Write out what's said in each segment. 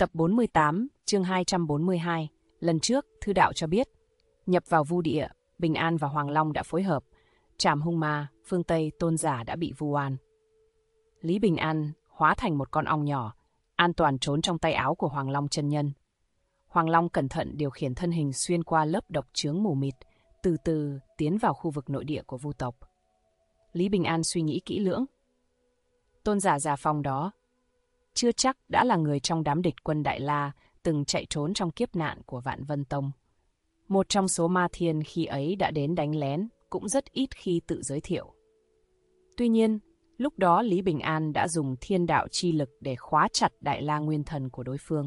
Tập 48, chương 242. Lần trước, Thư Đạo cho biết, nhập vào Vu Địa, Bình An và Hoàng Long đã phối hợp. Trảm hung ma, phương Tây Tôn Giả đã bị vu oan. Lý Bình An hóa thành một con ong nhỏ, an toàn trốn trong tay áo của Hoàng Long chân nhân. Hoàng Long cẩn thận điều khiển thân hình xuyên qua lớp độc chướng mù mịt, từ từ tiến vào khu vực nội địa của Vu tộc. Lý Bình An suy nghĩ kỹ lưỡng. Tôn giả Già Phong đó chưa chắc đã là người trong đám địch quân Đại La từng chạy trốn trong kiếp nạn của Vạn Vân Tông. Một trong số ma thiên khi ấy đã đến đánh lén, cũng rất ít khi tự giới thiệu. Tuy nhiên, lúc đó Lý Bình An đã dùng thiên đạo chi lực để khóa chặt Đại La nguyên thần của đối phương.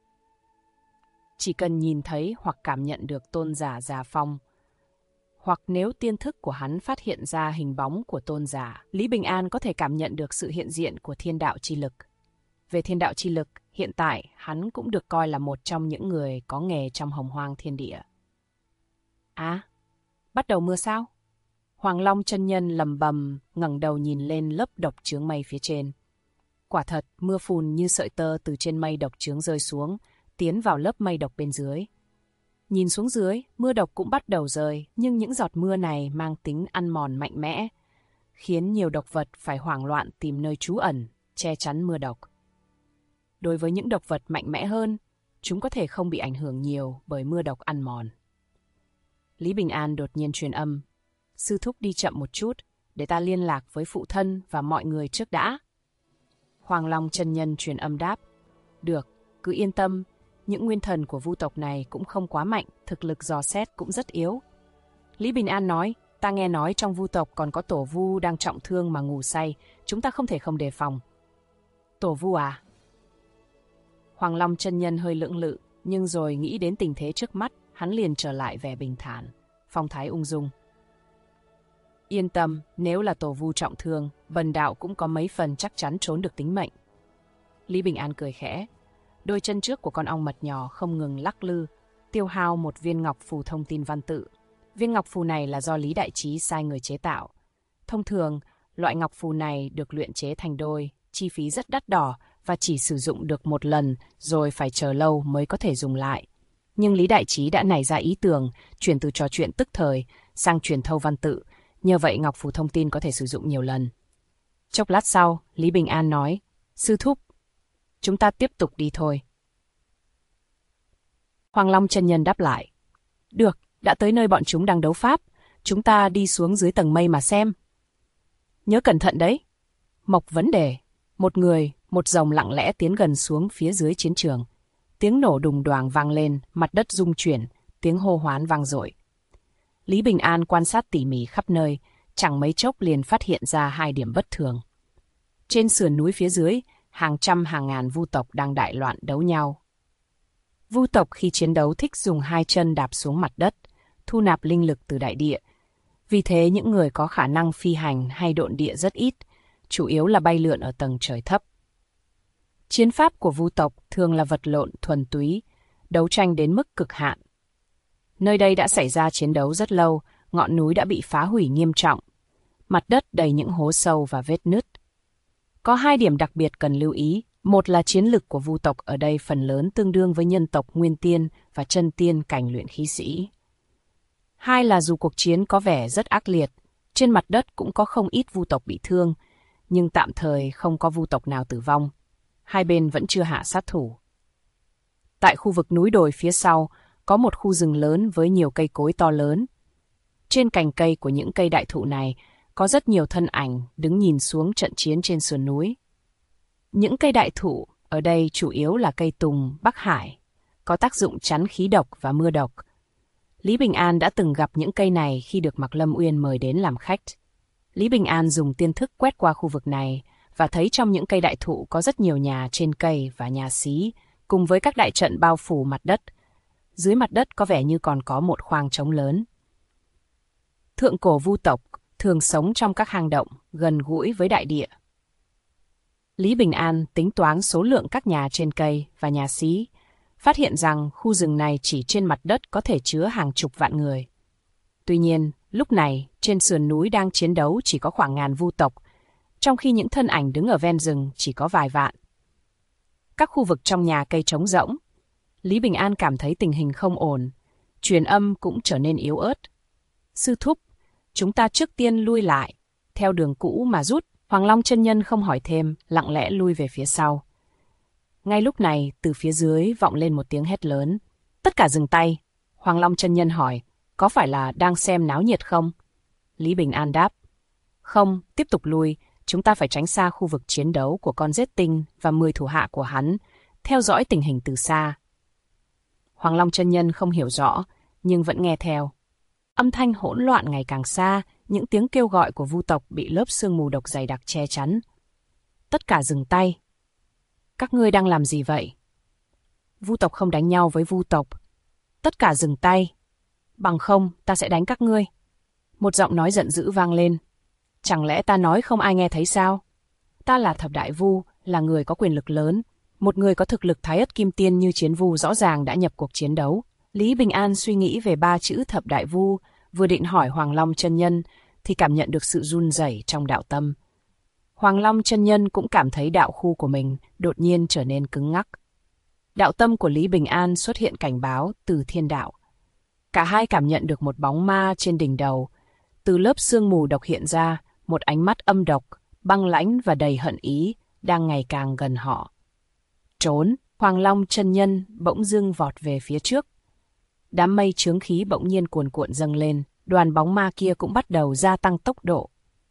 Chỉ cần nhìn thấy hoặc cảm nhận được tôn giả Già Phong, hoặc nếu tiên thức của hắn phát hiện ra hình bóng của tôn giả, Lý Bình An có thể cảm nhận được sự hiện diện của thiên đạo chi lực. Về thiên đạo chi lực, hiện tại hắn cũng được coi là một trong những người có nghề trong hồng hoang thiên địa. À, bắt đầu mưa sao? Hoàng Long chân nhân lầm bầm ngẩng đầu nhìn lên lớp độc chướng mây phía trên. Quả thật, mưa phùn như sợi tơ từ trên mây độc chướng rơi xuống, tiến vào lớp mây độc bên dưới. Nhìn xuống dưới, mưa độc cũng bắt đầu rơi, nhưng những giọt mưa này mang tính ăn mòn mạnh mẽ, khiến nhiều độc vật phải hoảng loạn tìm nơi trú ẩn, che chắn mưa độc. Đối với những độc vật mạnh mẽ hơn, chúng có thể không bị ảnh hưởng nhiều bởi mưa độc ăn mòn. Lý Bình An đột nhiên truyền âm, sư thúc đi chậm một chút, để ta liên lạc với phụ thân và mọi người trước đã. Hoàng Long chân nhân truyền âm đáp, được, cứ yên tâm, những nguyên thần của Vu tộc này cũng không quá mạnh, thực lực dò xét cũng rất yếu. Lý Bình An nói, ta nghe nói trong Vu tộc còn có tổ Vu đang trọng thương mà ngủ say, chúng ta không thể không đề phòng. Tổ Vu à? Hoàng Long chân nhân hơi lưỡng lự, nhưng rồi nghĩ đến tình thế trước mắt, hắn liền trở lại vẻ bình thản, phong thái ung dung. Yên tâm, nếu là tổ Vu trọng thương, bần đạo cũng có mấy phần chắc chắn trốn được tính mệnh. Lý Bình An cười khẽ, đôi chân trước của con ong mật nhỏ không ngừng lắc lư, tiêu hao một viên ngọc phù thông tin văn tự. Viên ngọc phù này là do Lý Đại Trí sai người chế tạo. Thông thường, loại ngọc phù này được luyện chế thành đôi, chi phí rất đắt đỏ và chỉ sử dụng được một lần rồi phải chờ lâu mới có thể dùng lại. Nhưng Lý Đại Trí đã nảy ra ý tưởng chuyển từ trò chuyện tức thời sang truyền thâu văn tự, nhờ vậy ngọc phù thông tin có thể sử dụng nhiều lần. Chốc lát sau, Lý Bình An nói, sư thúc, chúng ta tiếp tục đi thôi. Hoàng Long chân nhân đáp lại, được, đã tới nơi bọn chúng đang đấu pháp, chúng ta đi xuống dưới tầng mây mà xem. Nhớ cẩn thận đấy. Mộc vấn đề, một người, một rồng lặng lẽ tiến gần xuống phía dưới chiến trường. Tiếng nổ đùng đoàng vang lên, mặt đất rung chuyển, tiếng hô hoán vang dội. Lý Bình An quan sát tỉ mỉ khắp nơi, chẳng mấy chốc liền phát hiện ra hai điểm bất thường. Trên sườn núi phía dưới, hàng trăm hàng ngàn Vu tộc đang đại loạn đấu nhau. Vu tộc khi chiến đấu thích dùng hai chân đạp xuống mặt đất, thu nạp linh lực từ đại địa. Vì thế những người có khả năng phi hành hay độn địa rất ít, chủ yếu là bay lượn ở tầng trời thấp. Chiến pháp của Vu tộc thường là vật lộn thuần túy, đấu tranh đến mức cực hạn. Nơi đây đã xảy ra chiến đấu rất lâu, ngọn núi đã bị phá hủy nghiêm trọng. Mặt đất đầy những hố sâu và vết nứt. Có hai điểm đặc biệt cần lưu ý. Một là chiến lực của Vu tộc ở đây phần lớn tương đương với nhân tộc Nguyên Tiên và Chân Tiên cảnh luyện khí sĩ. Hai là dù cuộc chiến có vẻ rất ác liệt, trên mặt đất cũng có không ít Vu tộc bị thương, nhưng tạm thời không có Vu tộc nào tử vong. Hai bên vẫn chưa hạ sát thủ. Tại khu vực núi đồi phía sau, có một khu rừng lớn với nhiều cây cối to lớn. Trên cành cây của những cây đại thụ này, có rất nhiều thân ảnh đứng nhìn xuống trận chiến trên sườn núi. Những cây đại thụ ở đây chủ yếu là cây tùng Bắc Hải, có tác dụng chắn khí độc và mưa độc. Lý Bình An đã từng gặp những cây này khi được Mạc Lâm Uyên mời đến làm khách. Lý Bình An dùng tiên thức quét qua khu vực này và thấy trong những cây đại thụ có rất nhiều nhà trên cây và nhà xí, cùng với các đại trận bao phủ mặt đất. Dưới mặt đất có vẻ như còn có một khoang trống lớn. Thượng cổ Vu tộc thường sống trong các hang động gần gũi với đại địa. Lý Bình An tính toán số lượng các nhà trên cây và nhà xí, phát hiện rằng khu rừng này chỉ trên mặt đất có thể chứa hàng chục vạn người. Tuy nhiên, lúc này, trên sườn núi đang chiến đấu chỉ có khoảng ngàn Vu tộc, trong khi những thân ảnh đứng ở ven rừng chỉ có vài vạn. Các khu vực trong nhà cây trống rỗng. Lý Bình An cảm thấy tình hình không ổn. Truyền âm cũng trở nên yếu ớt. Sư thúc, chúng ta trước tiên lui lại. Theo đường cũ mà rút. Hoàng Long chân nhân không hỏi thêm, lặng lẽ lui về phía sau. Ngay lúc này, từ phía dưới vọng lên một tiếng hét lớn. Tất cả dừng tay. Hoàng Long chân nhân hỏi, có phải là đang xem náo nhiệt không? Lý Bình An đáp, không, tiếp tục lui, chúng ta phải tránh xa khu vực chiến đấu của con rết tinh và 10 thủ hạ của hắn, theo dõi tình hình từ xa. Hoàng Long chân nhân không hiểu rõ, nhưng vẫn nghe theo. Âm thanh hỗn loạn ngày càng xa, những tiếng kêu gọi của vu tộc bị lớp sương mù độc dày đặc che chắn. Tất cả dừng tay. Các ngươi đang làm gì vậy? Vu tộc không đánh nhau với vu tộc. Tất cả dừng tay. Bằng không, ta sẽ đánh các ngươi. Một giọng nói giận dữ vang lên. Chẳng lẽ ta nói không ai nghe thấy sao? Ta là thập đại vu, là người có quyền lực lớn. Một người có thực lực thái ất kim tiên như chiến vu rõ ràng đã nhập cuộc chiến đấu. Lý Bình An suy nghĩ về 3 chữ thập đại vu, vừa định hỏi Hoàng Long chân nhân, thì cảm nhận được sự run rẩy trong đạo tâm. Hoàng Long chân nhân cũng cảm thấy đạo khu của mình đột nhiên trở nên cứng ngắc. Đạo tâm của Lý Bình An xuất hiện cảnh báo từ thiên đạo. Cả hai cảm nhận được một bóng ma trên đỉnh đầu. Từ lớp sương mù độc hiện ra, một ánh mắt âm độc, băng lãnh và đầy hận ý, đang ngày càng gần họ. Trốn, Hoàng Long chân nhân bỗng dưng vọt về phía trước. Đám mây chướng khí bỗng nhiên cuồn cuộn dâng lên, đoàn bóng ma kia cũng bắt đầu gia tăng tốc độ.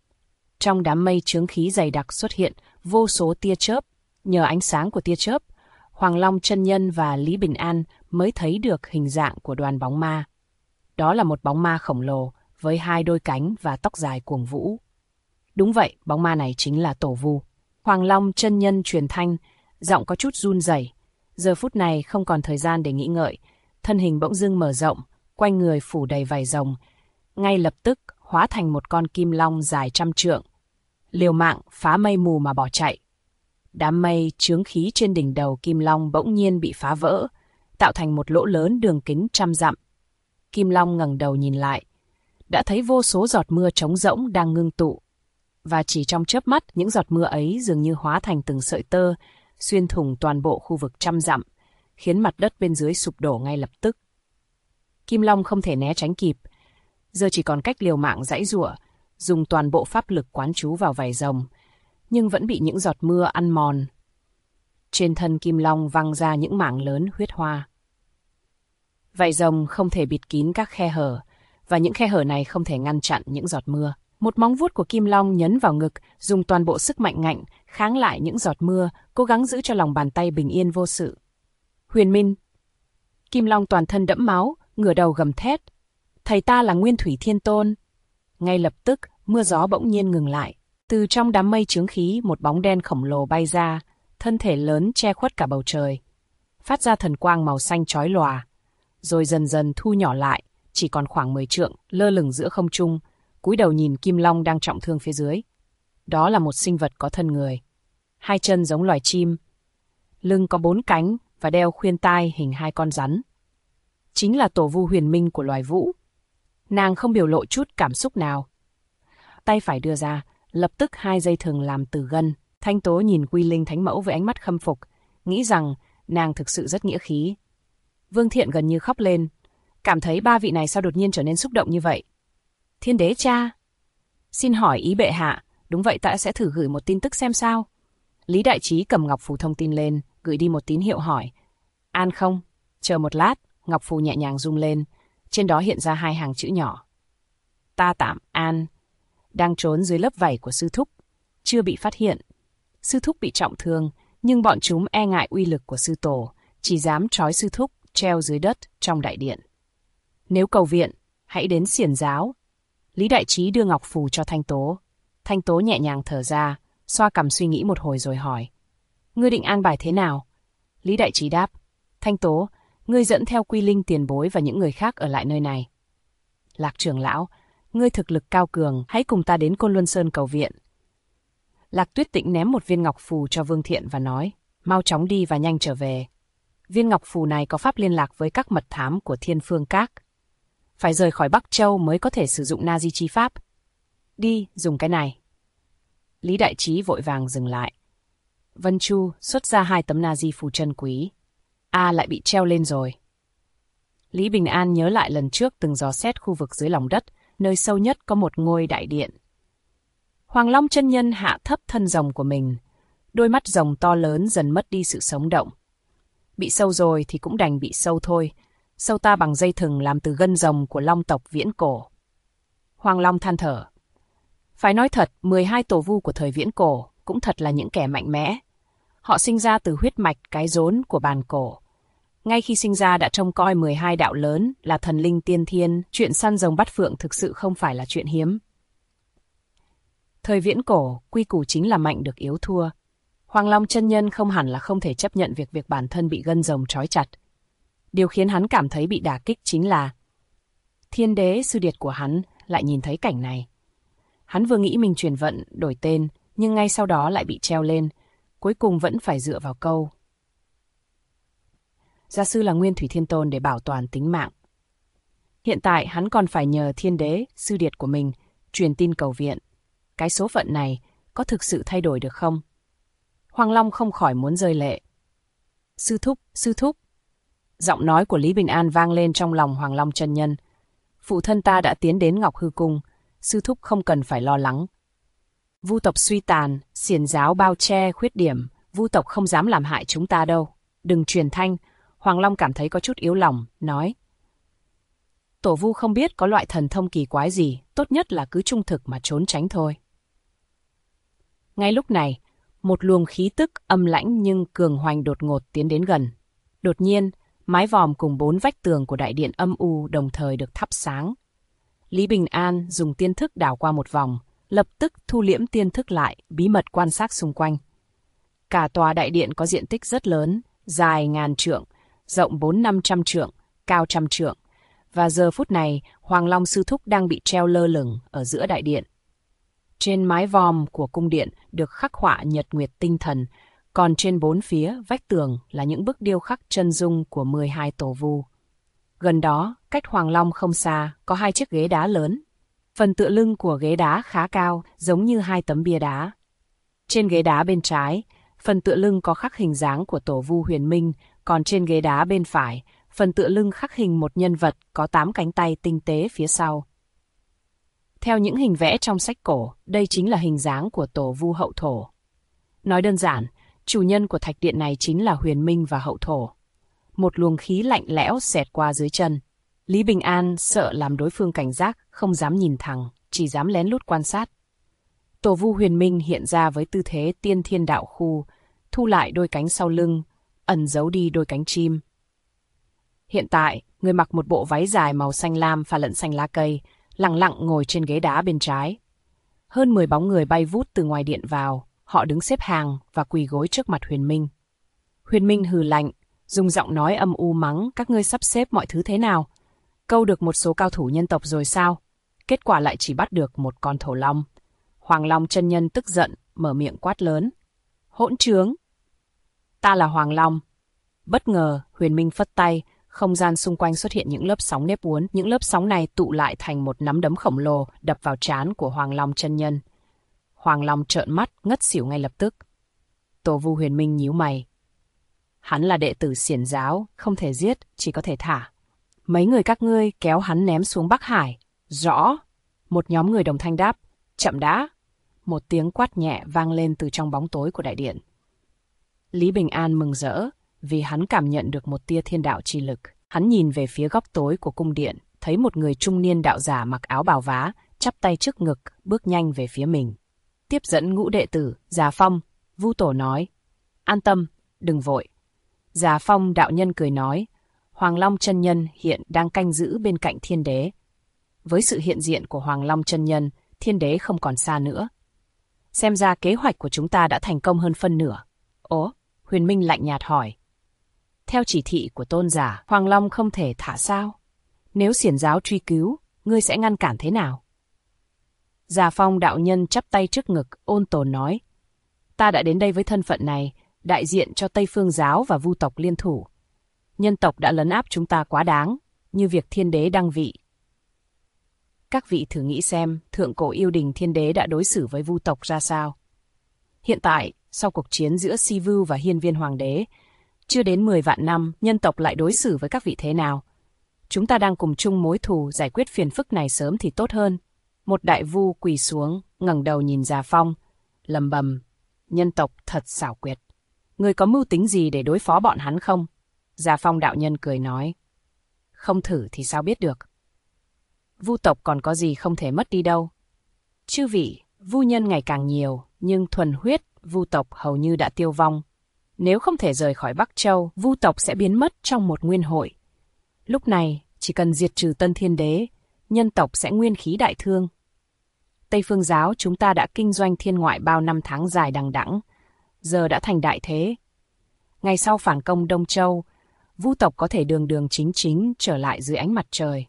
Trong đám mây chướng khí dày đặc xuất hiện vô số tia chớp. Nhờ ánh sáng của tia chớp, Hoàng Long chân nhân và Lý Bình An mới thấy được hình dạng của đoàn bóng ma. Đó là một bóng ma khổng lồ với 2 đôi cánh và tóc dài cuồng vũ. Đúng vậy, bóng ma này chính là Tổ Vu. Hoàng Long chân nhân truyền thanh, giọng có chút run rẩy. Giờ phút này không còn thời gian để nghĩ ngợi, thân hình bỗng dưng mở rộng, quanh người phủ đầy vảy rồng, ngay lập tức hóa thành một con kim long dài 100 trượng. Liều mạng phá mây mù mà bỏ chạy. Đám mây chướng khí trên đỉnh đầu kim long bỗng nhiên bị phá vỡ, tạo thành một lỗ lớn đường kính 100 dặm. Kim long ngẩng đầu nhìn lại, đã thấy vô số giọt mưa trống rỗng đang ngưng tụ. Và chỉ trong chớp mắt, những giọt mưa ấy dường như hóa thành từng sợi tơ, xuyên thủng toàn bộ khu vực 100 dặm, khiến mặt đất bên dưới sụp đổ ngay lập tức. Kim long không thể né tránh kịp, giờ chỉ còn cách liều mạng giãy giụa, dùng toàn bộ pháp lực quán trú vào vảy rồng, nhưng vẫn bị những giọt mưa ăn mòn. Trên thân kim long văng ra những mảng lớn huyết hoa. Vảy rồng không thể bịt kín các khe hở, và những khe hở này không thể ngăn chặn những giọt mưa. Một móng vuốt của kim long nhấn vào ngực, dùng toàn bộ sức mạnh ngạnh, kháng lại những giọt mưa, cố gắng giữ cho lòng bàn tay bình yên vô sự. Huyền Minh! Kim long toàn thân đẫm máu, ngửa đầu gầm thét. Thầy ta là Nguyên Thủy Thiên Tôn. Ngay lập tức, mưa gió bỗng nhiên ngừng lại. Từ trong đám mây chướng khí, một bóng đen khổng lồ bay ra, thân thể lớn che khuất cả bầu trời, phát ra thần quang màu xanh chói lòa, rồi dần dần thu nhỏ lại, chỉ còn khoảng 10 trượng, lơ lửng giữa không trung, cúi đầu nhìn Kim Long đang trọng thương phía dưới. Đó là một sinh vật có thân người, 2 chân giống loài chim, lưng có 4 cánh và đeo khuyên tai hình 2 con rắn. Chính là Tổ Vu Huyền Minh của loài Vũ. Nàng không biểu lộ chút cảm xúc nào. Tay phải đưa ra, lập tức 2 dây thừng làm từ gân. Thanh Tố nhìn Quy Linh Thánh Mẫu với ánh mắt khâm phục, nghĩ rằng nàng thực sự rất nghĩa khí. Vương Thiện gần như khóc lên, cảm thấy 3 vị này sao đột nhiên trở nên xúc động như vậy. Thiên đế cha! Xin hỏi ý bệ hạ, đúng vậy, ta sẽ thử gửi một tin tức xem sao. Lý Đại Trí cầm ngọc phù thông tin lên, gửi đi một tín hiệu hỏi. An không? Chờ một lát, ngọc phù nhẹ nhàng rung lên, trên đó hiện ra 2 hàng chữ nhỏ. Ta tạm an, đang trốn dưới lớp vảy của sư thúc, chưa bị phát hiện. Sư thúc bị trọng thương, nhưng bọn chúng e ngại uy lực của sư tổ, chỉ dám trói sư thúc treo dưới đất trong đại điện. Nếu cầu viện, hãy đến xiển giáo. Lý Đại Trí đưa ngọc phù cho Thanh Tố. Thanh Tố nhẹ nhàng thở ra, xoa cằm suy nghĩ một hồi rồi hỏi. Ngươi định an bài thế nào? Lý Đại Trí đáp. Thanh Tố, ngươi dẫn theo Quy Linh tiền bối và những người khác ở lại nơi này. Lạc trưởng lão, ngươi thực lực cao cường, hãy cùng ta đến Côn Luân Sơn cầu viện. Lạc Tuyết Tĩnh ném một viên ngọc phù cho Vương Thiện và nói, mau chóng đi và nhanh trở về. Viên ngọc phù này có pháp liên lạc với các mật thám của Thiên Phương Các. Phải rời khỏi Bắc Châu mới có thể sử dụng Na-di chi pháp. Đi, dùng cái này. Lý Đại Trí vội vàng dừng lại. Vân Chu xuất ra 2 tấm na di phù chân quý. Lại bị treo lên rồi. Lý Bình An nhớ lại lần trước từng dò xét khu vực dưới lòng đất, nơi sâu nhất có một ngôi đại điện. Hoàng Long chân nhân hạ thấp thân rồng của mình, đôi mắt rồng to lớn dần mất đi sự sống động. Bị sâu rồi thì cũng đành bị sâu thôi, sâu ta bằng dây thừng làm từ gân rồng của long tộc viễn cổ. Hoàng Long than thở. Phải nói thật, 12 tổ vu của thời viễn cổ cũng thật là những kẻ mạnh mẽ. Họ sinh ra từ huyết mạch cái rốn của bàn cổ. Ngay khi sinh ra đã trông coi 12 đạo lớn là thần linh tiên thiên, chuyện săn rồng bắt phượng thực sự không phải là chuyện hiếm. Thời viễn cổ, quy củ chính là mạnh được yếu thua. Hoàng Long chân nhân không hẳn là không thể chấp nhận việc bản thân bị gân rồng trói chặt. Điều khiến hắn cảm thấy bị đả kích chính là Thiên đế sư điệt của hắn lại nhìn thấy cảnh này. Hắn vừa nghĩ mình chuyển vận, đổi tên, nhưng ngay sau đó lại bị treo lên, cuối cùng vẫn phải dựa vào câu gia sư là Nguyên Thủy Thiên Tôn để bảo toàn tính mạng. Hiện tại hắn còn phải nhờ thiên đế, sư điệt của mình, truyền tin cầu viện. Cái số phận này có thực sự thay đổi được không? Hoàng Long không khỏi muốn rơi lệ. Sư thúc, sư thúc. Giọng nói của Lý Bình An vang lên trong lòng Hoàng Long chân nhân. Phụ thân ta đã tiến đến Ngọc Hư Cung, sư thúc không cần phải lo lắng. Vu tộc suy tàn, xiển giáo bao che khuyết điểm, vu tộc không dám làm hại chúng ta đâu. Đừng truyền thanh. Hoàng Long cảm thấy có chút yếu lòng, nói. Tổ vu không biết có loại thần thông kỳ quái gì, tốt nhất là cứ trung thực mà trốn tránh thôi. Ngay lúc này, một luồng khí tức âm lãnh nhưng cường hoành đột ngột tiến đến gần. Đột nhiên, mái vòm cùng 4 vách tường của đại điện âm u đồng thời được thắp sáng. Lý Bình An dùng tiên thức đảo qua một vòng, lập tức thu liễm tiên thức lại, bí mật quan sát xung quanh. Cả tòa đại điện có diện tích rất lớn, dài ngàn trượng, rộng 400-500 trượng, cao 100 trượng. Và giờ phút này, Hoàng Long sư thúc đang bị treo lơ lửng ở giữa đại điện. Trên mái vòm của cung điện được khắc họa nhật nguyệt tinh thần, còn trên 4 phía vách tường là những bức điêu khắc chân dung của 12 tổ vu. Gần đó, cách Hoàng Long không xa, có 2 chiếc ghế đá lớn. Phần tựa lưng của ghế đá khá cao, giống như 2 tấm bia đá. Trên ghế đá bên trái, phần tựa lưng có khắc hình dáng của tổ vu Huyền Minh, còn trên ghế đá bên phải, phần tựa lưng khắc hình một nhân vật có 8 cánh tay tinh tế phía sau. Theo những hình vẽ trong sách cổ, đây chính là hình dáng của tổ vu Hậu Thổ. Nói đơn giản, chủ nhân của thạch điện này chính là Huyền Minh và Hậu Thổ. Một luồng khí lạnh lẽo xẹt qua dưới chân. Lý Bình An sợ làm đối phương cảnh giác, không dám nhìn thẳng, chỉ dám lén lút quan sát. Tổ vu Huyền Minh hiện ra với tư thế tiên thiên đạo khu, thu lại đôi cánh sau lưng, ẩn giấu đi đôi cánh chim. Hiện tại, người mặc một bộ váy dài màu xanh lam pha lẫn xanh lá cây, lặng lặng ngồi trên ghế đá bên trái. Hơn 10 bóng người bay vút từ ngoài điện vào, họ đứng xếp hàng và quỳ gối trước mặt Huyền Minh. Huyền Minh hừ lạnh, dùng giọng nói âm u mắng các ngươi sắp xếp mọi thứ thế nào. Câu được một số cao thủ nhân tộc rồi sao? Kết quả lại chỉ bắt được một con thổ long. Hoàng Long chân nhân tức giận, mở miệng quát lớn. Hỗn trướng! Ta là Hoàng Long. Bất ngờ, Huyền Minh phất tay, không gian xung quanh xuất hiện những lớp sóng nếp uốn. Những lớp sóng này tụ lại thành một nắm đấm khổng lồ đập vào trán của Hoàng Long chân nhân. Hoàng Long trợn mắt, ngất xỉu ngay lập tức. Tổ vu Huyền Minh nhíu mày. Hắn là đệ tử xiển giáo, không thể giết, chỉ có thể thả. Mấy người các ngươi kéo hắn ném xuống Bắc Hải. Rõ. Một nhóm người đồng thanh đáp. Chậm đã. Một tiếng quát nhẹ vang lên từ trong bóng tối của đại điện. Lý Bình An mừng rỡ, vì hắn cảm nhận được một tia thiên đạo chi lực. Hắn nhìn về phía góc tối của cung điện, thấy một người trung niên đạo giả mặc áo bào vá, chắp tay trước ngực, bước nhanh về phía mình. Tiếp dẫn ngũ đệ tử, Già Phong, Vu Tổ nói. An tâm, đừng vội. Già Phong đạo nhân cười nói. Hoàng Long chân nhân hiện đang canh giữ bên cạnh thiên đế. Với sự hiện diện của Hoàng Long chân nhân, thiên đế không còn xa nữa. Xem ra kế hoạch của chúng ta đã thành công hơn phân nửa. Ố, Huyền Minh lạnh nhạt hỏi. Theo chỉ thị của tôn giả, Hoàng Long không thể thả sao? Nếu xiển giáo truy cứu, ngươi sẽ ngăn cản thế nào? Già Phong đạo nhân chắp tay trước ngực, ôn tồn nói. Ta đã đến đây với thân phận này, đại diện cho Tây Phương giáo và Vu tộc liên thủ. Nhân tộc đã lấn áp chúng ta quá đáng, như việc thiên đế đăng vị. Các vị thử nghĩ xem, thượng cổ yêu đình thiên đế đã đối xử với Vu tộc ra sao? Hiện tại, sau cuộc chiến giữa Sivu và Hiên Viên Hoàng đế. Chưa đến 10 vạn năm, nhân tộc lại đối xử với các vị thế nào? Chúng ta đang cùng chung mối thù, giải quyết phiền phức này sớm thì tốt hơn. Một đại vu quỳ xuống, ngẩng đầu nhìn Già Phong, lầm bầm, nhân tộc thật xảo quyệt. Người có mưu tính gì để đối phó bọn hắn không? Già Phong đạo nhân cười nói, không thử thì sao biết được. Vu tộc còn có gì không thể mất đi đâu. Chư vị, vu nhân ngày càng nhiều, nhưng thuần huyết vu tộc hầu như đã tiêu vong. Nếu không thể rời khỏi Bắc Châu, vu tộc sẽ biến mất trong một nguyên hội. Lúc này, chỉ cần diệt trừ Tân Thiên Đế, nhân tộc sẽ nguyên khí đại thương. Tây Phương giáo chúng ta đã kinh doanh thiên ngoại bao năm tháng dài đằng đẵng, giờ đã thành đại thế. Ngày sau phản công Đông Châu, vu tộc có thể đường đường chính chính trở lại dưới ánh mặt trời.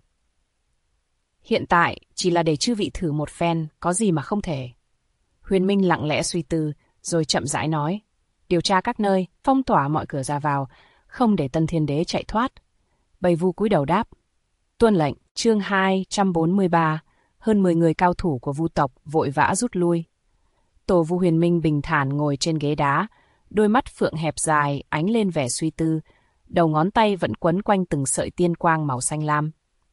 Hiện tại chỉ là để chư vị thử một phen, có gì mà không thể. Huyền Minh lặng lẽ suy tư, rồi chậm rãi nói, điều tra các nơi, phong tỏa mọi cửa ra vào, không để Tân Thiên Đế chạy thoát. Bầy vu cúi đầu đáp, tuân lệnh. Chương 243, hơn 10 người cao thủ của vu tộc vội vã rút lui. Tổ vu Huyền Minh bình thản ngồi trên ghế đá, đôi mắt phượng hẹp dài ánh lên vẻ suy tư, đầu ngón tay vẫn quấn quanh từng sợi tiên quang màu xanh lam.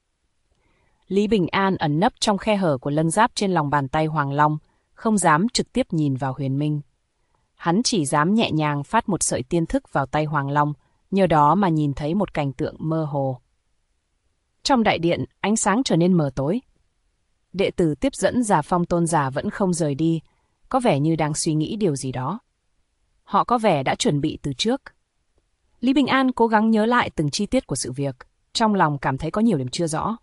Lý Bình An ẩn nấp trong khe hở của lân giáp trên lòng bàn tay Hoàng Long, không dám trực tiếp nhìn vào Huyền Minh. Hắn chỉ dám nhẹ nhàng phát một sợi tiên thức vào tay Hoàng Long, nhờ đó mà nhìn thấy một cảnh tượng mơ hồ. Trong đại điện, ánh sáng trở nên mờ tối. Đệ tử tiếp dẫn Già Phong tôn giả vẫn không rời đi, có vẻ như đang suy nghĩ điều gì đó. Họ có vẻ đã chuẩn bị từ trước. Lý Bình An cố gắng nhớ lại từng chi tiết của sự việc, trong lòng cảm thấy có nhiều điểm chưa rõ.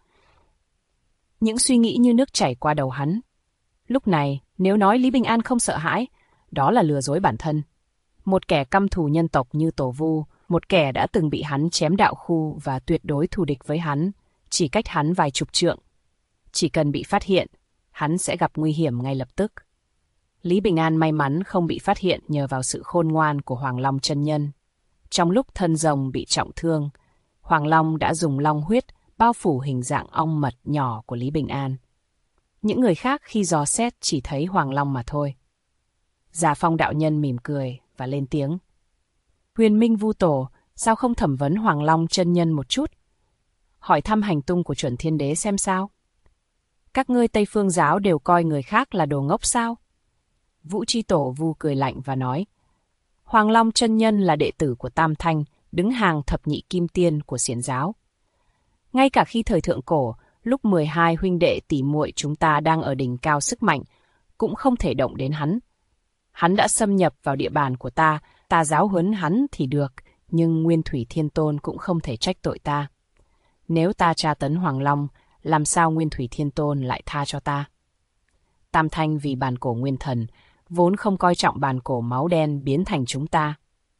Những suy nghĩ như nước chảy qua đầu hắn. Lúc này, nếu nói Lý Bình An không sợ hãi, đó là lừa dối bản thân. Một kẻ căm thù nhân tộc như Tổ Vu, một kẻ đã từng bị hắn chém đạo khu và tuyệt đối thù địch với hắn, chỉ cách hắn vài chục trượng. Chỉ cần bị phát hiện, hắn sẽ gặp nguy hiểm ngay lập tức. Lý Bình An may mắn không bị phát hiện nhờ vào sự khôn ngoan của Hoàng Long chân nhân. Trong lúc thân rồng bị trọng thương, Hoàng Long đã dùng long huyết bao phủ hình dạng ong mật nhỏ của Lý Bình An. Những người khác khi dò xét chỉ thấy Hoàng Long mà thôi. Già Phong đạo nhân mỉm cười và lên tiếng. Huyền Minh Vu Tổ, sao không thẩm vấn Hoàng Long chân nhân một chút? Hỏi thăm hành tung của Chuẩn Thiên Đế xem sao? Các ngươi Tây Phương giáo đều coi người khác là đồ ngốc sao? Vũ Chi Tổ Vu cười lạnh và nói. Hoàng Long chân nhân là đệ tử của Tam Thanh, đứng hàng thập nhị kim tiên của Xiển giáo. Ngay cả khi thời thượng cổ, lúc 12 huynh đệ tỷ muội chúng ta đang ở đỉnh cao sức mạnh, cũng không thể động đến hắn. Hắn đã xâm nhập vào địa bàn của ta giáo huấn hắn thì được, nhưng Nguyên Thủy Thiên Tôn cũng không thể trách tội ta. Nếu ta tra tấn Hoàng Long, làm sao Nguyên Thủy Thiên Tôn lại tha cho ta? Tam Thanh vì bàn cổ nguyên thần, vốn không coi trọng bàn cổ máu đen biến thành chúng ta.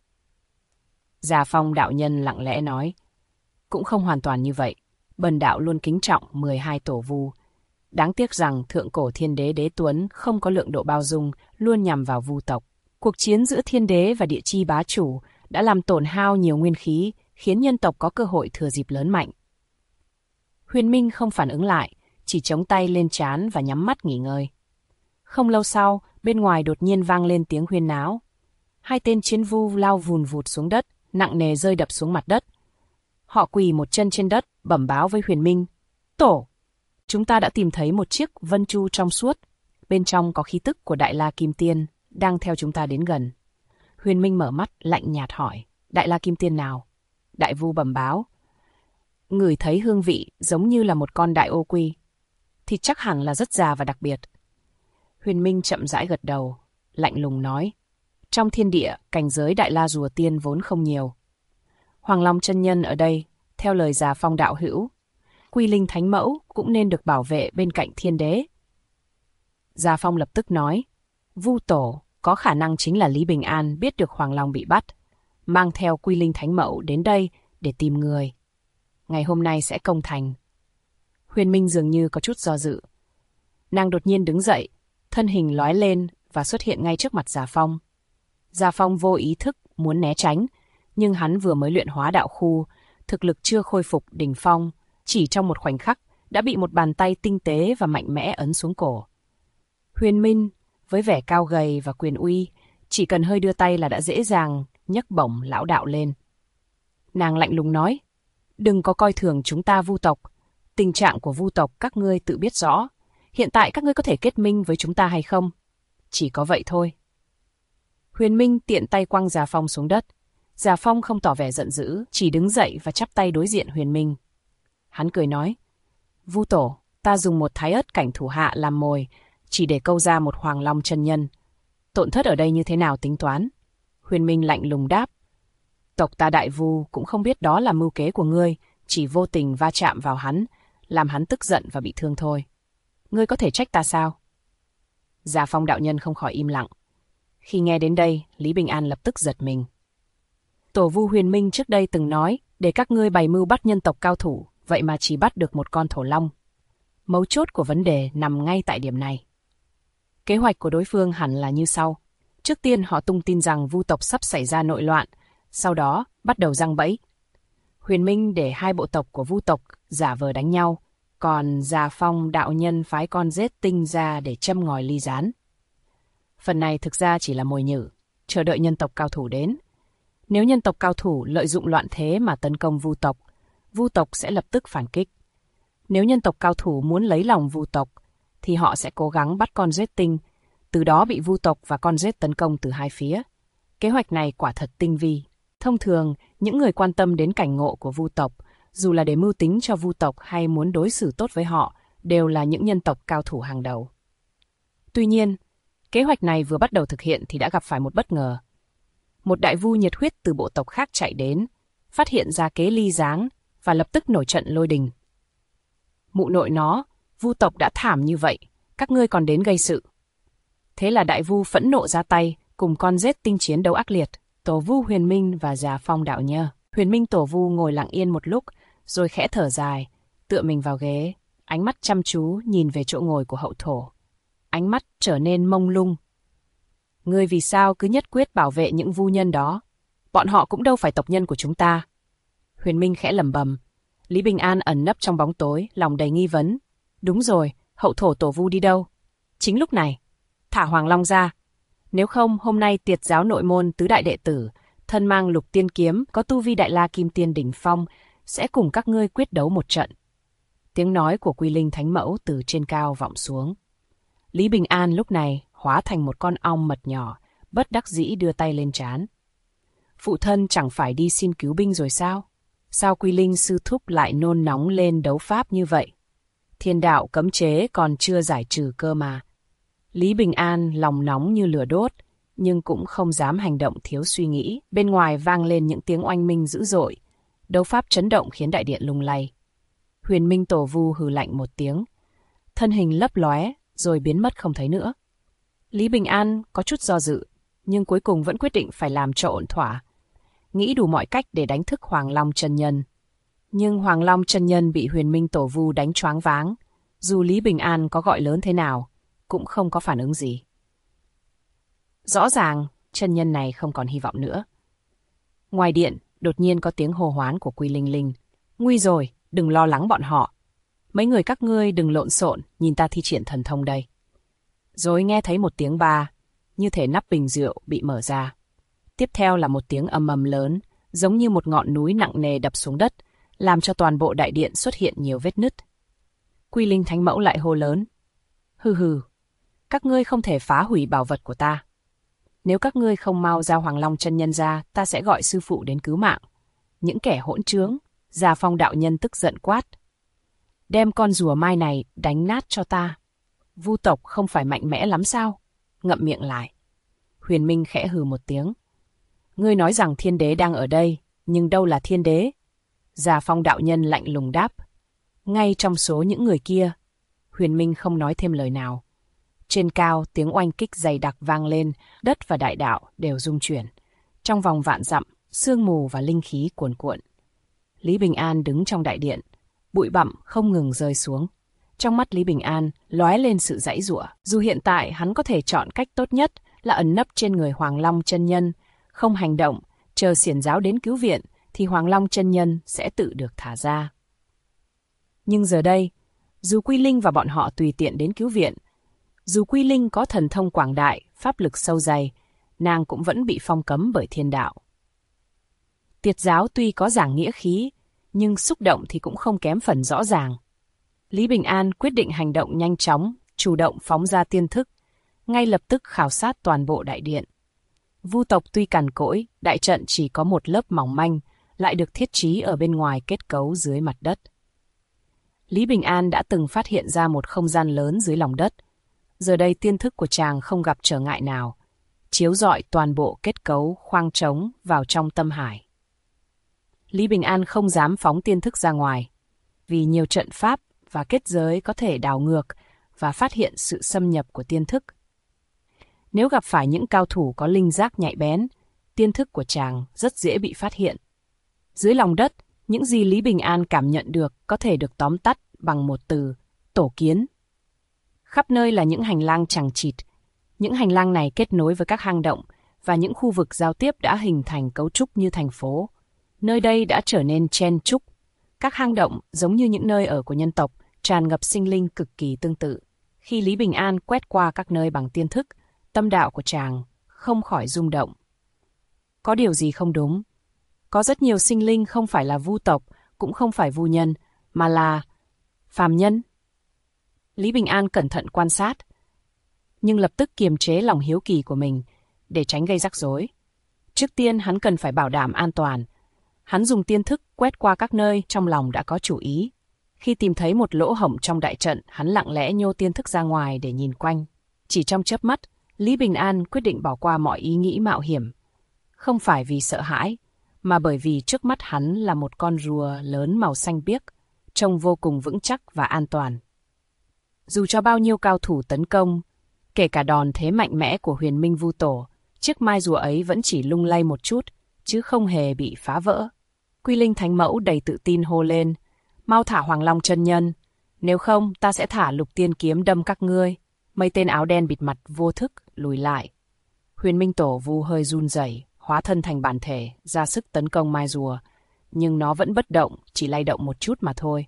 Già Phong đạo nhân lặng lẽ nói, cũng không hoàn toàn như vậy. Bần đạo luôn kính trọng 12 tổ vu. Đáng tiếc rằng thượng cổ thiên đế Đế Tuấn không có lượng độ bao dung, luôn nhằm vào vu tộc. Cuộc chiến giữa thiên đế và địa chi bá chủ đã làm tổn hao nhiều nguyên khí, khiến nhân tộc có cơ hội thừa dịp lớn mạnh. Huyền Minh không phản ứng lại, chỉ chống tay lên trán và nhắm mắt nghỉ ngơi. Không lâu sau, bên ngoài đột nhiên vang lên tiếng huyên náo. Hai tên chiến vu lao vùn vụt xuống đất, nặng nề rơi đập xuống mặt đất. Họ quỳ một chân trên đất, bẩm báo với Huyền Minh. Tổ, chúng ta đã tìm thấy một chiếc vân chu trong suốt. Bên trong có khí tức của Đại La Kim Tiên, đang theo chúng ta đến gần. Huyền Minh mở mắt, lạnh nhạt hỏi. Đại La Kim Tiên nào? Đại vu bẩm báo. Ngửi thấy hương vị giống như là một con đại ô quy. Thì chắc hẳn là rất già và đặc biệt. Huyền Minh chậm rãi gật đầu, lạnh lùng nói. Trong thiên địa, cảnh giới Đại La Rùa Tiên vốn không nhiều. Hoàng Long chân nhân ở đây, theo lời Già Phong đạo hữu, Quy Linh Thánh Mẫu cũng nên được bảo vệ bên cạnh thiên đế. Già Phong lập tức nói, Vu Tổ có khả năng chính là Lý Bình An biết được Hoàng Long bị bắt, mang theo Quy Linh Thánh Mẫu đến đây để tìm người. Ngày hôm nay sẽ công thành. Huyền Minh dường như có chút do dự. Nàng đột nhiên đứng dậy, thân hình lóe lên và xuất hiện ngay trước mặt Già Phong. Già Phong vô ý thức muốn né tránh, nhưng hắn vừa mới luyện hóa đạo khu, thực lực chưa khôi phục đỉnh phong, chỉ trong một khoảnh khắc đã bị một bàn tay tinh tế và mạnh mẽ ấn xuống cổ. Huyền Minh, với vẻ cao gầy và quyền uy, chỉ cần hơi đưa tay là đã dễ dàng nhấc bổng lão đạo lên. Nàng lạnh lùng nói, đừng có coi thường chúng ta Vu tộc. Tình trạng của Vu tộc các ngươi tự biết rõ. Hiện tại các ngươi có thể kết minh với chúng ta hay không? Chỉ có vậy thôi. Huyền Minh tiện tay quăng Già Phong xuống đất. Già Phong không tỏ vẻ giận dữ, chỉ đứng dậy và chắp tay đối diện Huyền Minh. Hắn cười nói, Vu tổ, ta dùng một thái ớt cảnh thủ hạ làm mồi, chỉ để câu ra một Hoàng Long chân nhân. Tổn thất ở đây như thế nào tính toán? Huyền Minh lạnh lùng đáp, tộc ta Đại Vu cũng không biết đó là mưu kế của ngươi, chỉ vô tình va chạm vào hắn, làm hắn tức giận và bị thương thôi. Ngươi có thể trách ta sao? Già Phong đạo nhân không khỏi im lặng. Khi nghe đến đây, Lý Bình An lập tức giật mình. Tổ Vu Huyền Minh trước đây từng nói, để các ngươi bày mưu bắt nhân tộc cao thủ, vậy mà chỉ bắt được một con thổ long. Mấu chốt của vấn đề nằm ngay tại điểm này. Kế hoạch của đối phương hẳn là như sau. Trước tiên họ tung tin rằng Vu tộc sắp xảy ra nội loạn, sau đó bắt đầu giăng bẫy. Huyền Minh để hai bộ tộc của Vu tộc giả vờ đánh nhau, còn Già Phong đạo nhân phái con rết tinh ra để châm ngòi ly gián. Phần này thực ra chỉ là mồi nhử, chờ đợi nhân tộc cao thủ đến. Nếu nhân tộc cao thủ lợi dụng loạn thế mà tấn công Vu tộc sẽ lập tức phản kích. Nếu nhân tộc cao thủ muốn lấy lòng Vu tộc, thì họ sẽ cố gắng bắt con rết tinh, từ đó bị Vu tộc và con rết tấn công từ hai phía. Kế hoạch này quả thật tinh vi. Thông thường, những người quan tâm đến cảnh ngộ của Vu tộc, dù là để mưu tính cho Vu tộc hay muốn đối xử tốt với họ, đều là những nhân tộc cao thủ hàng đầu. Tuy nhiên, kế hoạch này vừa bắt đầu thực hiện thì đã gặp phải một bất ngờ. Một đại vu nhiệt huyết từ bộ tộc khác chạy đến, phát hiện ra kế ly giáng và lập tức nổi trận lôi đình. Mụ nội nó, Vu tộc đã thảm như vậy, các ngươi còn đến gây sự. Thế là đại vu phẫn nộ ra tay, cùng con rết tinh chiến đấu ác liệt, Tổ Vu Huyền Minh và Già Phong đạo nhơ. Huyền Minh Tổ Vu ngồi lặng yên một lúc, rồi khẽ thở dài, tựa mình vào ghế, ánh mắt chăm chú nhìn về chỗ ngồi của hậu thổ. Ánh mắt trở nên mông lung. Ngươi vì sao cứ nhất quyết bảo vệ những vu nhân đó? Bọn họ cũng đâu phải tộc nhân của chúng ta. Huyền Minh khẽ lẩm bẩm. Lý Bình An ẩn nấp trong bóng tối, lòng đầy nghi vấn. Đúng rồi, hậu thổ Tổ Vu đi đâu? Chính lúc này, thả Hoàng Long ra. Nếu không, hôm nay tiệt giáo nội môn tứ đại đệ tử, thân mang lục tiên kiếm, có tu vi đại la kim tiên đỉnh phong, sẽ cùng các ngươi quyết đấu một trận. Tiếng nói của Quy Linh Thánh Mẫu từ trên cao vọng xuống. Lý Bình An lúc này hóa thành một con ong mật nhỏ, bất đắc dĩ đưa tay lên trán. Phụ thân chẳng phải đi xin cứu binh rồi sao? Sao Quy Linh sư thúc lại nôn nóng lên đấu pháp như vậy? Thiên đạo cấm chế còn chưa giải trừ cơ mà. Lý Bình An lòng nóng như lửa đốt, nhưng cũng không dám hành động thiếu suy nghĩ. Bên ngoài vang lên những tiếng oanh minh dữ dội. Đấu pháp chấn động khiến đại điện lung lay. Huyền Minh Tổ Vu hừ lạnh một tiếng. Thân hình lấp lóe, rồi biến mất không thấy nữa. Lý Bình An có chút do dự, nhưng cuối cùng vẫn quyết định phải làm cho ổn thỏa. Nghĩ đủ mọi cách để đánh thức Hoàng Long chân nhân. Nhưng Hoàng Long chân nhân bị Huyền Minh Tổ Vu đánh choáng váng. Dù Lý Bình An có gọi lớn thế nào, cũng không có phản ứng gì. Rõ ràng, chân nhân này không còn hy vọng nữa. Ngoài điện, đột nhiên có tiếng hô hoán của Quy Linh Linh. Nguy rồi, đừng lo lắng bọn họ. Mấy người các ngươi đừng lộn xộn, nhìn ta thi triển thần thông đây. Rồi nghe thấy một tiếng ba, như thể nắp bình rượu bị mở ra. Tiếp theo là một tiếng ầm ầm lớn, giống như một ngọn núi nặng nề đập xuống đất, làm cho toàn bộ đại điện xuất hiện nhiều vết nứt. Quy Linh Thánh Mẫu lại hô lớn. Hừ hừ, các ngươi không thể phá hủy bảo vật của ta. Nếu các ngươi không mau giao Hoàng Long chân nhân ra, ta sẽ gọi sư phụ đến cứu mạng. Những kẻ hỗn trướng, Già Phong đạo nhân tức giận quát. Đem con rùa mai này đánh nát cho ta. Vu tộc không phải mạnh mẽ lắm sao? Ngậm miệng lại. Huyền Minh khẽ hừ một tiếng. Ngươi nói rằng thiên đế đang ở đây, nhưng đâu là thiên đế? Già Phong đạo nhân lạnh lùng đáp. Ngay trong số những người kia. Huyền Minh không nói thêm lời nào. Trên cao, tiếng oanh kích dày đặc vang lên, đất và đại đạo đều rung chuyển. Trong vòng vạn dặm, sương mù và linh khí cuồn cuộn. Lý Bình An đứng trong đại điện, bụi bặm không ngừng rơi xuống. Trong mắt Lý Bình An lóe lên sự giãy giụa. Dù hiện tại hắn có thể chọn cách tốt nhất là ẩn nấp trên người Hoàng Long chân nhân, không hành động, chờ xiển giáo đến cứu viện, thì Hoàng Long chân nhân sẽ tự được thả ra. Nhưng giờ đây, dù Quy Linh và bọn họ tùy tiện đến cứu viện, dù Quy Linh có thần thông quảng đại, pháp lực sâu dày, nàng cũng vẫn bị phong cấm bởi thiên đạo. Tiệt giáo tuy có giảng nghĩa khí, nhưng xúc động thì cũng không kém phần rõ ràng. Lý Bình An quyết định hành động nhanh chóng, chủ động phóng ra tiên thức, ngay lập tức khảo sát toàn bộ đại điện. Vu tộc tuy cằn cỗi, đại trận chỉ có một lớp mỏng manh, lại được thiết trí ở bên ngoài kết cấu dưới mặt đất. Lý Bình An đã từng phát hiện ra một không gian lớn dưới lòng đất. Giờ đây tiên thức của chàng không gặp trở ngại nào, chiếu rọi toàn bộ kết cấu khoang trống vào trong tâm hải. Lý Bình An không dám phóng tiên thức ra ngoài, vì nhiều trận pháp và kết giới có thể đảo ngược và phát hiện sự xâm nhập của tiên thức. Nếu gặp phải những cao thủ có linh giác nhạy bén, tiên thức của chàng rất dễ bị phát hiện. Dưới lòng đất, những gì Lý Bình An cảm nhận được có thể được tóm tắt bằng một từ: tổ kiến. Khắp nơi là những hành lang chằng chịt. Những hành lang này kết nối với các hang động và những khu vực giao tiếp đã hình thành cấu trúc như thành phố. Nơi đây đã trở nên chen chúc. Các hang động giống như những nơi ở của nhân tộc, tràn ngập sinh linh cực kỳ tương tự. Khi Lý Bình An quét qua các nơi bằng tiên thức, tâm đạo của chàng không khỏi rung động. Có điều gì không đúng? Có rất nhiều sinh linh không phải là vu tộc, cũng không phải vu nhân, mà là phàm nhân. Lý Bình An cẩn thận quan sát, nhưng lập tức kiềm chế lòng hiếu kỳ của mình để tránh gây rắc rối. Trước tiên hắn cần phải bảo đảm an toàn. Hắn dùng tiên thức quét qua các nơi, trong lòng đã có chủ ý. Khi tìm thấy một lỗ hổng trong đại trận, hắn lặng lẽ nhô tiên thức ra ngoài để nhìn quanh. Chỉ trong chớp mắt, Lý Bình An quyết định bỏ qua mọi ý nghĩ mạo hiểm. Không phải vì sợ hãi, mà bởi vì trước mắt hắn là một con rùa lớn màu xanh biếc, trông vô cùng vững chắc và an toàn. Dù cho bao nhiêu cao thủ tấn công, kể cả đòn thế mạnh mẽ của Huyền Minh Vu Tổ, chiếc mai rùa ấy vẫn chỉ lung lay một chút, chứ không hề bị phá vỡ. Quy Linh Thánh Mẫu đầy tự tin hô lên: "Mau thả Hoàng Long chân nhân, nếu không ta sẽ thả Lục Tiên kiếm đâm các ngươi." Mấy tên áo đen bịt mặt vô thức lùi lại. Huyền Minh Tổ Vu hơi run rẩy, hóa thân thành bản thể, ra sức tấn công mai rùa, nhưng nó vẫn bất động, chỉ lay động một chút mà thôi.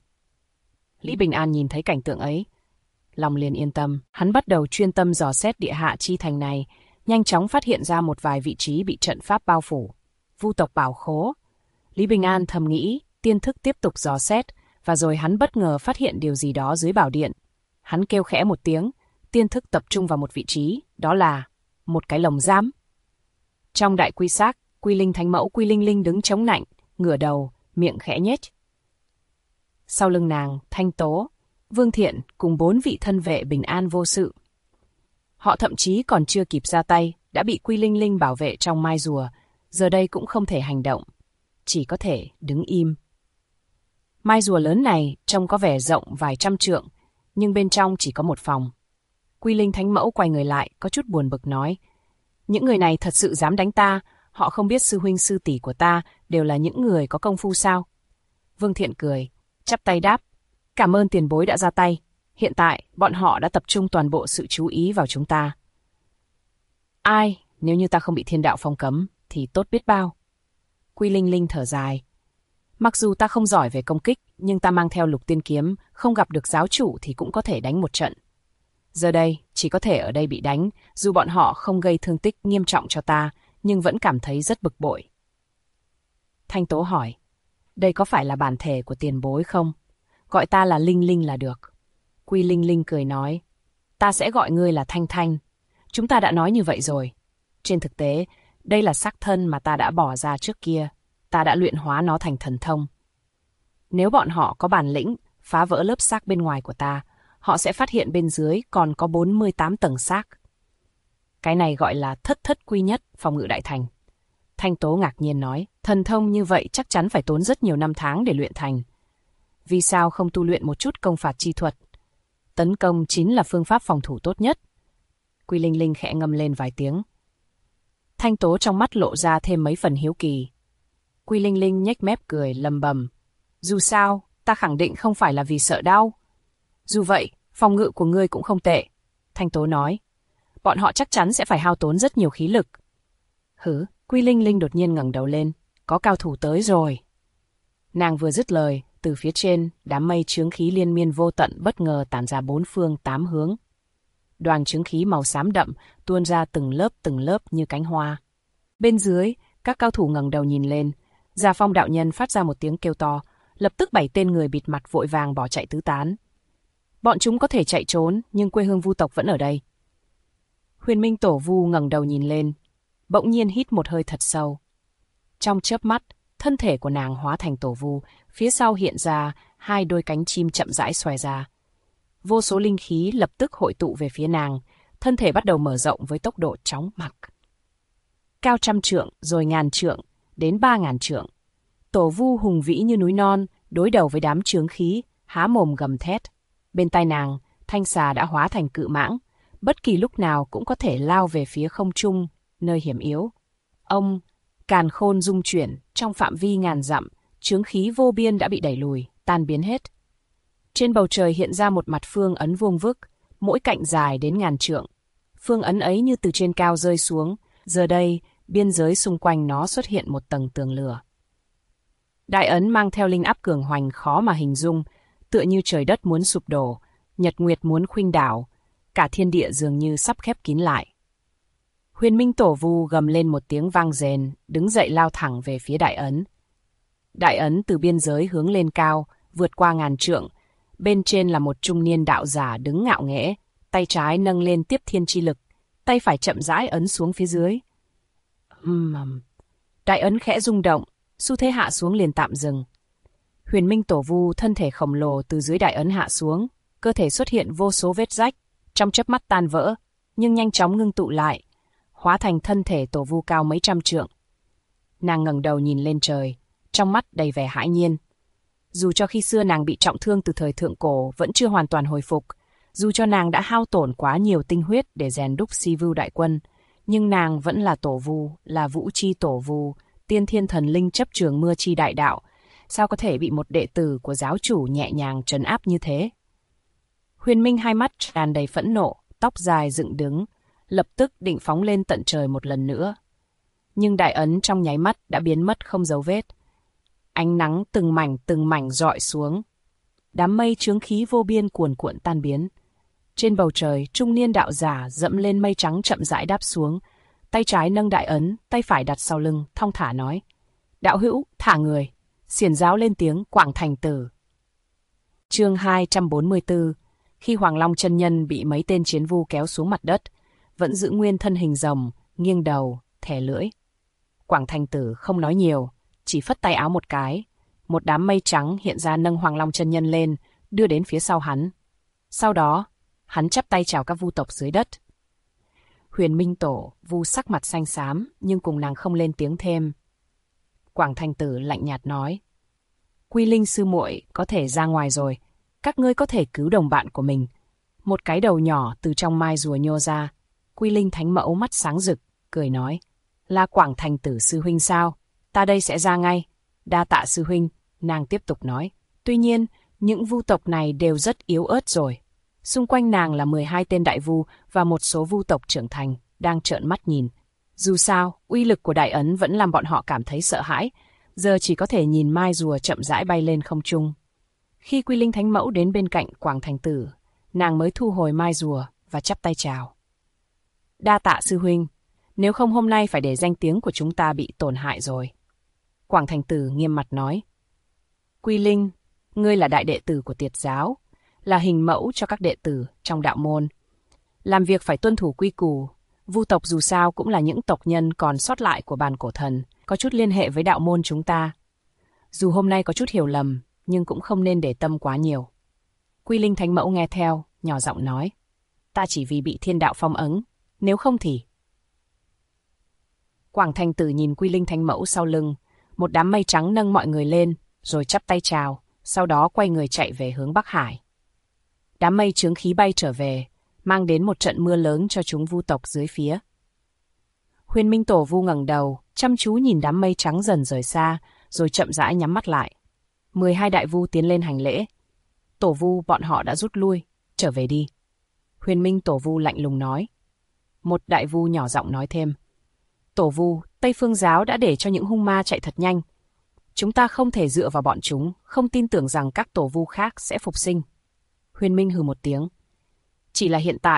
Lý Bình An nhìn thấy cảnh tượng ấy, lòng liền yên tâm. Hắn bắt đầu chuyên tâm dò xét địa hạ chi thành này, nhanh chóng phát hiện ra một vài vị trí bị trận pháp bao phủ. Vu tộc bảo khố. Lý Bình An thầm nghĩ, tiên thức tiếp tục dò xét, và rồi hắn bất ngờ phát hiện điều gì đó dưới bảo điện. Hắn kêu khẽ một tiếng, tiên thức tập trung vào một vị trí, đó là một cái lồng giam. Trong đại quy xác, Quy Linh Thánh Mẫu Quy Linh Linh đứng chống nạnh, ngửa đầu, miệng khẽ nhếch. Sau lưng nàng, Thanh Tố, Vương Thiện cùng 4 vị thân vệ bình an vô sự. Họ thậm chí còn chưa kịp ra tay, đã bị Quy Linh Linh bảo vệ trong mai rùa, giờ đây cũng không thể hành động, chỉ có thể đứng im. Mai rùa lớn này trông có vẻ rộng vài trăm trượng, nhưng bên trong chỉ có một phòng. Quy Linh Thánh Mẫu quay người lại, có chút buồn bực nói: "Những người này thật sự dám đánh ta, họ không biết sư huynh sư tỷ của ta đều là những người có công phu sao?" Vương Thiện cười, chắp tay đáp: "Cảm ơn tiền bối đã ra tay, hiện tại bọn họ đã tập trung toàn bộ sự chú ý vào chúng ta." "Ai, nếu như ta không bị thiên đạo phong cấm thì tốt biết bao." Quy Linh Linh thở dài: "Mặc dù ta không giỏi về công kích, nhưng ta mang theo Lục Tiên kiếm, không gặp được giáo chủ thì cũng có thể đánh một trận. Giờ đây, chỉ có thể ở đây bị đánh, dù bọn họ không gây thương tích nghiêm trọng cho ta, nhưng vẫn cảm thấy rất bực bội." Thanh Tố hỏi: "Đây có phải là bản thể của tiền bối không? Gọi ta là Linh Linh là được." Quy Linh Linh cười nói: "Ta sẽ gọi ngươi là Thanh Thanh. Chúng ta đã nói như vậy rồi. Trên thực tế, đây là xác thân mà ta đã bỏ ra trước kia. Ta đã luyện hóa nó thành thần thông. Nếu bọn họ có bản lĩnh phá vỡ lớp xác bên ngoài của ta, họ sẽ phát hiện bên dưới còn có 48 tầng xác. Cái này gọi là thất thất quy nhất, phòng ngự đại thành." Thanh Tố ngạc nhiên nói: "Thần thông như vậy chắc chắn phải tốn rất nhiều năm tháng để luyện thành. Vì sao không tu luyện một chút công phạt chi thuật? Tấn công chính là phương pháp phòng thủ tốt nhất." Quy Linh Linh khẽ ngâm lên vài tiếng. Thanh Tố trong mắt lộ ra thêm mấy phần hiếu kỳ. Quy Linh Linh nhếch mép cười lầm bầm: "Dù sao, ta khẳng định không phải là vì sợ đau." "Dù vậy, phòng ngự của ngươi cũng không tệ." Thanh Tố nói: "Bọn họ chắc chắn sẽ phải hao tốn rất nhiều khí lực." "Hử?" Quy Linh Linh đột nhiên ngẩng đầu lên: "Có cao thủ tới rồi." Nàng vừa dứt lời, từ phía trên, đám mây chướng khí liên miên vô tận bất ngờ tản ra 4 phương 8 hướng. đoàn chứng khí màu xám đậm tuôn ra từng lớp như cánh hoa. Bên dưới, các cao thủ ngẩng đầu nhìn lên. Gia Phong đạo nhân phát ra một tiếng kêu to, lập tức 7 tên người bịt mặt vội vàng bỏ chạy tứ tán. Bọn chúng có thể chạy trốn, nhưng quê hương Vu tộc vẫn ở đây. Huyền Minh Tổ Vu ngẩng đầu nhìn lên, bỗng nhiên hít một hơi thật sâu. Trong chớp mắt, thân thể của nàng hóa thành Tổ Vu, phía sau hiện ra 2 đôi cánh chim chậm rãi xòe ra. Vô số linh khí lập tức hội tụ về phía nàng, thân thể bắt đầu mở rộng với tốc độ chóng mặt. Cao 100 trượng, rồi 1000 trượng, đến 3000 trượng. Tổ Vu hùng vĩ như núi non, đối đầu với đám chướng khí, há mồm gầm thét. Bên tai nàng, thanh xà đã hóa thành cự mãng, bất kỳ lúc nào cũng có thể lao về phía không trung, nơi hiểm yếu. Ông, càn khôn rung chuyển, trong phạm vi 1000 dặm, chướng khí vô biên đã bị đẩy lùi, tan biến hết. Trên bầu trời hiện ra một mặt phương ấn vuông vức, mỗi cạnh dài đến 1000 trượng. Phương ấn ấy như từ trên cao rơi xuống, giờ đây, biên giới xung quanh nó xuất hiện một tầng tường lửa. Đại ấn mang theo linh áp cường hoành khó mà hình dung, tựa như trời đất muốn sụp đổ, nhật nguyệt muốn khuynh đảo, cả thiên địa dường như sắp khép kín lại. Huyền Minh Tổ Vu gầm lên một tiếng vang rền, đứng dậy lao thẳng về phía đại ấn. Đại ấn từ biên giới hướng lên cao, vượt qua 1000 trượng. Bên trên là một trung niên đạo giả đứng ngạo nghễ, tay trái nâng lên tiếp thiên chi lực, tay phải chậm rãi ấn xuống phía dưới. Đại ấn khẽ rung động, xu thế hạ xuống liền tạm dừng. Huyền Minh Tổ Vu thân thể khổng lồ từ dưới đại ấn hạ xuống, cơ thể xuất hiện vô số vết rách, trong chớp mắt tan vỡ, nhưng nhanh chóng ngưng tụ lại, hóa thành thân thể Tổ Vu cao mấy trăm trượng. Nàng ngẩng đầu nhìn lên trời, trong mắt đầy vẻ hãi nhiên. Dù cho khi xưa nàng bị trọng thương từ thời thượng cổ vẫn chưa hoàn toàn hồi phục, dù cho nàng đã hao tổn quá nhiều tinh huyết để rèn đúc Si Vưu đại quân, nhưng nàng vẫn là Tổ Vu, là Vũ Chi Tổ Vu, tiên thiên thần linh chấp trường mưa chi đại đạo. Sao có thể bị một đệ tử của giáo chủ nhẹ nhàng trấn áp như thế? Huyền Minh hai mắt tràn đầy phẫn nộ, tóc dài dựng đứng, lập tức định phóng lên tận trời một lần nữa. Nhưng đại ấn trong nháy mắt đã biến mất không dấu vết. Ánh nắng từng mảnh rọi xuống. Đám mây chướng khí vô biên cuồn cuộn tan biến. Trên bầu trời, trung niên đạo giả dẫm lên mây trắng chậm rãi đáp xuống. Tay trái nâng đại ấn, tay phải đặt sau lưng, thong thả nói. Đạo hữu, thả người. Xiển giáo lên tiếng Quảng Thành Tử. Chương 244. Khi Hoàng Long chân nhân bị mấy tên chiến vu kéo xuống mặt đất, vẫn giữ nguyên thân hình rồng, nghiêng đầu, thè lưỡi. Quảng Thành Tử không nói nhiều, chỉ phất tay áo một cái. Một đám mây trắng hiện ra nâng Hoàng Long chân nhân lên, đưa đến phía sau hắn. Sau đó, hắn chắp tay chào các vu tộc dưới đất. Huyền Minh Tổ Vu sắc mặt xanh xám, nhưng cùng nàng không lên tiếng thêm. Quảng Thành Tử lạnh nhạt nói. Quy Linh sư muội có thể ra ngoài rồi, các ngươi có thể cứu đồng bạn của mình. Một cái đầu nhỏ từ trong mai rùa nhô ra. Quy Linh thánh mẫu mắt sáng rực, cười nói. Là Quảng Thành Tử sư huynh sao? Ta đây sẽ ra ngay. Đa tạ sư huynh, nàng tiếp tục nói. Tuy nhiên, những vu tộc này đều rất yếu ớt rồi. Xung quanh nàng là 12 tên đại vu và một số vu tộc trưởng thành, đang trợn mắt nhìn. Dù sao, uy lực của đại ấn vẫn làm bọn họ cảm thấy sợ hãi, giờ chỉ có thể nhìn mai rùa chậm rãi bay lên không trung. Khi Quy Linh thánh mẫu đến bên cạnh Quảng Thành Tử, nàng mới thu hồi mai rùa và chắp tay chào. Đa tạ sư huynh, nếu không hôm nay phải để danh tiếng của chúng ta bị tổn hại rồi. Quảng Thành Tử nghiêm mặt nói. Quy Linh, ngươi là đại đệ tử của Tiệt giáo, là hình mẫu cho các đệ tử trong đạo môn. Làm việc phải tuân thủ quy củ. Vu tộc dù sao cũng là những tộc nhân còn sót lại của bàn cổ thần, có chút liên hệ với đạo môn chúng ta. Dù hôm nay có chút hiểu lầm, nhưng cũng không nên để tâm quá nhiều. Quy Linh thánh mẫu nghe theo, nhỏ giọng nói. Ta chỉ vì bị thiên đạo phong ấn, nếu không thì... Quảng Thành Tử nhìn Quy Linh thánh mẫu sau lưng, một đám mây trắng nâng mọi người lên, rồi chắp tay chào, sau đó quay người chạy về hướng Bắc Hải. Đám mây chướng khí bay trở về, mang đến một trận mưa lớn cho chúng vu tộc dưới phía. Huyền Minh Tổ Vu ngẩng đầu, chăm chú nhìn đám mây trắng dần rời xa, rồi chậm rãi nhắm mắt lại. 12 đại vu tiến lên hành lễ. Tổ Vu bọn họ đã rút lui, trở về đi. Huyền Minh Tổ Vu lạnh lùng nói. Một đại vu nhỏ giọng nói thêm. Tổ Vu, Tây Phương giáo đã để cho những hung ma chạy thật nhanh. Chúng ta không thể dựa vào bọn chúng, không tin tưởng rằng các tổ vu khác sẽ phục sinh. Huyền Minh hừ một tiếng. Chỉ là hiện tại,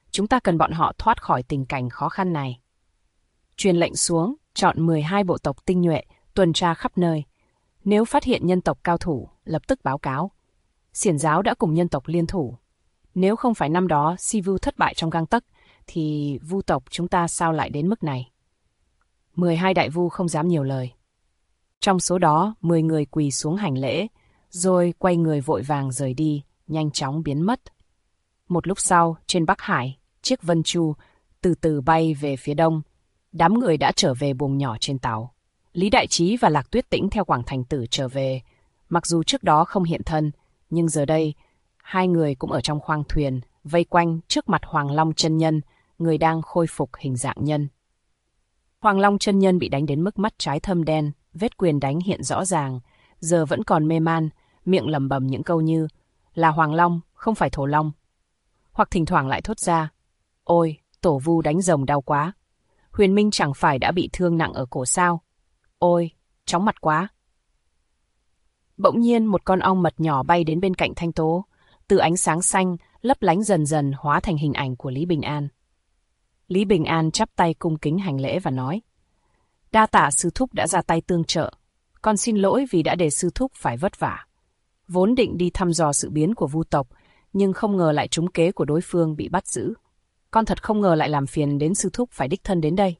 Chúng ta cần bọn họ thoát khỏi tình cảnh khó khăn này. Truyền lệnh xuống, chọn 12 bộ tộc tinh nhuệ, tuần tra khắp nơi. Nếu phát hiện nhân tộc cao thủ, lập tức báo cáo. Xiển giáo đã cùng nhân tộc liên thủ. Nếu không phải năm đó Sivu thất bại trong gang tấc, thì vu tộc chúng ta sao lại đến mức này? 12 đại vu không dám nhiều lời. Trong số đó, 10 người quỳ xuống hành lễ, rồi quay người vội vàng rời đi, nhanh chóng biến mất. Một lúc sau, trên Bắc Hải, chiếc Vân Chu từ từ bay về phía đông. Đám người đã trở về buồng nhỏ trên tàu. Lý Đại Trí và Lạc Tuyết Tĩnh theo Quảng Thành Tử trở về. Mặc dù trước đó không hiện thân, nhưng giờ đây, hai người cũng ở trong khoang thuyền, vây quanh trước mặt Hoàng Long chân nhân, người đang khôi phục hình dạng nhân. Hoàng Long chân nhân bị đánh đến mức mắt trái thâm đen, vết quyền đánh hiện rõ ràng, giờ vẫn còn mê man, miệng lẩm bẩm những câu như là Hoàng Long, không phải Thổ Long. Hoặc thỉnh thoảng lại thốt ra, ôi, tổ vu đánh rồng đau quá. Huyền Minh chẳng phải đã bị thương nặng ở cổ sao? Ôi, chóng mặt quá. Bỗng nhiên một con ong mật nhỏ bay đến bên cạnh Thanh Tố, từ ánh sáng xanh lấp lánh dần dần hóa thành hình ảnh của Lý Bình An. Lý Bình An chắp tay cung kính hành lễ và nói, đa tạ sư thúc đã ra tay tương trợ, con xin lỗi vì đã để sư thúc phải vất vả. Vốn định đi thăm dò sự biến của vu tộc, nhưng không ngờ lại trúng kế của đối phương bị bắt giữ. Con thật không ngờ lại làm phiền đến sư thúc phải đích thân đến đây.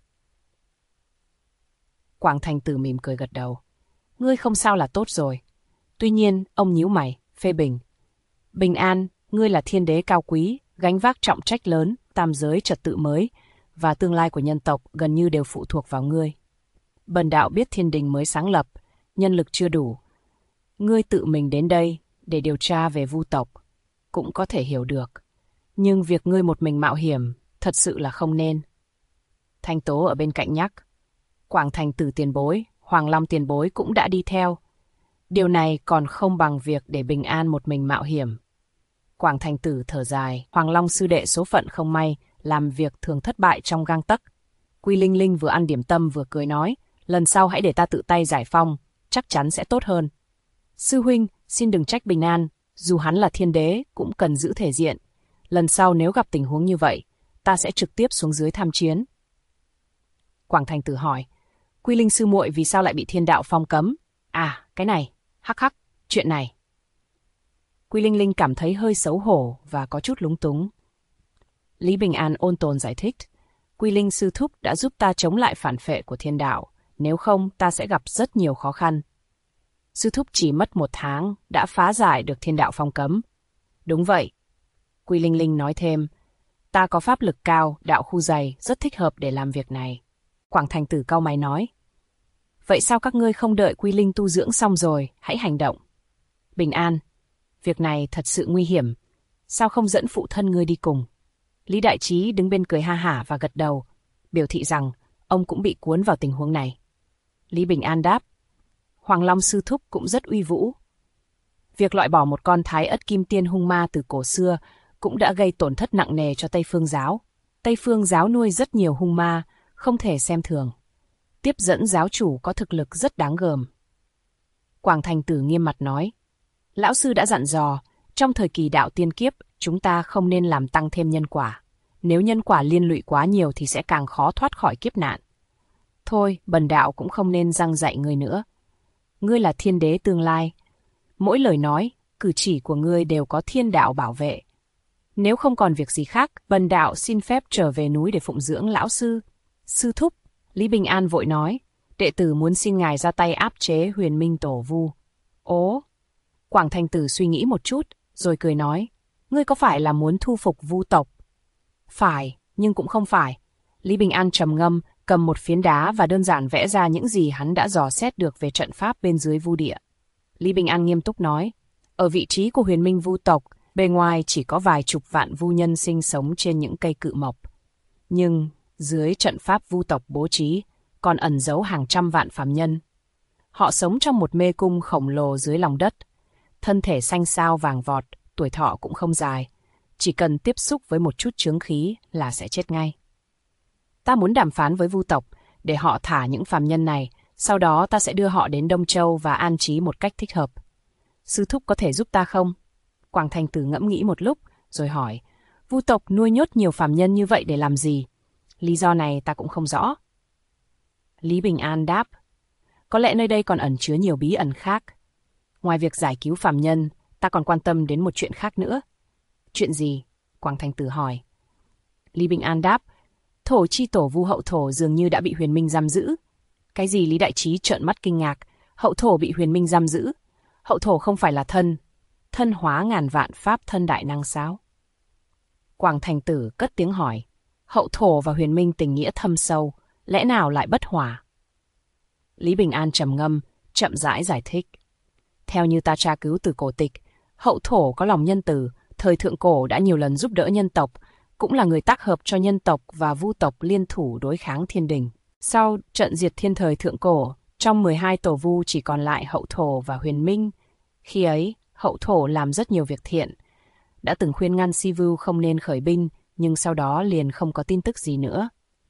Quảng Thành Tử mỉm cười gật đầu. Ngươi không sao là tốt rồi. Tuy nhiên, ông nhíu mày, phê bình. Bình An, ngươi là thiên đế cao quý, gánh vác trọng trách lớn, tam giới trật tự mới, và tương lai của nhân tộc gần như đều phụ thuộc vào ngươi. Bần đạo biết thiên đình mới sáng lập, nhân lực chưa đủ. Ngươi tự mình đến đây để điều tra về vu tộc, cũng có thể hiểu được. Nhưng việc ngươi một mình mạo hiểm thật sự là không nên. Thanh Tố ở bên cạnh nhắc. Quảng Thành Tử tiền bối, Hoàng Long tiền bối cũng đã đi theo. Điều này còn không bằng việc để Bình An một mình mạo hiểm. Quảng Thành Tử thở dài, Hoàng Long sư đệ số phận không may, làm việc thường thất bại trong gang tấc. Quy Linh Linh vừa ăn điểm tâm vừa cười nói, lần sau hãy để ta tự tay giải phong, chắc chắn sẽ tốt hơn. Sư huynh, xin đừng trách Bình An, dù hắn là thiên đế cũng cần giữ thể diện. Lần sau nếu gặp tình huống như vậy, ta sẽ trực tiếp xuống dưới tham chiến. Quảng Thành Tử hỏi, Quy Linh sư muội vì sao lại bị thiên đạo phong cấm? À, cái này, hắc hắc, chuyện này. Quy Linh Linh cảm thấy hơi xấu hổ và có chút lúng túng. Lý Bình An ôn tồn giải thích, Quy Linh sư thúc đã giúp ta chống lại phản phệ của thiên đạo, nếu không ta sẽ gặp rất nhiều khó khăn. Sư thúc chỉ mất 1 tháng đã phá giải được thiên đạo phong cấm. Đúng vậy. Quy Linh Linh nói thêm, ta có pháp lực cao, đạo khu dày, rất thích hợp để làm việc này. Quảng Thành Tử cau mày nói, vậy sao các ngươi không đợi Quy Linh tu dưỡng xong rồi, hãy hành động? Bình An, việc này thật sự nguy hiểm, sao không dẫn phụ thân ngươi đi cùng? Lý Đại Trí đứng bên cười ha hả và gật đầu, biểu thị rằng ông cũng bị cuốn vào tình huống này. Lý Bình An đáp, Hoàng Long sư thúc cũng rất uy vũ. Việc loại bỏ một con Thái Ất Kim Tiên hung ma từ cổ xưa cũng đã gây tổn thất nặng nề cho Tây Phương giáo. Tây Phương giáo nuôi rất nhiều hung ma, không thể xem thường. Tiếp dẫn giáo chủ có thực lực rất đáng gờm. Quảng Thành Tử nghiêm mặt nói, lão sư đã dặn dò, trong thời kỳ đạo tiên kiếp, chúng ta không nên làm tăng thêm nhân quả. Nếu nhân quả liên lụy quá nhiều thì sẽ càng khó thoát khỏi kiếp nạn. Thôi, bần đạo cũng không nên răng dạy ngươi nữa. Ngươi là thiên đế tương lai. Mỗi lời nói, cử chỉ của ngươi đều có thiên đạo bảo vệ. Nếu không còn việc gì khác, bần đạo xin phép trở về núi để phụng dưỡng lão sư. Sư thúc, Lý Bình An vội nói, đệ tử muốn xin ngài ra tay áp chế Huyền Minh tổ vu. Ố! Quảng Thành Tử suy nghĩ một chút, rồi cười nói, ngươi có phải là muốn thu phục vu tộc? Phải, nhưng cũng không phải. Lý Bình An trầm ngâm, cầm một phiến đá và đơn giản vẽ ra những gì hắn đã dò xét được về trận pháp bên dưới vu địa. Lý Bình An nghiêm túc nói, ở vị trí của Huyền Minh vu tộc, bề ngoài chỉ có vài chục vạn vu nhân sinh sống trên những cây cự mộc. Nhưng dưới trận pháp vu tộc bố trí, còn ẩn giấu hàng trăm vạn phàm nhân. Họ sống trong một mê cung khổng lồ dưới lòng đất. Thân thể xanh xao vàng vọt, tuổi thọ cũng không dài. Chỉ cần tiếp xúc với một chút chướng khí là sẽ chết ngay. Ta muốn đàm phán với vu tộc để họ thả những phàm nhân này, sau đó ta sẽ đưa họ đến Đông Châu và an trí một cách thích hợp. Sư thúc có thể giúp ta không? Quảng Thành Tử ngẫm nghĩ một lúc, rồi hỏi, Vu tộc nuôi nhốt nhiều phàm nhân như vậy để làm gì? Lý do này ta cũng không rõ. Lý Bình An đáp, có lẽ nơi đây còn ẩn chứa nhiều bí ẩn khác. Ngoài việc giải cứu phàm nhân, ta còn quan tâm đến một chuyện khác nữa. Chuyện gì? Quảng Thành Tử hỏi. Lý Bình An đáp, thổ chi tổ Vu Hậu Thổ dường như đã bị Huyền Minh giam giữ. Cái gì? Lý Đại Trí trợn mắt kinh ngạc. Hậu Thổ bị Huyền Minh giam giữ? Hậu Thổ không phải là thân hóa ngàn vạn pháp thân đại năng sao? Quảng Thành Tử cất tiếng hỏi, Hậu Thổ và Huyền Minh tình nghĩa thâm sâu, lẽ nào lại bất hòa? Lý Bình An trầm ngâm, chậm rãi giải thích. Theo như ta tra cứu từ cổ tịch, Hậu Thổ có lòng nhân từ, thời thượng cổ đã nhiều lần giúp đỡ nhân tộc, cũng là người tác hợp cho nhân tộc và Vu tộc liên thủ đối kháng thiên đình. Sau trận diệt thiên thời thượng cổ, trong 12 tổ Vu chỉ còn lại Hậu Thổ và Huyền Minh. Khi ấy, Hậu Thổ làm rất nhiều việc thiện, đã từng khuyên ngăn Sivu không nên khởi binh, nhưng sau đó liền không có tin tức gì nữa.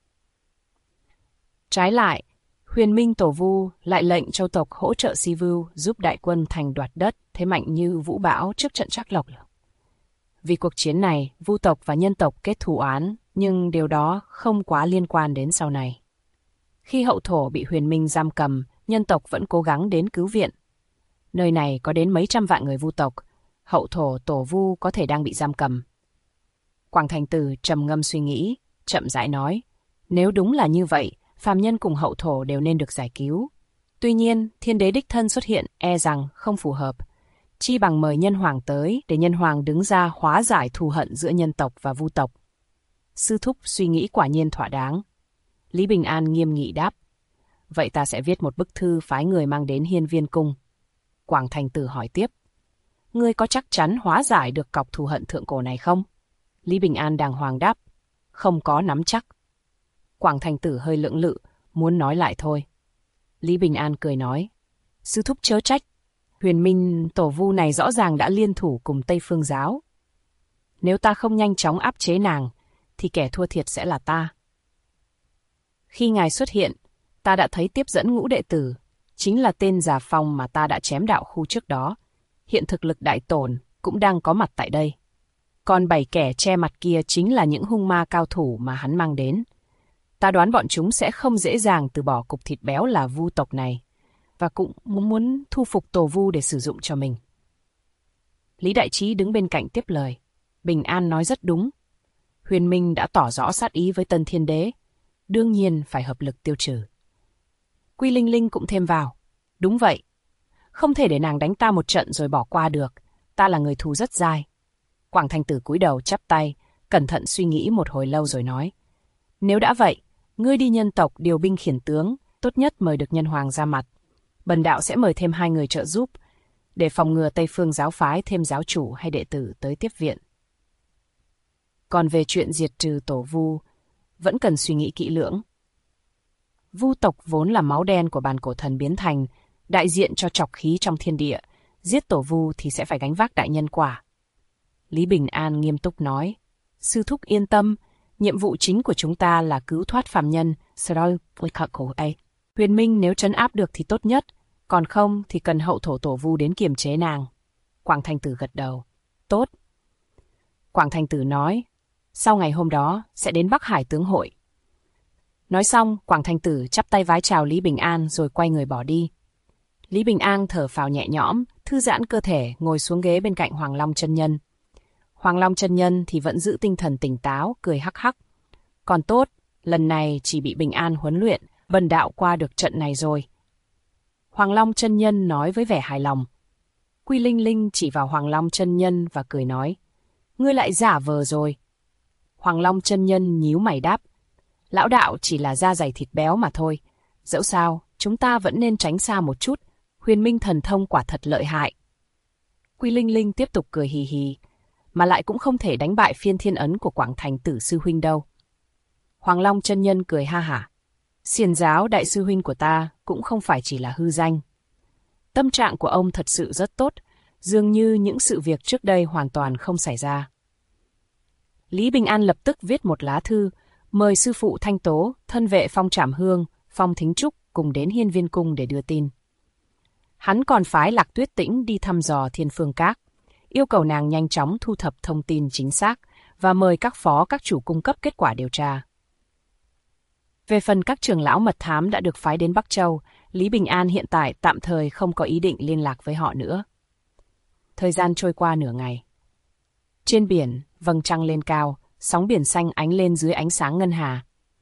Trái lại, Huyền Minh tổ Vu lại lệnh châu tộc hỗ trợ Sivu giúp đại quân thành đoạt đất, thế mạnh như vũ bão trước trận Trắc Lộc. Vì cuộc chiến này, Vu tộc và nhân tộc kết thù oán, nhưng điều đó không quá liên quan đến sau này. Khi Hậu Thổ bị Huyền Minh giam cầm, nhân tộc vẫn cố gắng đến cứu viện. Nơi này có đến mấy trăm vạn người Vu tộc, Hậu Thổ tổ Vu có thể đang bị giam cầm. Quảng Thành Tử trầm ngâm suy nghĩ, chậm rãi nói, nếu đúng là như vậy, phàm nhân cùng Hậu Thổ đều nên được giải cứu. Tuy nhiên, thiên đế đích thân xuất hiện e rằng không phù hợp. Chi bằng mời nhân hoàng tới để nhân hoàng đứng ra hóa giải thù hận giữa nhân tộc và Vu tộc. Sư thúc suy nghĩ quả nhiên thỏa đáng. Lý Bình An nghiêm nghị đáp, vậy ta sẽ viết một bức thư phái người mang đến Hiên Viên Cung. Quảng Thành Tử hỏi tiếp, ngươi có chắc chắn hóa giải được cọc thù hận thượng cổ này không? Lý Bình An đàng hoàng đáp, không có nắm chắc. Quảng Thành Tử hơi lưỡng lự, muốn nói lại thôi. Lý Bình An cười nói, sư thúc chớ trách, Huyền Minh tổ Vu này rõ ràng đã liên thủ cùng Tây Phương giáo. Nếu ta không nhanh chóng áp chế nàng, thì kẻ thua thiệt sẽ là ta. Khi ngài xuất hiện, ta đã thấy tiếp dẫn ngũ đệ tử, chính là tên Già Phong mà ta đã chém đạo khu trước đó. Hiện thực lực đại tổn cũng đang có mặt tại đây. Còn 7 kẻ che mặt kia chính là những hung ma cao thủ mà hắn mang đến. Ta đoán bọn chúng sẽ không dễ dàng từ bỏ cục thịt béo là Vu tộc này, và cũng muốn thu phục tổ Vu để sử dụng cho mình. Lý Đại Trí đứng bên cạnh tiếp lời. Bình An nói rất đúng. Huyền Minh đã tỏ rõ sát ý với Tân Thiên Đế, đương nhiên phải hợp lực tiêu trừ. Quy Linh Linh cũng thêm vào. Đúng vậy. Không thể để nàng đánh ta một trận rồi bỏ qua được. Ta là người thù rất dai. Quảng Thành Tử cúi đầu chắp tay, cẩn thận suy nghĩ một hồi lâu rồi nói. Nếu đã vậy, ngươi đi nhân tộc điều binh khiển tướng, tốt nhất mời được nhân hoàng ra mặt. Bần đạo sẽ mời thêm 2 người trợ giúp, để phòng ngừa Tây Phương giáo phái thêm giáo chủ hay đệ tử tới tiếp viện. Còn về chuyện diệt trừ tổ Vu, vẫn cần suy nghĩ kỹ lưỡng. Vu tộc vốn là máu đen của bàn cổ thần biến thành, đại diện cho trọc khí trong thiên địa, giết tổ Vu thì sẽ phải gánh vác đại nhân quả. Lý Bình An nghiêm túc nói, sư thúc yên tâm, nhiệm vụ chính của chúng ta là cứu thoát phàm nhân. Huyền Minh nếu trấn áp được thì tốt nhất, còn không thì cần Hậu Thổ tổ Vu đến kiềm chế nàng. Quảng Thành Tử gật đầu. Tốt. Quảng Thành Tử nói, sau ngày hôm đó sẽ đến Bắc Hải tướng hội. Nói xong, Quảng Thành Tử chắp tay vái chào Lý Bình An rồi quay người bỏ đi. Lý Bình An thở phào nhẹ nhõm, thư giãn cơ thể, ngồi xuống ghế bên cạnh Hoàng Long chân nhân. Hoàng Long chân nhân thì vẫn giữ tinh thần tỉnh táo, cười hắc hắc. Còn tốt, lần này chỉ bị Bình An huấn luyện, bần đạo qua được trận này rồi. Hoàng Long chân nhân nói với vẻ hài lòng. Quy Linh Linh chỉ vào Hoàng Long chân nhân và cười nói, ngươi lại giả vờ rồi. Hoàng Long chân nhân nhíu mày đáp, lão đạo chỉ là da dày thịt béo mà thôi. Dẫu sao, chúng ta vẫn nên tránh xa một chút, Huyền Minh thần thông quả thật lợi hại. Quy Linh Linh tiếp tục cười hì hì, mà lại cũng không thể đánh bại phiên thiên ấn của Quảng Thành Tử sư huynh đâu. Hoàng Long chân nhân cười ha hả. Xiển giáo đại sư huynh của ta cũng không phải chỉ là hư danh. Tâm trạng của ông thật sự rất tốt, dường như những sự việc trước đây hoàn toàn không xảy ra. Lý Bình An lập tức viết một lá thư, mời sư phụ Thanh Tố, thân vệ Phong Trảm Hương, Phong Thính Trúc cùng đến Hiên Viên Cung để đưa tin. Hắn còn phái Lạc Tuyết Tĩnh đi thăm dò Thiên Phương Các, yêu cầu nàng nhanh chóng thu thập thông tin chính xác và mời các phó các chủ cung cấp kết quả điều tra. Về phần các trưởng lão mật thám đã được phái đến Bắc Châu, Lý Bình An hiện tại tạm thời không có ý định liên lạc với họ nữa. Thời gian trôi qua nửa ngày. Trên biển, vầng trăng lên cao, sóng biển xanh ánh lên dưới ánh sáng ngân hà.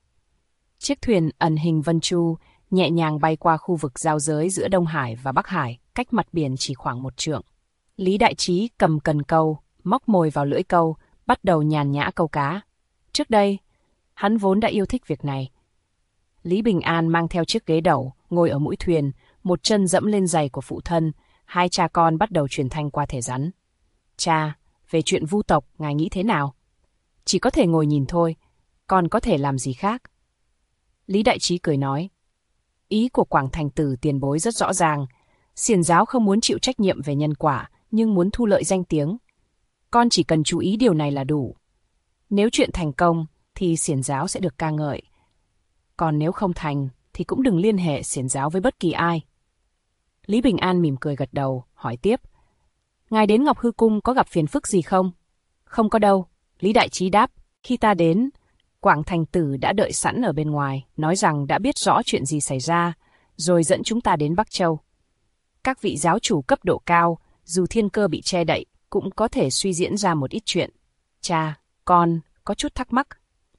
Chiếc thuyền ẩn hình vân chu nhẹ nhàng bay qua khu vực giao giới giữa Đông Hải và Bắc Hải, cách mặt biển chỉ khoảng 1 trượng. Lý Đại Trí cầm cần câu, móc mồi vào lưỡi câu, bắt đầu nhàn nhã câu cá. Trước đây, hắn vốn đã yêu thích việc này. Lý Bình An mang theo chiếc ghế đầu, ngồi ở mũi thuyền, một chân dẫm lên giày của phụ thân, hai cha con bắt đầu truyền thanh qua thể rắn. Cha, về chuyện Vu tộc, ngài nghĩ thế nào? Chỉ có thể ngồi nhìn thôi, còn có thể làm gì khác? Lý Đại Trí cười nói. Ý của Quảng Thành Tử tiền bối rất rõ ràng. Xiển giáo không muốn chịu trách nhiệm về nhân quả, nhưng muốn thu lợi danh tiếng. Con chỉ cần chú ý điều này là đủ. Nếu chuyện thành công, thì xiển giáo sẽ được ca ngợi. Còn nếu không thành, thì cũng đừng liên hệ xiển giáo với bất kỳ ai. Lý Bình An mỉm cười gật đầu, hỏi tiếp. Ngài đến Ngọc Hư Cung có gặp phiền phức gì không? Không có đâu, Lý Đại Trí đáp. Khi ta đến, Quảng Thành Tử đã đợi sẵn ở bên ngoài, nói rằng đã biết rõ chuyện gì xảy ra, rồi dẫn chúng ta đến Bắc Châu. Các vị giáo chủ cấp độ cao, dù thiên cơ bị che đậy, cũng có thể suy diễn ra một ít chuyện. Cha, con có chút thắc mắc.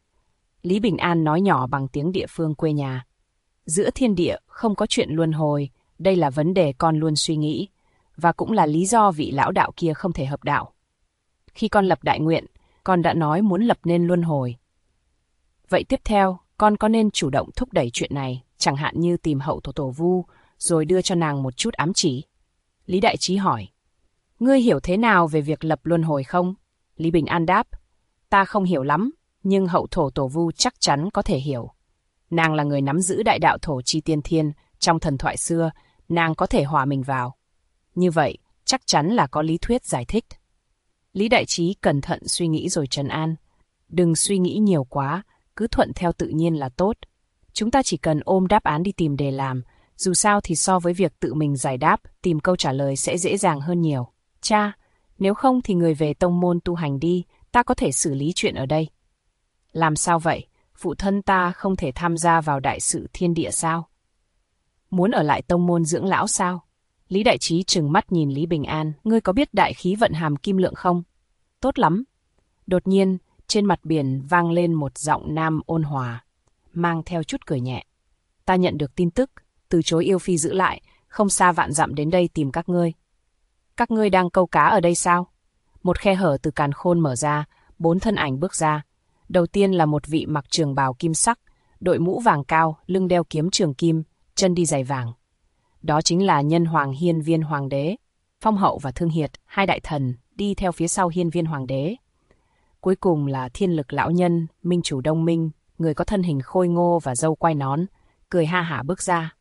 Lý Bình An nói nhỏ bằng tiếng địa phương quê nhà. Giữa thiên địa không có chuyện luân hồi, đây là vấn đề con luôn suy nghĩ, và cũng là lý do vị lão đạo kia không thể hợp đạo. Khi con lập đại nguyện, con đã nói muốn lập nên luân hồi. Vậy tiếp theo, con có nên chủ động thúc đẩy chuyện này, chẳng hạn như tìm hậu thổ tổ Vu, rồi đưa cho nàng một chút ám chỉ? Lý Đại Trí hỏi. Ngươi hiểu thế nào về việc lập luân hồi không? Lý Bình An đáp. Ta không hiểu lắm, nhưng hậu thổ tổ Vu chắc chắn có thể hiểu. Nàng là người nắm giữ đại đạo thổ chi tiên thiên, trong thần thoại xưa, nàng có thể hòa mình vào. Như vậy, chắc chắn là có lý thuyết giải thích. Lý Đại Trí cẩn thận suy nghĩ rồi trấn an. Đừng suy nghĩ nhiều quá, cứ thuận theo tự nhiên là tốt. Chúng ta chỉ cần ôm đáp án đi tìm để làm, dù sao thì so với việc tự mình giải đáp, tìm câu trả lời sẽ dễ dàng hơn nhiều. Cha, nếu không thì người về tông môn tu hành đi, ta có thể xử lý chuyện ở đây. Làm sao vậy? Phụ thân ta không thể tham gia vào đại sự thiên địa sao? Muốn ở lại tông môn dưỡng lão sao? Lý Đại Trí trừng mắt nhìn Lý Bình An. Ngươi có biết đại khí vận hàm kim lượng không? Tốt lắm. Đột nhiên, trên mặt biển vang lên một giọng nam ôn hòa, mang theo chút cười nhẹ. Ta nhận được tin tức, từ chối yêu phi giữ lại, không xa vạn dặm đến đây tìm các ngươi. Các ngươi đang câu cá ở đây sao? Một khe hở từ càn khôn mở ra, 4 thân ảnh bước ra. Đầu tiên là một vị mặc trường bào kim sắc, đội mũ vàng cao, lưng đeo kiếm trường kim, chân đi giày vàng. Đó chính là Nhân Hoàng Hiên Viên Hoàng đế. Phong Hậu và Thương Hiệt, hai đại thần, đi theo phía sau Hiên Viên Hoàng đế. Cuối cùng là Thiên Lực lão nhân, minh chủ Đông Minh, người có thân hình khôi ngô và râu quai nón, cười ha hả bước ra.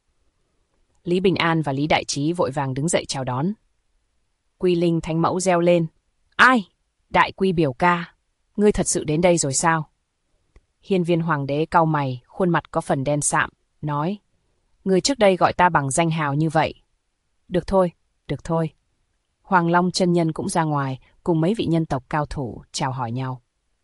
Lý Bình An và Lý Đại Trí vội vàng đứng dậy chào đón. Quy Linh Thánh Mẫu reo lên. Ai? Đại Quy biểu ca, ngươi thật sự đến đây rồi sao? Hiên Viên Hoàng đế cau mày, khuôn mặt có phần đen sạm, nói. Ngươi trước đây gọi ta bằng danh hào như vậy. Được thôi, được thôi. Hoàng Long chân nhân cũng ra ngoài, cùng mấy vị nhân tộc cao thủ chào hỏi nhau.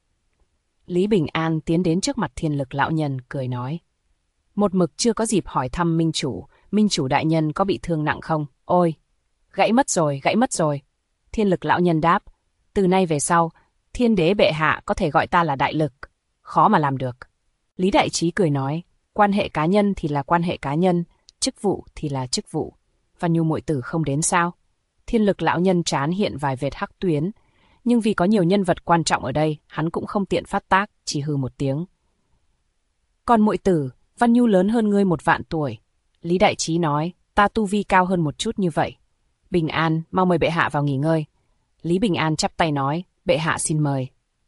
Lý Bình An tiến đến trước mặt Thiên Lực lão nhân, cười nói. Một mực chưa có dịp hỏi thăm Minh chủ đại nhân có bị thương nặng không? Ôi, gãy mất rồi. Thiên Lực lão nhân đáp. Từ nay về sau, Thiên đế bệ hạ có thể gọi ta là Đại Lực. Khó mà làm được. Lý Đại Trí cười nói. Quan hệ cá nhân thì là quan hệ cá nhân, chức vụ thì là chức vụ. Văn Nhu muội tử không đến sao? Thiên Lực lão nhân trán hiện vài vệt hắc tuyến, nhưng vì có nhiều nhân vật quan trọng ở đây, hắn cũng không tiện phát tác, chỉ hừ một tiếng. Còn muội tử, Văn Nhu lớn hơn ngươi 1 vạn tuổi. Lý Đại Trí nói, ta tu vi cao hơn một chút như vậy. Bình An, mau mời bệ hạ vào nghỉ ngơi. Lý Bình An chắp tay nói, bệ hạ xin mời.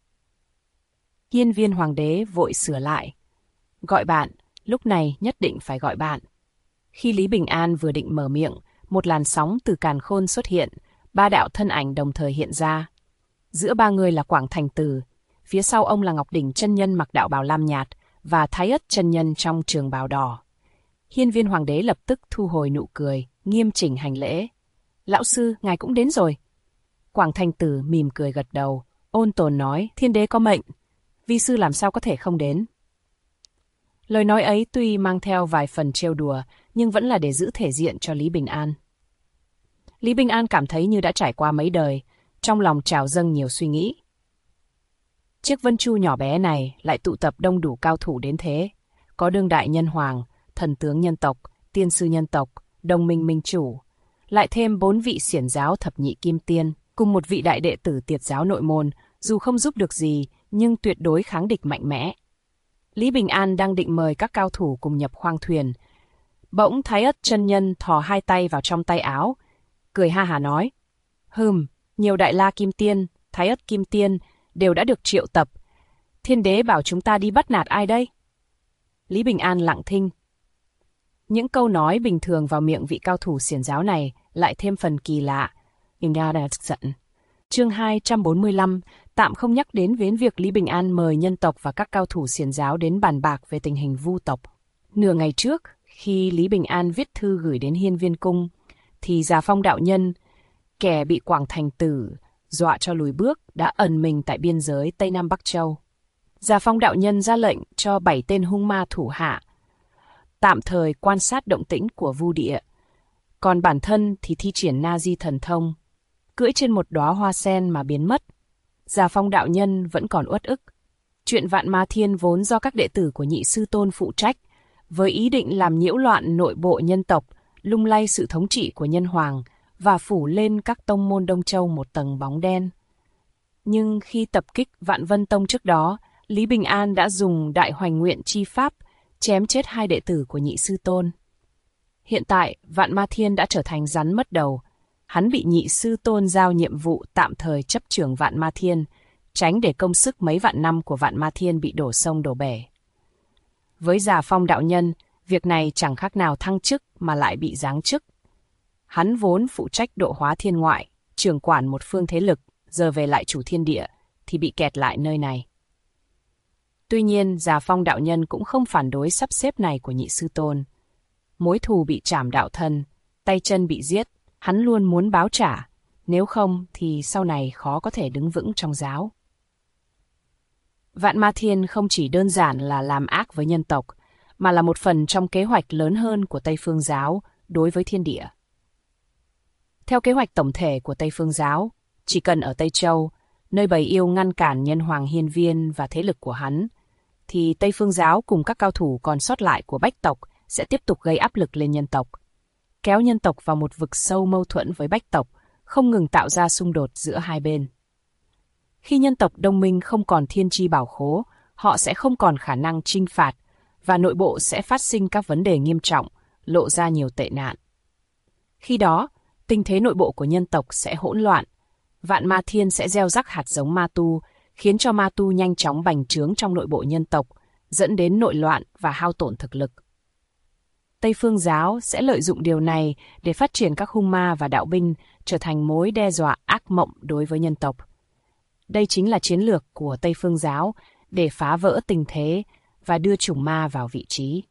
Hiên Viên Hoàng đế vội sửa lại. Gọi bạn, lúc này nhất định phải gọi bạn. Khi Lý Bình An vừa định mở miệng, một làn sóng từ càn khôn xuất hiện, 3 đạo thân ảnh đồng thời hiện ra. Giữa 3 người là Quảng Thành Tử, phía sau ông là Ngọc Đỉnh chân nhân mặc đạo bào lam nhạt và Thái Ất chân nhân trong trường bào đỏ. Hiên Viên Hoàng đế lập tức thu hồi nụ cười, nghiêm chỉnh hành lễ. Lão sư, ngài cũng đến rồi. Quảng Thành Tử mỉm cười gật đầu, Ôn Tồn nói, thiên đế có mệnh, vi sư làm sao có thể không đến. Lời nói ấy tuy mang theo vài phần trêu đùa, nhưng vẫn là để giữ thể diện cho Lý Bình An. Lý Bình An cảm thấy như đã trải qua mấy đời, trong lòng trào dâng nhiều suy nghĩ. Chiếc Vân Chu nhỏ bé này lại tụ tập đông đủ cao thủ đến thế. Có đương đại nhân hoàng, thần tướng nhân tộc, tiên sư nhân tộc, đồng minh minh chủ. Lại thêm 4 vị xiển giáo thập nhị kim tiên, cùng một vị đại đệ tử tiệt giáo nội môn, dù không giúp được gì, nhưng tuyệt đối kháng địch mạnh mẽ. Lý Bình An đang định mời các cao thủ cùng nhập khoang thuyền. Bỗng Thái Ất chân nhân thò 2 tay vào trong tay áo, cười ha hả nói, nhiều đại la kim tiên, Thái Ất kim tiên đều đã được triệu tập. Thiên đế bảo chúng ta đi bắt nạt ai đây? Lý Bình An lặng thinh. Những câu nói bình thường vào miệng vị cao thủ xiển giáo này lại thêm phần kỳ lạ. Chương 245, tạm không nhắc đến việc Lý Bình An mời nhân tộc và các cao thủ xiển giáo đến bàn bạc về tình hình Vu tộc. Nửa ngày trước, khi Lý Bình An viết thư gửi đến Hiên Viên Cung, thì Già Phong đạo nhân, kẻ bị Quảng Thành Tử dọa cho lùi bước, đã ẩn mình tại biên giới Tây Nam Bắc Châu. Già Phong đạo nhân ra lệnh cho 7 tên hung ma thủ hạ tạm thời quan sát động tĩnh của Vu địa, còn bản thân thì thi triển Na Di thần thông, cưỡi trên một đóa hoa sen mà biến mất. Già Phong đạo nhân vẫn còn uất ức. Chuyện Vạn Ma Thiên vốn do các đệ tử của Nhị Sư Tôn phụ trách, với ý định làm nhiễu loạn nội bộ nhân tộc, lung lay sự thống trị của nhân hoàng và phủ lên các tông môn Đông Châu một tầng bóng đen. Nhưng khi tập kích Vạn Vân Tông trước đó, Lý Bình An đã dùng Đại Hoành Nguyện chi pháp chém chết 2 đệ tử của Nhị Sư Tôn. Hiện tại, Vạn Ma Thiên đã trở thành rắn mất đầu. Hắn bị Nhị Sư Tôn giao nhiệm vụ tạm thời chấp trưởng Vạn Ma Thiên, tránh để công sức mấy vạn năm của Vạn Ma Thiên bị đổ sông đổ bể. Với Già Phong đạo nhân, việc này chẳng khác nào thăng chức mà lại bị giáng chức. Hắn vốn phụ trách độ hóa thiên ngoại, trưởng quản một phương thế lực, giờ về lại chủ thiên địa, thì bị kẹt lại nơi này. Tuy nhiên, Già Phong đạo nhân cũng không phản đối sắp xếp này của Nhị Sư Tôn. Mối thù bị trảm đạo thân, tay chân bị giết, hắn luôn muốn báo trả, nếu không thì sau này khó có thể đứng vững trong giáo. Vạn Ma Thiên không chỉ đơn giản là làm ác với nhân tộc, mà là một phần trong kế hoạch lớn hơn của Tây Phương Giáo đối với thiên địa. Theo kế hoạch tổng thể của Tây Phương Giáo, chỉ cần ở Tây Châu, nơi bầy yêu ngăn cản nhân hoàng Hiên Viên và thế lực của hắn, thì Tây Phương Giáo cùng các cao thủ còn sót lại của Bách tộc sẽ tiếp tục gây áp lực lên nhân tộc, kéo nhân tộc vào một vực sâu mâu thuẫn với Bách tộc, không ngừng tạo ra xung đột giữa hai bên. Khi nhân tộc đồng minh không còn thiên chi bảo khố, họ sẽ không còn khả năng chinh phạt, và nội bộ sẽ phát sinh các vấn đề nghiêm trọng, lộ ra nhiều tệ nạn. Khi đó, tình thế nội bộ của nhân tộc sẽ hỗn loạn, Vạn Ma Thiên sẽ gieo rắc hạt giống ma tu, khiến cho ma tu nhanh chóng bành trướng trong nội bộ nhân tộc, dẫn đến nội loạn và hao tổn thực lực. Tây Phương Giáo sẽ lợi dụng điều này để phát triển các hung ma và đạo binh, trở thành mối đe dọa ác mộng đối với nhân tộc. Đây chính là chiến lược của Tây Phương Giáo để phá vỡ tình thế và đưa chủng ma vào vị trí.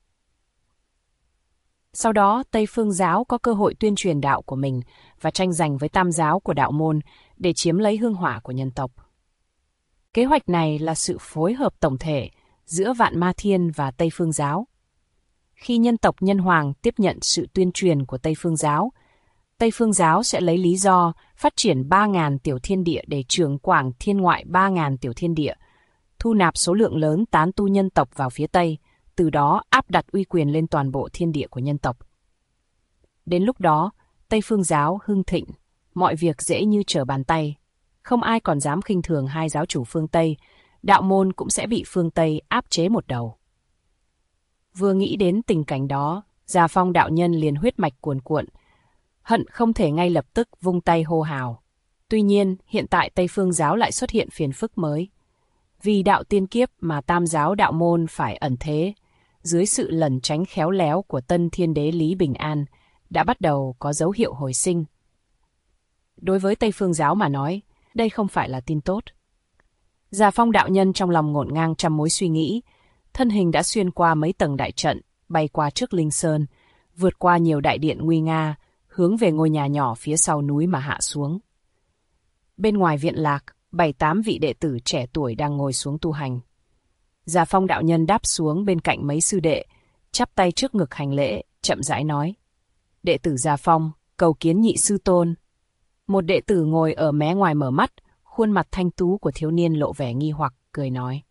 Sau đó, Tây Phương Giáo có cơ hội tuyên truyền đạo của mình và tranh giành với Tam Giáo của đạo môn để chiếm lấy hương hỏa của nhân tộc. Kế hoạch này là sự phối hợp tổng thể giữa Vạn Ma Thiên và Tây Phương Giáo. Khi nhân tộc nhân hoàng tiếp nhận sự tuyên truyền của Tây Phương Giáo sẽ lấy lý do phát triển 3.000 tiểu thiên địa để trưởng quản thiên ngoại 3.000 tiểu thiên địa, thu nạp số lượng lớn tán tu nhân tộc vào phía Tây, từ đó áp đặt uy quyền lên toàn bộ thiên địa của nhân tộc. Đến lúc đó, Tây Phương Giáo hưng thịnh, mọi việc dễ như trở bàn tay. Không ai còn dám khinh thường 2 giáo chủ phương Tây, đạo môn cũng sẽ bị phương Tây áp chế một đầu. Vừa nghĩ đến tình cảnh đó, Già Phong đạo nhân liền huyết mạch cuồn cuộn, hận không thể ngay lập tức vung tay hô hào. Tuy nhiên, hiện tại Tây Phương Giáo lại xuất hiện phiền phức mới. Vì đạo tiên kiếp mà Tam Giáo đạo môn phải ẩn thế, dưới sự lẩn tránh khéo léo của Tân Thiên Đế Lý Bình An, đã bắt đầu có dấu hiệu hồi sinh. Đối với Tây Phương Giáo mà nói, đây không phải là tin tốt. Già Phong đạo nhân trong lòng ngổn ngang trăm mối suy nghĩ, thân hình đã xuyên qua mấy tầng đại trận, bay qua trước Linh Sơn, vượt qua nhiều đại điện nguy nga, hướng về ngôi nhà nhỏ phía sau núi mà hạ xuống. Bên ngoài viện lạc, 7-8 vị đệ tử trẻ tuổi đang ngồi xuống tu hành. Già Phong đạo nhân đáp xuống bên cạnh mấy sư đệ, chắp tay trước ngực hành lễ, chậm rãi nói: Đệ tử Già Phong, cầu kiến nhị sư tôn. Một đệ tử ngồi ở mé ngoài mở mắt, khuôn mặt thanh tú của thiếu niên lộ vẻ nghi hoặc, cười nói: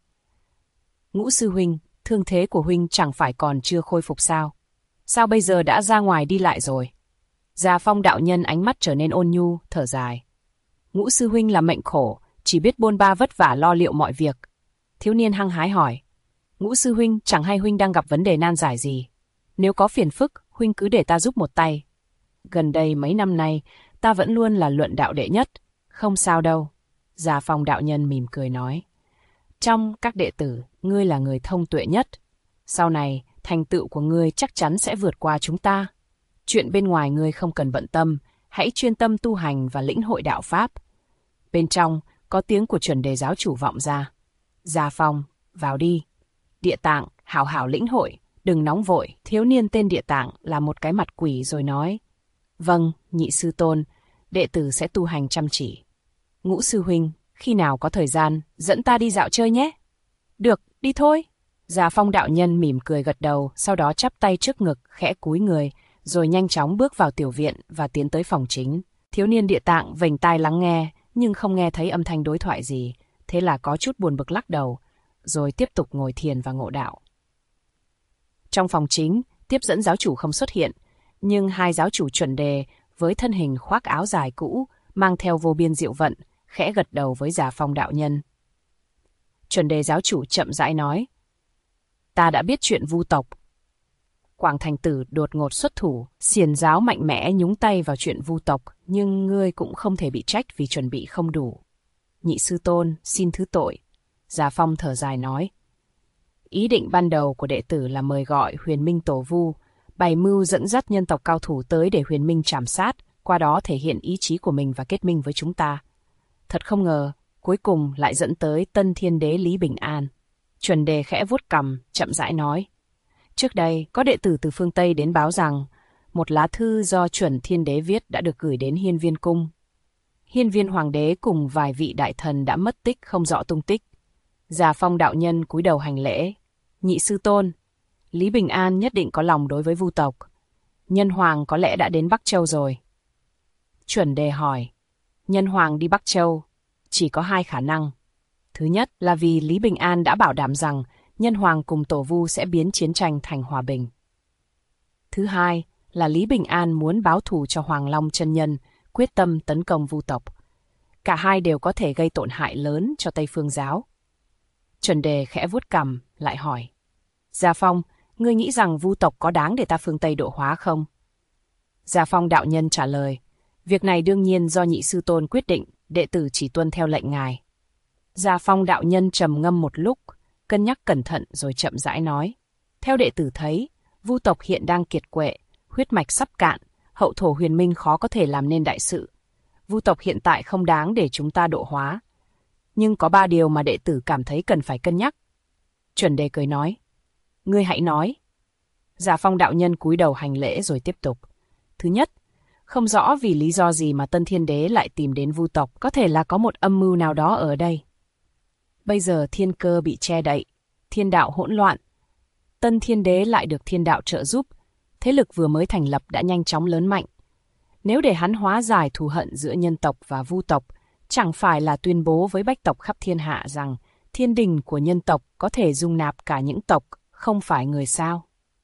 Ngũ sư huynh, thương thế của huynh chẳng phải còn chưa khôi phục sao? Sao bây giờ đã ra ngoài đi lại rồi? Già Phong đạo nhân ánh mắt trở nên ôn nhu, thở dài. Ngũ sư huynh là mệnh khổ, chỉ biết bôn ba vất vả lo liệu mọi việc. Thiếu niên hăng hái hỏi: Ngũ sư huynh, chẳng hay huynh đang gặp vấn đề nan giải gì? Nếu có phiền phức, huynh cứ để ta giúp một tay. Gần đây mấy năm nay, ta vẫn luôn là luận đạo đệ nhất. Không sao đâu. Già Phong đạo nhân mỉm cười nói: Trong các đệ tử, ngươi là người thông tuệ nhất. Sau này, thành tựu của ngươi chắc chắn sẽ vượt qua chúng ta. Chuyện bên ngoài ngươi không cần bận tâm, hãy chuyên tâm tu hành và lĩnh hội đạo Pháp. Bên trong, có tiếng của chuẩn đề giáo chủ vọng ra. Già Phong, vào đi. Địa Tạng, hảo hảo lĩnh hội, đừng nóng vội. Thiếu niên tên Địa Tạng là một cái mặt quỷ rồi nói: Vâng, nhị sư tôn, đệ tử sẽ tu hành chăm chỉ. Ngũ sư huynh, khi nào có thời gian, dẫn ta đi dạo chơi nhé. Được, đi thôi. Già Phong đạo nhân mỉm cười gật đầu, sau đó chắp tay trước ngực, khẽ cúi người, rồi nhanh chóng bước vào tiểu viện và tiến tới phòng chính. Thiếu niên Địa Tạng vểnh tai lắng nghe, nhưng không nghe thấy âm thanh đối thoại gì, thế là có chút buồn bực lắc đầu, rồi tiếp tục ngồi thiền và ngộ đạo. Trong phòng chính, tiếp dẫn giáo chủ không xuất hiện, nhưng hai giáo chủ chuẩn đề với thân hình khoác áo dài cũ, mang theo vô biên diệu vận, khẽ gật đầu với Già Phong đạo nhân. Chuẩn đề giáo chủ chậm rãi nói: Ta đã biết chuyện Vu tộc. Quảng Thành Tử đột ngột xuất thủ, xiển giáo mạnh mẽ nhúng tay vào chuyện Vu tộc, nhưng ngươi cũng không thể bị trách vì chuẩn bị không đủ. Nhị sư tôn, xin thứ tội. Già Phong thở dài nói: Ý định ban đầu của đệ tử là mời gọi Huyền Minh Tổ Vu, bày mưu dẫn dắt nhân tộc cao thủ tới để Huyền Minh trảm sát, qua đó thể hiện ý chí của mình và kết minh với chúng ta. Thật không ngờ, cuối cùng lại dẫn tới Tân Thiên Đế Lý Bình An. Chuẩn đề khẽ vuốt cằm, chậm rãi nói: Trước đây, có đệ tử từ phương Tây đến báo rằng, một lá thư do Chuẩn Thiên Đế viết đã được gửi đến Hiên Viên Cung. Hiên Viên Hoàng đế cùng vài vị đại thần đã mất tích không rõ tung tích. Già Phong đạo nhân cúi đầu hành lễ: Nhị sư tôn, Lý Bình An nhất định có lòng đối với Vu tộc. Nhân Hoàng có lẽ đã đến Bắc Châu rồi. Chuẩn đề hỏi: Nhân Hoàng đi Bắc Châu, chỉ có hai khả năng. Thứ nhất là vì Lý Bình An đã bảo đảm rằng Nhân Hoàng cùng Tổ Vu sẽ biến chiến tranh thành hòa bình. Thứ hai là Lý Bình An muốn báo thù cho Hoàng Long chân nhân, quyết tâm tấn công Vu tộc. Cả hai đều có thể gây tổn hại lớn cho Tây Phương giáo. Chuẩn đề khẽ vuốt cằm, lại hỏi: Già Phong, ngươi nghĩ rằng Vu tộc có đáng để ta phương Tây độ hóa không? Già Phong đạo nhân trả lời: Việc này đương nhiên do nhị sư tôn quyết định, đệ tử chỉ tuân theo lệnh ngài. Già Phong đạo nhân trầm ngâm một lúc, cân nhắc cẩn thận rồi chậm rãi nói: Theo đệ tử thấy, Vu tộc hiện đang kiệt quệ, huyết mạch sắp cạn, hậu thổ Huyền Minh khó có thể làm nên đại sự. Vu tộc hiện tại không đáng để chúng ta độ hóa. Nhưng có 3 điều mà đệ tử cảm thấy cần phải cân nhắc. Chuẩn đề cười nói: Ngươi hãy nói. Già Phong đạo nhân cúi đầu hành lễ rồi tiếp tục: Thứ nhất, không rõ vì lý do gì mà Tân Thiên Đế lại tìm đến Vu tộc, có thể là có một âm mưu nào đó ở đây. Bây giờ thiên cơ bị che đậy, thiên đạo hỗn loạn. Tân Thiên Đế lại được thiên đạo trợ giúp, thế lực vừa mới thành lập đã nhanh chóng lớn mạnh. Nếu để hắn hóa giải thù hận giữa nhân tộc và Vu tộc, chẳng phải là tuyên bố với bách tộc khắp thiên hạ rằng thiên đình của nhân tộc có thể dung nạp cả những tộc, không phải người sao?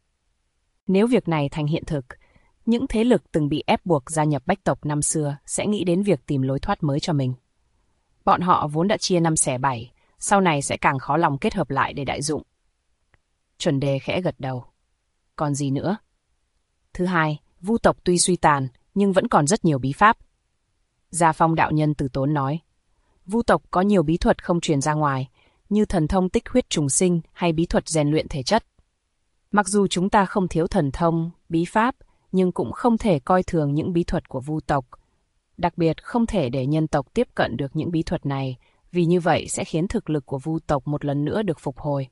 Nếu việc này thành hiện thực, những thế lực từng bị ép buộc gia nhập bách tộc năm xưa sẽ nghĩ đến việc tìm lối thoát mới cho mình. Bọn họ vốn đã chia 5 xẻ 7, sau này sẽ càng khó lòng kết hợp lại để đại dụng. Chuẩn đề khẽ gật đầu. Còn gì nữa? Thứ hai, Vu tộc tuy suy tàn, nhưng vẫn còn rất nhiều bí pháp. Già Phong đạo nhân từ tốn nói: Vu tộc có nhiều bí thuật không truyền ra ngoài, như thần thông tích huyết trùng sinh hay bí thuật rèn luyện thể chất. Mặc dù chúng ta không thiếu thần thông, bí pháp, nhưng cũng không thể coi thường những bí thuật của Vu tộc. Đặc biệt không thể để nhân tộc tiếp cận được những bí thuật này, vì như vậy sẽ khiến thực lực của Vu tộc một lần nữa được phục hồi.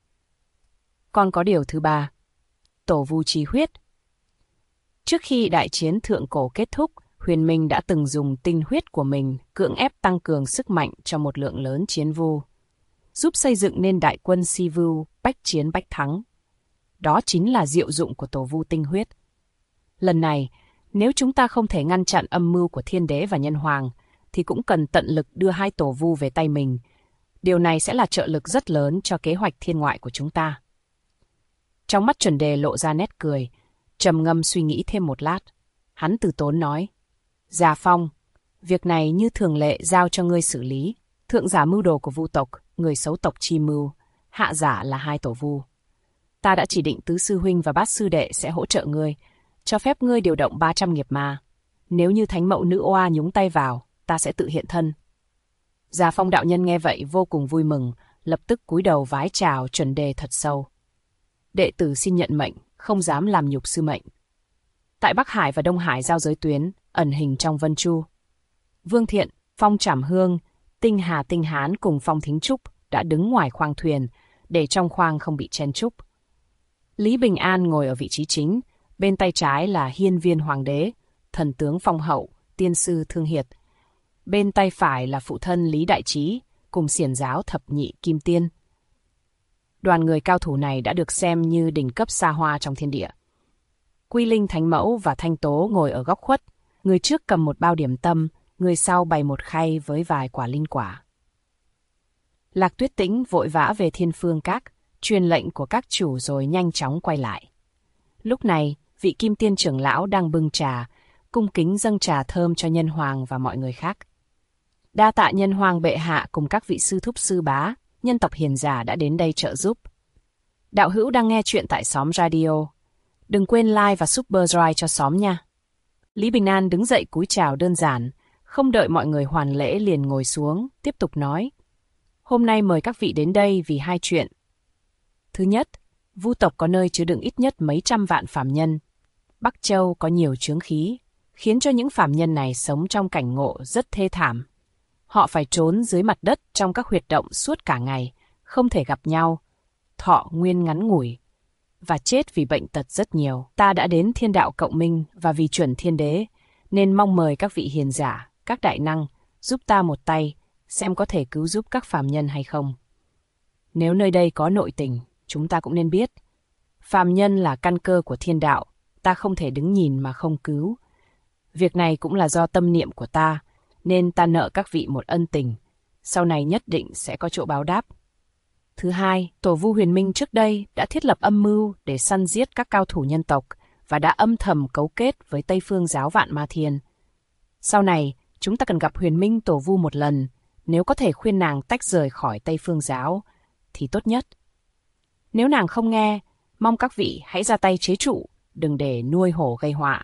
Còn có điều thứ ba, Tổ Vu chi huyết. Trước khi đại chiến thượng cổ kết thúc, Huyền Minh đã từng dùng tinh huyết của mình cưỡng ép tăng cường sức mạnh cho một lượng lớn chiến vu, giúp xây dựng nên đại quân si vu bách chiến bách thắng. Đó chính là diệu dụng của tổ vu tinh huyết. Lần này, nếu chúng ta không thể ngăn chặn âm mưu của Thiên Đế và Nhân Hoàng, thì cũng cần tận lực đưa hai tổ vu về tay mình. Điều này sẽ là trợ lực rất lớn cho kế hoạch thiên ngoại của chúng ta. Trong mắt Chuẩn Đề lộ ra nét cười, trầm ngâm suy nghĩ thêm một lát. Hắn từ tốn nói, Già Phong, việc này như thường lệ giao cho ngươi xử lý. Thượng giả mưu đồ của vu tộc, người xấu tộc chi mưu, hạ giả là hai tổ vu. Ta đã chỉ định tứ sư huynh và bát sư đệ sẽ hỗ trợ ngươi, cho phép ngươi điều động 300 nghiệp ma. Nếu như thánh mẫu nữ oa nhúng tay vào, ta sẽ tự hiện thân. Già Phong đạo nhân nghe vậy vô cùng vui mừng, lập tức cúi đầu vái chào Chuẩn Đề thật sâu. Đệ tử xin nhận mệnh, không dám làm nhục sư mệnh. Tại Bắc Hải và Đông Hải giao giới tuyến, ẩn hình trong Vân Chu, Vương Thiện, Phong Trảm Hương, Tinh Hà Tinh Hán cùng Phong Thính Trúc đã đứng ngoài khoang thuyền, để trong khoang không bị chen chúc. Lý Bình An ngồi ở vị trí chính, bên tay trái là Hiên Viên Hoàng đế, thần tướng Phong Hậu, tiên sư Thương Hiệt. Bên tay phải là phụ thân Lý Đại Trí, cùng xiển giáo thập nhị Kim Tiên. Đoàn người cao thủ này đã được xem như đỉnh cấp xa hoa trong thiên địa. Quy Linh Thánh Mẫu và Thanh Tố ngồi ở góc khuất, người trước cầm một bao điểm tâm, người sau bày một khay với vài quả linh quả. Lạc Tuyết Tĩnh vội vã về Thiên Phương Các, truyền lệnh của các chủ rồi nhanh chóng quay lại. Lúc này, vị Kim Tiên trưởng lão đang bưng trà, cung kính dâng trà thơm cho Nhân Hoàng và mọi người khác. Đa tạ Nhân Hoàng bệ hạ cùng các vị sư thúc sư bá, nhân tộc hiền giả đã đến đây trợ giúp. Đạo hữu đang nghe chuyện tại Xóm Radio. Đừng quên like và subscribe cho xóm nha. Lý Bình An đứng dậy cúi chào đơn giản, không đợi mọi người hoàn lễ liền ngồi xuống, tiếp tục nói. Hôm nay mời các vị đến đây vì hai chuyện. Thứ nhất, vu tộc có nơi chứa đựng ít nhất mấy trăm vạn phàm nhân. Bắc Châu có nhiều chướng khí, khiến cho những phàm nhân này sống trong cảnh ngộ rất thê thảm. Họ phải trốn dưới mặt đất trong các huyệt động suốt cả ngày, không thể gặp nhau, thọ nguyên ngắn ngủi, và chết vì bệnh tật rất nhiều. Ta đã đến Thiên Đạo Cộng Minh và vì chuẩn Thiên Đế, nên mong mời các vị hiền giả, các đại năng, giúp ta một tay, xem có thể cứu giúp các phàm nhân hay không. Nếu nơi đây có nội tình, chúng ta cũng nên biết. Phàm nhân là căn cơ của thiên đạo, ta không thể đứng nhìn mà không cứu. Việc này cũng là do tâm niệm của ta, nên ta nợ các vị một ân tình, sau này nhất định sẽ có chỗ báo đáp. Thứ hai, tổ vu Huyền Minh trước đây đã thiết lập âm mưu để săn giết các cao thủ nhân tộc và đã âm thầm cấu kết với Tây Phương giáo Vạn Ma Thiên. Sau này, chúng ta cần gặp Huyền Minh tổ vu một lần, nếu có thể khuyên nàng tách rời khỏi Tây Phương giáo, thì tốt nhất. Nếu nàng không nghe, mong các vị hãy ra tay chế trụ, đừng để nuôi hổ gây họa.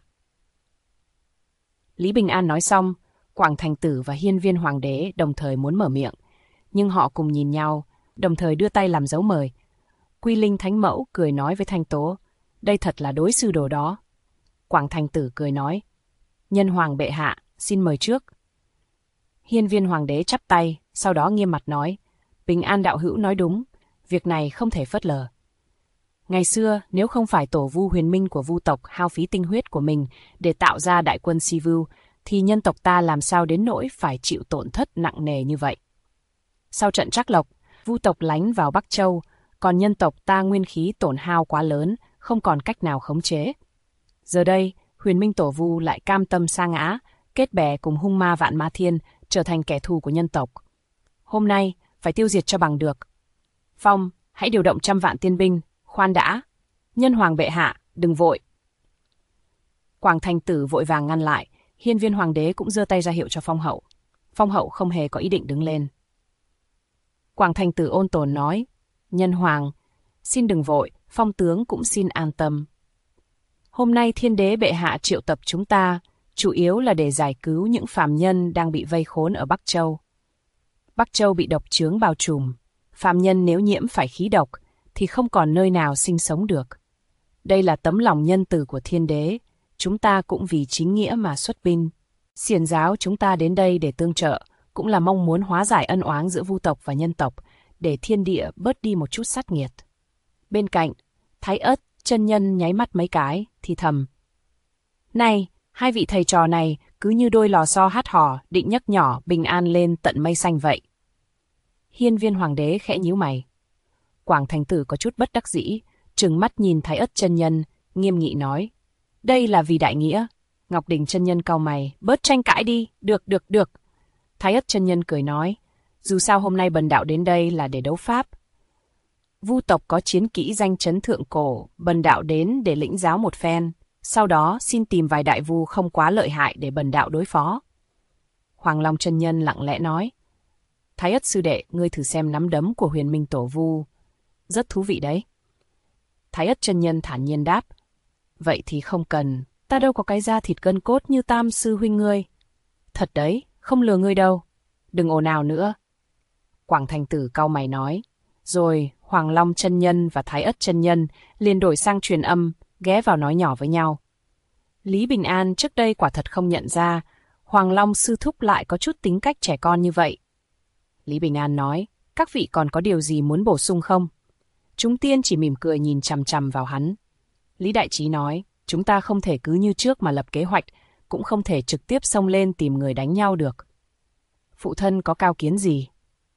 Lý Bình An nói xong, Quảng Thành Tử và Hiên Viên Hoàng đế đồng thời muốn mở miệng, nhưng họ cùng nhìn nhau, đồng thời đưa tay làm dấu mời. Quy Linh Thánh Mẫu cười nói với Thanh Tố, đây thật là đối sư đồ đó. Quảng Thành Tử cười nói, Nhân Hoàng bệ hạ, xin mời trước. Hiên Viên Hoàng đế chắp tay, sau đó nghiêm mặt nói, Bình An đạo hữu nói đúng, việc này không thể phớt lờ. Ngày xưa, nếu không phải tổ vu Huyền Minh của vu tộc hao phí tinh huyết của mình để tạo ra đại quân si vu, thì nhân tộc ta làm sao đến nỗi phải chịu tổn thất nặng nề như vậy. Sau trận Trác Lộc, vu tộc lánh vào Bắc Châu, còn nhân tộc ta nguyên khí tổn hao quá lớn, không còn cách nào khống chế. Giờ đây, Huyền Minh tổ vu lại cam tâm sa ngã, kết bè cùng hung ma Vạn Ma Thiên, trở thành kẻ thù của nhân tộc. Hôm nay, phải tiêu diệt cho bằng được. Phong, hãy điều động 100 vạn tiên binh, khoan đã. Nhân Hoàng bệ hạ, đừng vội. Quảng Thành Tử vội vàng ngăn lại, Hiên Viên Hoàng đế cũng giơ tay ra hiệu cho Phong Hậu. Phong Hậu không hề có ý định đứng lên. Quảng Thành Tử ôn tồn nói, Nhân Hoàng, xin đừng vội, Phong tướng cũng xin an tâm. Hôm nay Thiên Đế bệ hạ triệu tập chúng ta, chủ yếu là để giải cứu những phàm nhân đang bị vây khốn ở Bắc Châu. Bắc Châu bị độc chướng bao trùm, phàm nhân nếu nhiễm phải khí độc thì không còn nơi nào sinh sống được. Đây là tấm lòng nhân từ của Thiên Đế, chúng ta cũng vì chính nghĩa mà xuất binh. Xiển giáo chúng ta đến đây để tương trợ, cũng là mong muốn hóa giải ân oán giữa vu tộc và nhân tộc, để thiên địa bớt đi một chút sát nghiệt. Bên cạnh, Thái Ất chân nhân nháy mắt mấy cái, thì thầm. Này, hai vị thầy trò này cứ như đôi lò xo hát hò, định nhấc nhỏ Bình An lên tận mây xanh vậy. Hiên Viên Hoàng đế khẽ nhíu mày. Quảng Thành Tử có chút bất đắc dĩ, trừng mắt nhìn Thái Ất chân nhân, nghiêm nghị nói: đây là vì đại nghĩa. Ngọc Đình chân nhân cau mày: bớt tranh cãi đi, được. Thái Ất chân nhân cười nói: dù sao hôm nay bần đạo đến đây là để đấu pháp. Vu tộc có chiến kỹ danh chấn thượng cổ, bần đạo đến để lĩnh giáo một phen, sau đó xin tìm vài đại vu không quá lợi hại để bần đạo đối phó. Hoàng Long chân nhân lặng lẽ nói: Thái Ất sư đệ, ngươi thử xem nắm đấm của Huyền Minh tổ vu, rất thú vị đấy. Thái Ất chân nhân thản nhiên đáp: vậy thì không cần, ta đâu có cái da thịt gân cốt như Tam sư huynh ngươi. Thật đấy, không lừa ngươi đâu, đừng ồn ào nữa. Quảng Thành Tử cau mày nói. Rồi Hoàng Long chân nhân và Thái Ất chân nhân liền đổi sang truyền âm, ghé vào nói nhỏ với nhau. Lý Bình An trước đây quả thật không nhận ra Hoàng Long sư thúc lại có chút tính cách trẻ con như vậy. Lý Bình An nói: các vị còn có điều gì muốn bổ sung không? Chúng tiên chỉ mỉm cười nhìn chằm chằm vào hắn. Lý Đại Trí nói: chúng ta không thể cứ như trước mà lập kế hoạch, cũng không thể trực tiếp xông lên tìm người đánh nhau được. Phụ thân có cao kiến gì?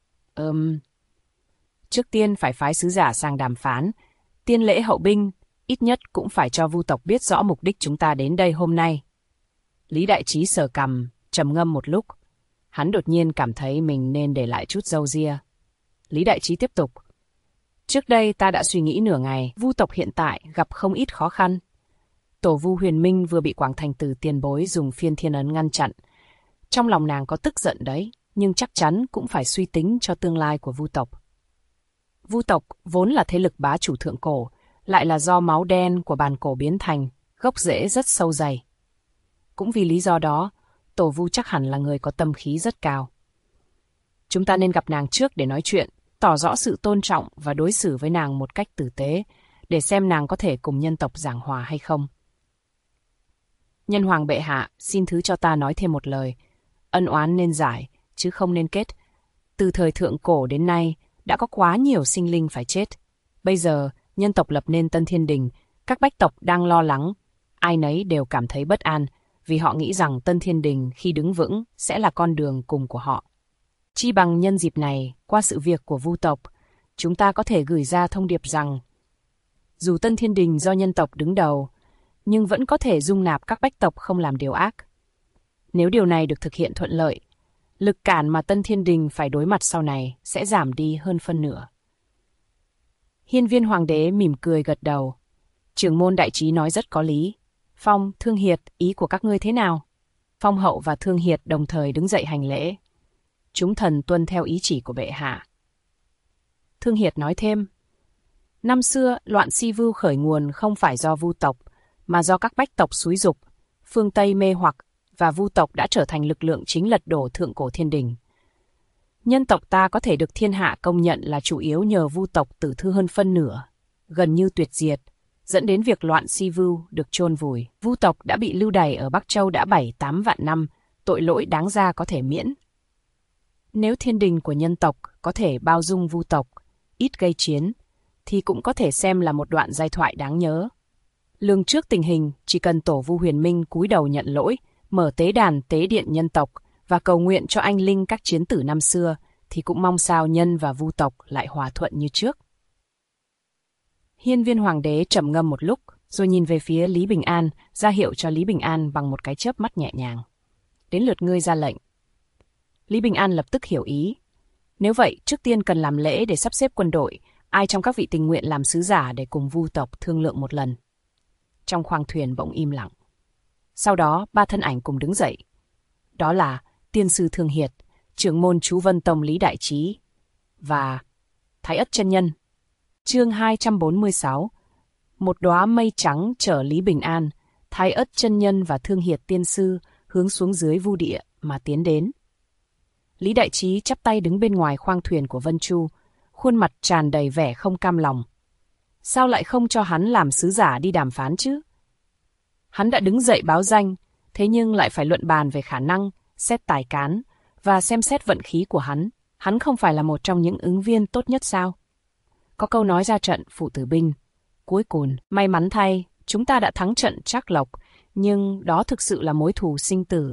Trước tiên phải phái sứ giả sang đàm phán, tiên lễ hậu binh, ít nhất cũng phải cho Vu tộc biết rõ mục đích chúng ta đến đây hôm nay. Lý Đại Trí sờ cằm, trầm ngâm một lúc. Hắn đột nhiên cảm thấy mình nên để lại chút râu ria. Lý Đại Trí tiếp tục: trước đây ta đã suy nghĩ nửa ngày, Vu tộc hiện tại gặp không ít khó khăn. Tổ Vu Huyền Minh vừa bị Quảng Thành Tử tiền bối dùng phiên thiên ấn ngăn chặn. Trong lòng nàng có tức giận đấy, nhưng chắc chắn cũng phải suy tính cho tương lai của Vu tộc. Vu tộc vốn là thế lực bá chủ thượng cổ, lại là do máu đen của bàn cổ biến thành, gốc rễ rất sâu dày. Cũng vì lý do đó, Tổ Vu chắc hẳn là người có tâm khí rất cao. Chúng ta nên gặp nàng trước để nói chuyện, tỏ rõ sự tôn trọng và đối xử với nàng một cách tử tế, để xem nàng có thể cùng nhân tộc giảng hòa hay không. Nhân hoàng bệ hạ, xin thứ cho ta nói thêm một lời. Ân oán nên giải, chứ không nên kết. Từ thời thượng cổ đến nay, đã có quá nhiều sinh linh phải chết. Bây giờ, nhân tộc lập nên Tân Thiên Đình, các bách tộc đang lo lắng. Ai nấy đều cảm thấy bất an, vì họ nghĩ rằng Tân Thiên Đình khi đứng vững sẽ là con đường cùng của họ. Chi bằng nhân dịp này, qua sự việc của Vu tộc, chúng ta có thể gửi ra thông điệp rằng dù Tân Thiên Đình do nhân tộc đứng đầu, nhưng vẫn có thể dung nạp các bách tộc không làm điều ác. Nếu điều này được thực hiện thuận lợi, lực cản mà Tân Thiên Đình phải đối mặt sau này sẽ giảm đi hơn phân nửa. Hiên Viên Hoàng đế mỉm cười gật đầu. Trưởng môn Đại Trí nói rất có lý. Phong, Thương Hiệt, ý của các ngươi thế nào? Phong hậu và Thương Hiệt đồng thời đứng dậy hành lễ. Chúng thần tuân theo ý chỉ của bệ hạ. Thương Hiệt nói thêm: năm xưa, loạn Si Vưu khởi nguồn không phải do Vu tộc, mà do các bách tộc xúi giục, phương Tây mê hoặc, và Vu tộc đã trở thành lực lượng chính lật đổ thượng cổ thiên đình. Nhân tộc ta có thể được thiên hạ công nhận là chủ yếu nhờ Vu tộc tử thư hơn phân nửa, gần như tuyệt diệt, dẫn đến việc loạn Si Vưu được chôn vùi. Vu tộc đã bị lưu đày ở Bắc Châu đã 7-8 vạn năm, tội lỗi đáng ra có thể miễn. Nếu thiên đình của nhân tộc có thể bao dung Vu tộc, ít gây chiến, thì cũng có thể xem là một đoạn giai thoại đáng nhớ. Lường trước tình hình, chỉ cần Tổ Vu Huyền Minh cúi đầu nhận lỗi, mở tế đàn tế điện nhân tộc và cầu nguyện cho anh linh các chiến tử năm xưa, thì cũng mong sao nhân và Vu tộc lại hòa thuận như trước. Hiên Viên Hoàng đế trầm ngâm một lúc, rồi nhìn về phía Lý Bình An, ra hiệu cho Lý Bình An bằng một cái chớp mắt nhẹ nhàng. Đến lượt ngươi ra lệnh. Lý Bình An lập tức hiểu ý. Nếu vậy, trước tiên cần làm lễ để sắp xếp quân đội, ai trong các vị tình nguyện làm sứ giả để cùng Vu tộc thương lượng một lần. Trong khoang thuyền bỗng im lặng. Sau đó, ba thân ảnh cùng đứng dậy. Đó là tiên sư Thương Hiệt, trưởng môn Chú Vân Tông Lý Đại Trí và Thái Ất chân nhân. Chương 246. Một đóa mây trắng chở Lý Bình An, Thái Ất chân nhân và Thương Hiệt tiên sư hướng xuống dưới Vu địa mà tiến đến. Lý Đại Trí chắp tay đứng bên ngoài khoang thuyền của Vân Chu, khuôn mặt tràn đầy vẻ không cam lòng. Sao lại không cho hắn làm sứ giả đi đàm phán chứ? Hắn đã đứng dậy báo danh, thế nhưng lại phải luận bàn về khả năng, xét tài cán và xem xét vận khí của hắn. Hắn không phải là một trong những ứng viên tốt nhất sao? Có câu nói ra trận phụ tử binh. Cuối cùng, may mắn thay, chúng ta đã thắng trận Trác Lộc, nhưng đó thực sự là mối thù sinh tử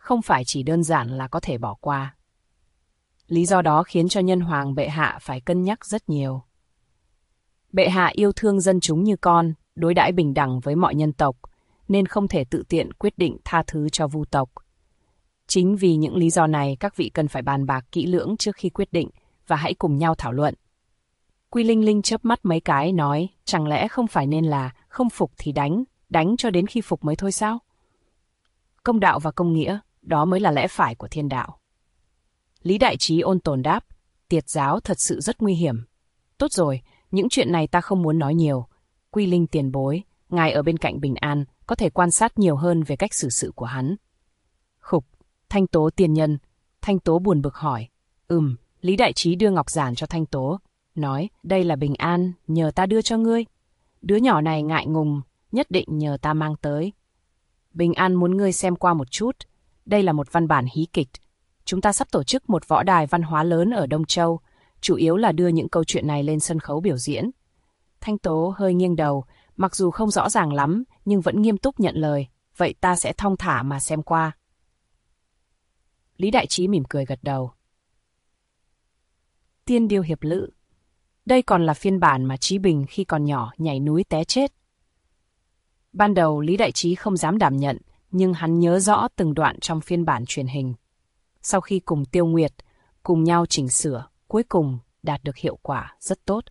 không phải chỉ đơn giản là có thể bỏ qua. Lý do đó khiến cho nhân hoàng bệ hạ phải cân nhắc rất nhiều. Bệ hạ yêu thương dân chúng như con, đối đãi bình đẳng với mọi nhân tộc, nên không thể tự tiện quyết định tha thứ cho Vu tộc. Chính vì những lý do này, các vị cần phải bàn bạc kỹ lưỡng trước khi quyết định và hãy cùng nhau thảo luận. Quy Linh Linh chớp mắt mấy cái nói, chẳng lẽ không phải nên là không phục thì đánh cho đến khi phục mới thôi sao? Công đạo và công nghĩa, đó mới là lẽ phải của thiên đạo. Lý Đại Trí ôn tồn đáp, tiệt giáo thật sự rất nguy hiểm. Tốt rồi, những chuyện này ta không muốn nói nhiều. Quy Linh tiền bối, ngài ở bên cạnh Bình An, có thể quan sát nhiều hơn về cách xử sự của hắn. Khục, Thanh Tố tiên nhân. Thanh Tố buồn bực hỏi. Lý Đại Trí đưa ngọc giản cho Thanh Tố, nói, đây là Bình An, nhờ ta đưa cho ngươi. Đứa nhỏ này ngại ngùng, nhất định nhờ ta mang tới. Bình An muốn ngươi xem qua một chút. Đây là một văn bản hí kịch. Chúng ta sắp tổ chức một võ đài văn hóa lớn ở Đông Châu, chủ yếu là đưa những câu chuyện này lên sân khấu biểu diễn. Thanh Tố hơi nghiêng đầu, mặc dù không rõ ràng lắm, nhưng vẫn nghiêm túc nhận lời. Vậy ta sẽ thong thả mà xem qua. Lý Đại Trí mỉm cười gật đầu. Tiên điêu hiệp lữ. Đây còn là phiên bản mà Trí Bình khi còn nhỏ nhảy núi té chết. Ban đầu Lý Đại Trí không dám đảm nhận, nhưng hắn nhớ rõ từng đoạn trong phiên bản truyền hình. Sau khi cùng Tiêu Nguyệt, cùng nhau chỉnh sửa, cuối cùng đạt được hiệu quả rất tốt.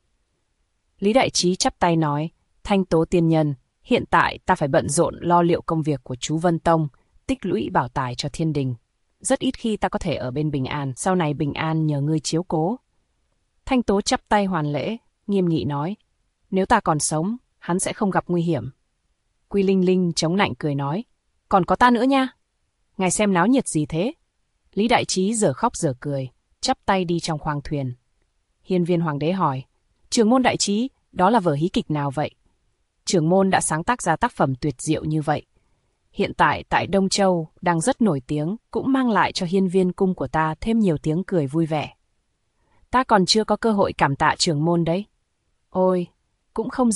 Lý Đại Trí chắp tay nói, Thanh Tố tiên nhân, hiện tại ta phải bận rộn lo liệu công việc của chú Vân Tông, tích lũy bảo tài cho thiên đình. Rất ít khi ta có thể ở bên Bình An, sau này Bình An nhờ ngươi chiếu cố. Thanh Tố chắp tay hoàn lễ, nghiêm nghị nói, nếu ta còn sống, hắn sẽ không gặp nguy hiểm. Quy Linh Linh chống nạnh cười nói, còn có ta nữa nha. Ngài xem náo nhiệt gì thế? Lý Đại Trí giờ khóc giờ cười, chắp tay đi trong khoang thuyền. Hiên Viên Hoàng đế hỏi, Trưởng môn Đại Trí, đó là vở hí kịch nào vậy? Trưởng môn đã sáng tác ra tác phẩm tuyệt diệu như vậy. Hiện tại tại Đông Châu đang rất nổi tiếng, cũng mang lại cho Hiên Viên cung của ta thêm nhiều tiếng cười vui vẻ. Ta còn chưa có cơ hội cảm tạ trưởng môn đấy. Ôi, cũng không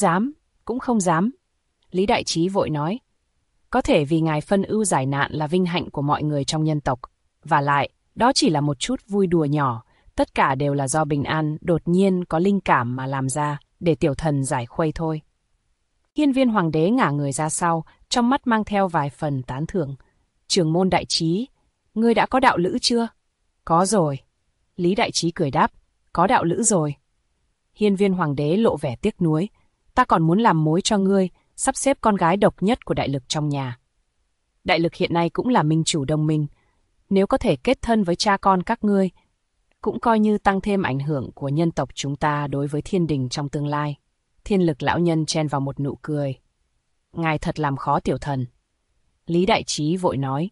dám. Lý Đại Trí vội nói, có thể vì ngài phân ưu giải nạn là vinh hạnh của mọi người trong nhân tộc. Và lại, đó chỉ là một chút vui đùa nhỏ, tất cả đều là do Bình An đột nhiên có linh cảm mà làm ra, để tiểu thần giải khuây thôi. Hiên Viên Hoàng đế ngả người ra sau, trong mắt mang theo vài phần tán thưởng. Trưởng môn Đại Trí, ngươi đã có đạo lữ chưa? Có rồi. Lý Đại Trí cười đáp, có đạo lữ rồi. Hiên Viên Hoàng đế lộ vẻ tiếc nuối, ta còn muốn làm mối cho ngươi, sắp xếp con gái độc nhất của Đại Lực trong nhà. Đại Lực hiện nay cũng là minh chủ đồng minh, nếu có thể kết thân với cha con các ngươi, cũng coi như tăng thêm ảnh hưởng của nhân tộc chúng ta đối với thiên đình trong tương lai. Thiên Lực lão nhân chen vào một nụ cười. Ngài thật làm khó tiểu thần. Lý Đại Trí vội nói.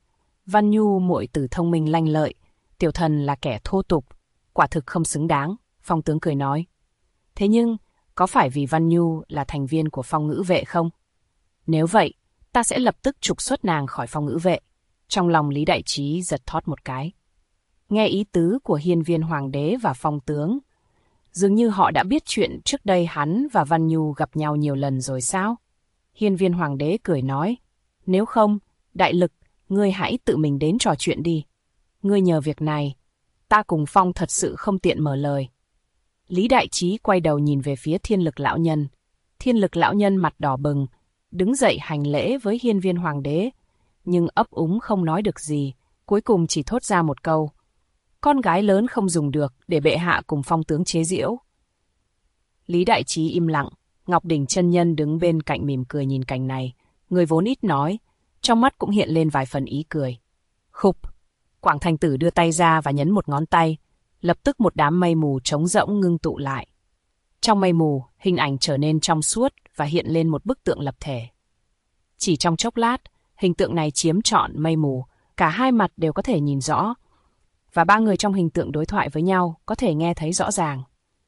Văn Nhu muội tử thông minh lanh lợi, tiểu thần là kẻ thô tục, quả thực không xứng đáng. Phong tướng cười nói. Thế nhưng, có phải vì Văn Nhu là thành viên của Phong Ngữ Vệ không? Nếu vậy, ta sẽ lập tức trục xuất nàng khỏi Phong Ngữ Vệ. Trong lòng Lý Đại Trí giật thót một cái. Nghe ý tứ của Hiên Viên Hoàng đế và Phong tướng, dường như họ đã biết chuyện trước đây hắn và Văn Nhu gặp nhau nhiều lần rồi sao? Hiên Viên Hoàng đế cười nói, nếu không, Đại Lực, ngươi hãy tự mình đến trò chuyện đi. Ngươi nhờ việc này, ta cùng Phong thật sự không tiện mở lời. Lý Đại Trí quay đầu nhìn về phía Thiên Lực lão nhân. Thiên Lực lão nhân mặt đỏ bừng, đứng dậy hành lễ với Hiên Viên Hoàng đế, nhưng ấp úng không nói được gì, cuối cùng chỉ thốt ra một câu. Con gái lớn không dùng được để bệ hạ cùng Phong tướng chế giễu. Lý Đại Trí im lặng, Ngọc Đỉnh chân nhân đứng bên cạnh mỉm cười nhìn cảnh này, người vốn ít nói, trong mắt cũng hiện lên vài phần ý cười. Khục, Quảng Thành Tử đưa tay ra và nhấn một ngón tay, lập tức một đám mây mù trống rỗng ngưng tụ lại. Trong mây mù, hình ảnh trở nên trong suốt và hiện lên một bức tượng lập thể. Chỉ trong chốc lát, hình tượng này chiếm trọn mây mù, cả hai mặt đều có thể nhìn rõ, và ba người trong hình tượng đối thoại với nhau có thể nghe thấy rõ ràng.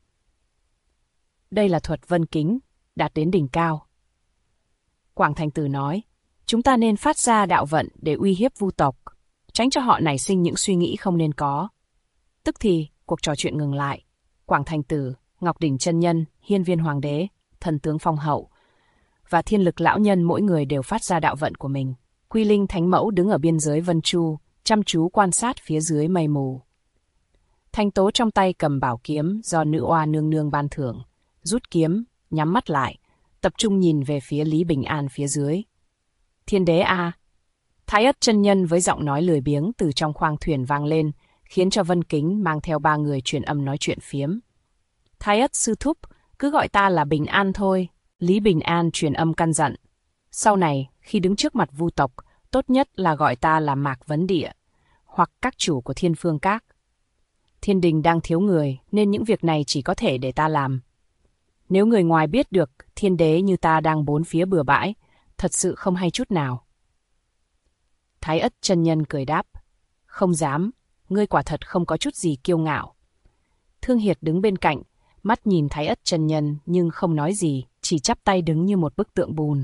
Đây là thuật vân kính, đạt đến đỉnh cao. Quảng Thành Tử nói, chúng ta nên phát ra đạo vận để uy hiếp Vu tộc, tránh cho họ nảy sinh những suy nghĩ không nên có. Tức thì, cuộc trò chuyện ngừng lại. Quảng Thành Tử, Ngọc Đỉnh chân nhân, Hiên Viên Hoàng đế, Thần tướng Phong hậu và Thiên Lực lão nhân mỗi người đều phát ra đạo vận của mình. Quy Linh Thánh Mẫu đứng ở biên giới Vân Chu, chăm chú quan sát phía dưới mây mù. Thanh Tố trong tay cầm bảo kiếm do nữ oa nương nương ban thưởng, rút kiếm, nhắm mắt lại, tập trung nhìn về phía Lý Bình An phía dưới. Thiên đế a! Thái Ất chân nhân với giọng nói lười biếng từ trong khoang thuyền vang lên, khiến cho Vân Kính mang theo 3 người truyền âm nói chuyện phiếm. Thái Ất sư thúc, cứ gọi ta là Bình An thôi. Lý Bình An truyền âm căn dặn. Sau này, khi đứng trước mặt Vu tộc, tốt nhất là gọi ta là Mạc Vấn Địa, hoặc các chủ của Thiên Phương Các. Thiên đình đang thiếu người, nên những việc này chỉ có thể để ta làm. Nếu người ngoài biết được thiên đế như ta đang bốn phía bừa bãi, thật sự không hay chút nào. Thái Ất chân nhân cười đáp. Không dám, ngươi quả thật không có chút gì kiêu ngạo. Thương Hiệt đứng bên cạnh, mắt nhìn Thái Ất chân nhân nhưng không nói gì, chỉ chắp tay đứng như một bức tượng bùn.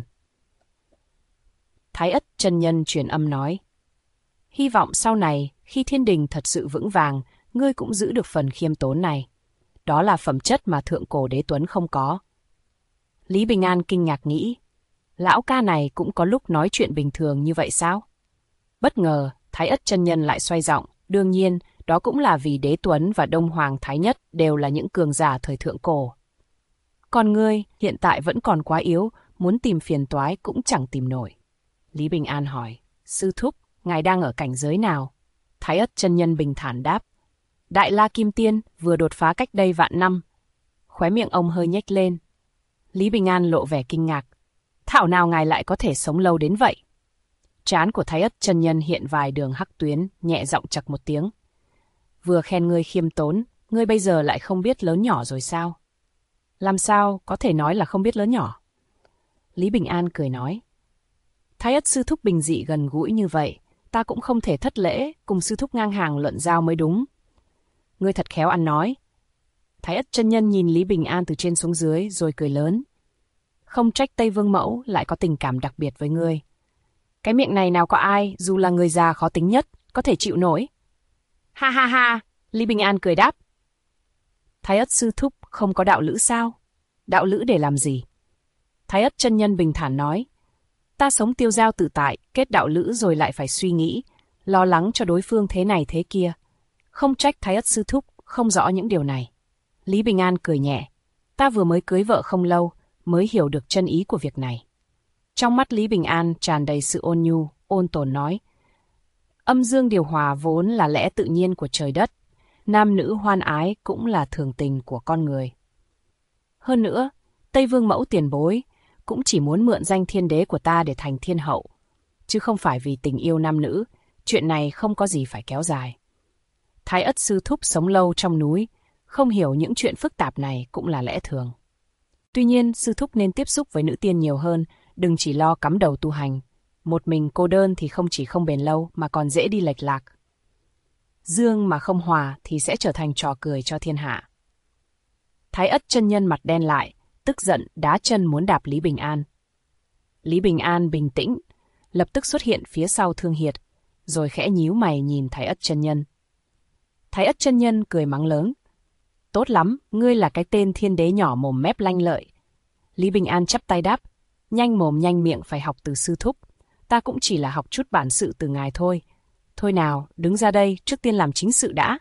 Thái Ất chân nhân truyền âm nói. Hy vọng sau này, khi thiên đình thật sự vững vàng, ngươi cũng giữ được phần khiêm tốn này. Đó là phẩm chất mà thượng cổ đế tuấn không có. Lý Bình An kinh ngạc nghĩ. Lão ca này cũng có lúc nói chuyện bình thường như vậy sao? Bất ngờ, Thái Ất chân nhân lại xoay giọng. Đương nhiên, đó cũng là vì Đế Tuấn và Đông Hoàng Thái Nhất đều là những cường giả thời thượng cổ. Còn ngươi, hiện tại vẫn còn quá yếu, muốn tìm phiền toái cũng chẳng tìm nổi. Lý Bình An hỏi, sư thúc, ngài đang ở cảnh giới nào? Thái Ất chân nhân bình thản đáp, Đại La Kim Tiên vừa đột phá cách đây vạn năm. Khóe miệng ông hơi nhếch lên. Lý Bình An lộ vẻ kinh ngạc. Thảo nào ngài lại có thể sống lâu đến vậy? Trán của Thái Ất chân nhân hiện vài đường hắc tuyến, nhẹ giọng chậc một tiếng. Vừa khen ngươi khiêm tốn, ngươi bây giờ lại không biết lớn nhỏ rồi sao? Làm sao có thể nói là không biết lớn nhỏ? Lý Bình An cười nói. Thái Ất sư thúc bình dị gần gũi như vậy, ta cũng không thể thất lễ, cùng sư thúc ngang hàng luận giao mới đúng. Ngươi thật khéo ăn nói. Thái Ất chân nhân nhìn Lý Bình An từ trên xuống dưới rồi cười lớn. Không trách Tây Vương Mẫu lại có tình cảm đặc biệt với ngươi. Cái miệng này nào có ai, dù là người già khó tính nhất, có thể chịu nổi. Ha ha ha, Lý Bình An cười đáp. Thái Ất sư thúc không có đạo lữ sao? Đạo lữ để làm gì? Thái Ất chân nhân bình thản nói. Ta sống tiêu dao tự tại, kết đạo lữ rồi lại phải suy nghĩ, lo lắng cho đối phương thế này thế kia. Không trách Thái Ất sư thúc không rõ những điều này. Lý Bình An cười nhẹ. Ta vừa mới cưới vợ không lâu, mới hiểu được chân ý của việc này. Trong mắt Lý Bình An tràn đầy sự ôn nhu, ôn tồn nói. Âm dương điều hòa vốn là lẽ tự nhiên của trời đất. Nam nữ hoan ái cũng là thường tình của con người. Hơn nữa, Tây Vương Mẫu tiền bối cũng chỉ muốn mượn danh thiên đế của ta để thành thiên hậu. Chứ không phải vì tình yêu nam nữ, chuyện này không có gì phải kéo dài. Thái Ất sư thúc sống lâu trong núi, không hiểu những chuyện phức tạp này cũng là lẽ thường. Tuy nhiên, sư thúc nên tiếp xúc với nữ tiên nhiều hơn, đừng chỉ lo cắm đầu tu hành. Một mình cô đơn thì không chỉ không bền lâu mà còn dễ đi lệch lạc. Dương mà không hòa thì sẽ trở thành trò cười cho thiên hạ. Thái Ất chân nhân mặt đen lại, tức giận đá chân muốn đạp Lý Bình An. Lý Bình An bình tĩnh, lập tức xuất hiện phía sau Thương Hiệt, rồi khẽ nhíu mày nhìn Thái Ất chân nhân. Thái Ất chân nhân cười mắng lớn. Tốt lắm, ngươi là cái tên thiên đế nhỏ mồm mép lanh lợi. Lý Bình An chắp tay đáp, nhanh mồm nhanh miệng phải học từ sư thúc. Ta cũng chỉ là học chút bản sự từ ngài thôi. Thôi nào, đứng ra đây, trước tiên làm chính sự đã.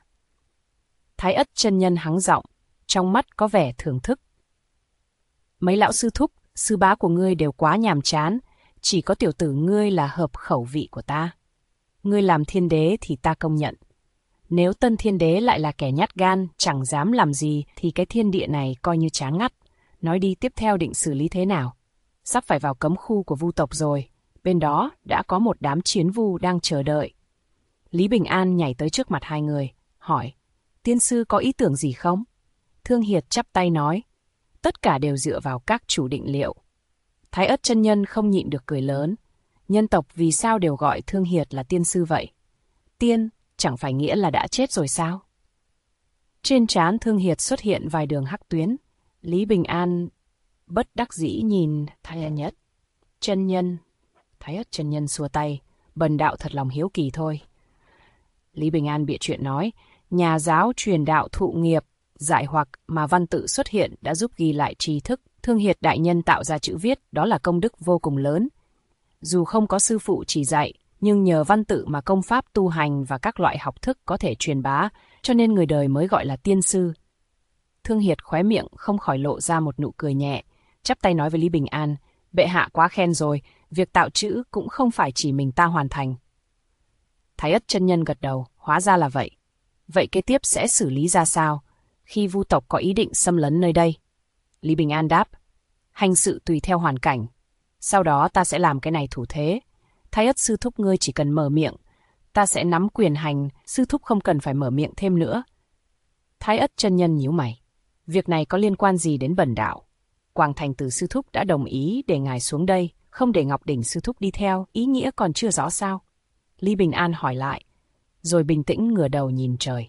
Thái Ất chân nhân hắng giọng, trong mắt có vẻ thưởng thức. Mấy lão sư thúc, sư bá của ngươi đều quá nhàm chán, chỉ có tiểu tử ngươi là hợp khẩu vị của ta. Ngươi làm thiên đế thì ta công nhận. Nếu tân thiên đế lại là kẻ nhát gan, chẳng dám làm gì, thì cái thiên địa này coi như chán ngắt. Nói đi tiếp theo định xử lý thế nào? Sắp phải vào cấm khu của Vu tộc rồi. Bên đó đã có một đám chiến vu đang chờ đợi. Lý Bình An nhảy tới trước mặt hai người, hỏi, tiên sư có ý tưởng gì không? Thương Hiệt chắp tay nói, tất cả đều dựa vào các chủ định liệu. Thái Ất chân nhân không nhịn được cười lớn. Nhân tộc vì sao đều gọi Thương Hiệt là tiên sư vậy? Tiên chẳng phải nghĩa là đã chết rồi sao? Trên trán Thương Hiệt xuất hiện vài đường hắc tuyến. Lý Bình An bất đắc dĩ nhìn Thái Ất chân nhân. Thái Ất chân nhân xua tay, bần đạo thật lòng hiếu kỳ thôi. Lý Bình An bịa chuyện nói, nhà giáo truyền đạo thụ nghiệp, giải hoặc mà văn tự xuất hiện đã giúp ghi lại tri thức. Thương Hiệt đại nhân tạo ra chữ viết, đó là công đức vô cùng lớn. Dù không có sư phụ chỉ dạy, nhưng nhờ văn tự mà công pháp tu hành và các loại học thức có thể truyền bá, cho nên người đời mới gọi là tiên sư. Thương Hiệt khóe miệng không khỏi lộ ra một nụ cười nhẹ, chắp tay nói với Lý Bình An, bệ hạ quá khen rồi, việc tạo chữ cũng không phải chỉ mình ta hoàn thành. Thái Ất chân nhân gật đầu, hóa ra là vậy. Vậy kế tiếp sẽ xử lý ra sao, khi Vu tộc có ý định xâm lấn nơi đây? Lý Bình An đáp, hành sự tùy theo hoàn cảnh. Sau đó ta sẽ làm cái này thủ thế. Thái Ất sư thúc ngươi chỉ cần mở miệng, ta sẽ nắm quyền hành, sư thúc không cần phải mở miệng thêm nữa. Thái Ất chân nhân nhíu mày. Việc này có liên quan gì đến Bần đạo? Quảng Thành Tử sư thúc đã đồng ý để ngài xuống đây, không để Ngọc Đỉnh sư thúc đi theo, ý nghĩa còn chưa rõ sao? Lý Bình An hỏi lại, rồi bình tĩnh ngửa đầu nhìn trời.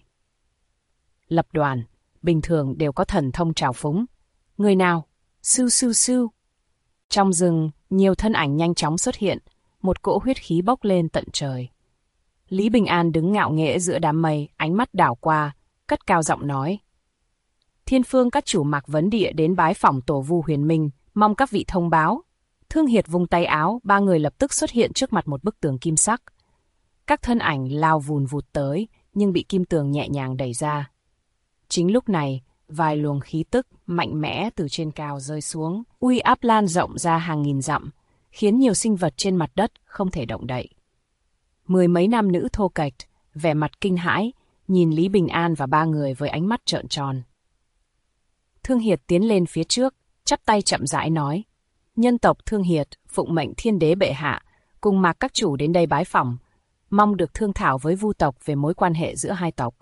Lập đoàn, bình thường đều có thần thông trào phúng. Người nào? Sưu sưu sưu. Trong rừng, nhiều thân ảnh nhanh chóng xuất hiện, một cỗ huyết khí bốc lên tận trời. Lý Bình An đứng ngạo nghễ giữa đám mây, ánh mắt đảo qua, cất cao giọng nói. Thiên phương các chủ Mạc Vấn Địa đến bái phỏng tổ Vu Huyền Minh, mong các vị thông báo. Thương Hiệt vung tay áo, ba người lập tức xuất hiện trước mặt một bức tường kim sắc. Các thân ảnh lao vùn vụt tới, nhưng bị kim tường nhẹ nhàng đẩy ra. Chính lúc này, vài luồng khí tức mạnh mẽ từ trên cao rơi xuống, uy áp lan rộng ra hàng nghìn dặm, khiến nhiều sinh vật trên mặt đất không thể động đậy. Mười mấy nam nữ thô kệch, vẻ mặt kinh hãi, nhìn Lý Bình An và ba người với ánh mắt trợn tròn. Thương Hiệt tiến lên phía trước, chắp tay chậm rãi nói. Nhân tộc Thương Hiệt, phụng mệnh Thiên Đế bệ hạ, cùng Mạc các chủ đến đây bái phỏng, mong được thương thảo với Vu tộc về mối quan hệ giữa hai tộc.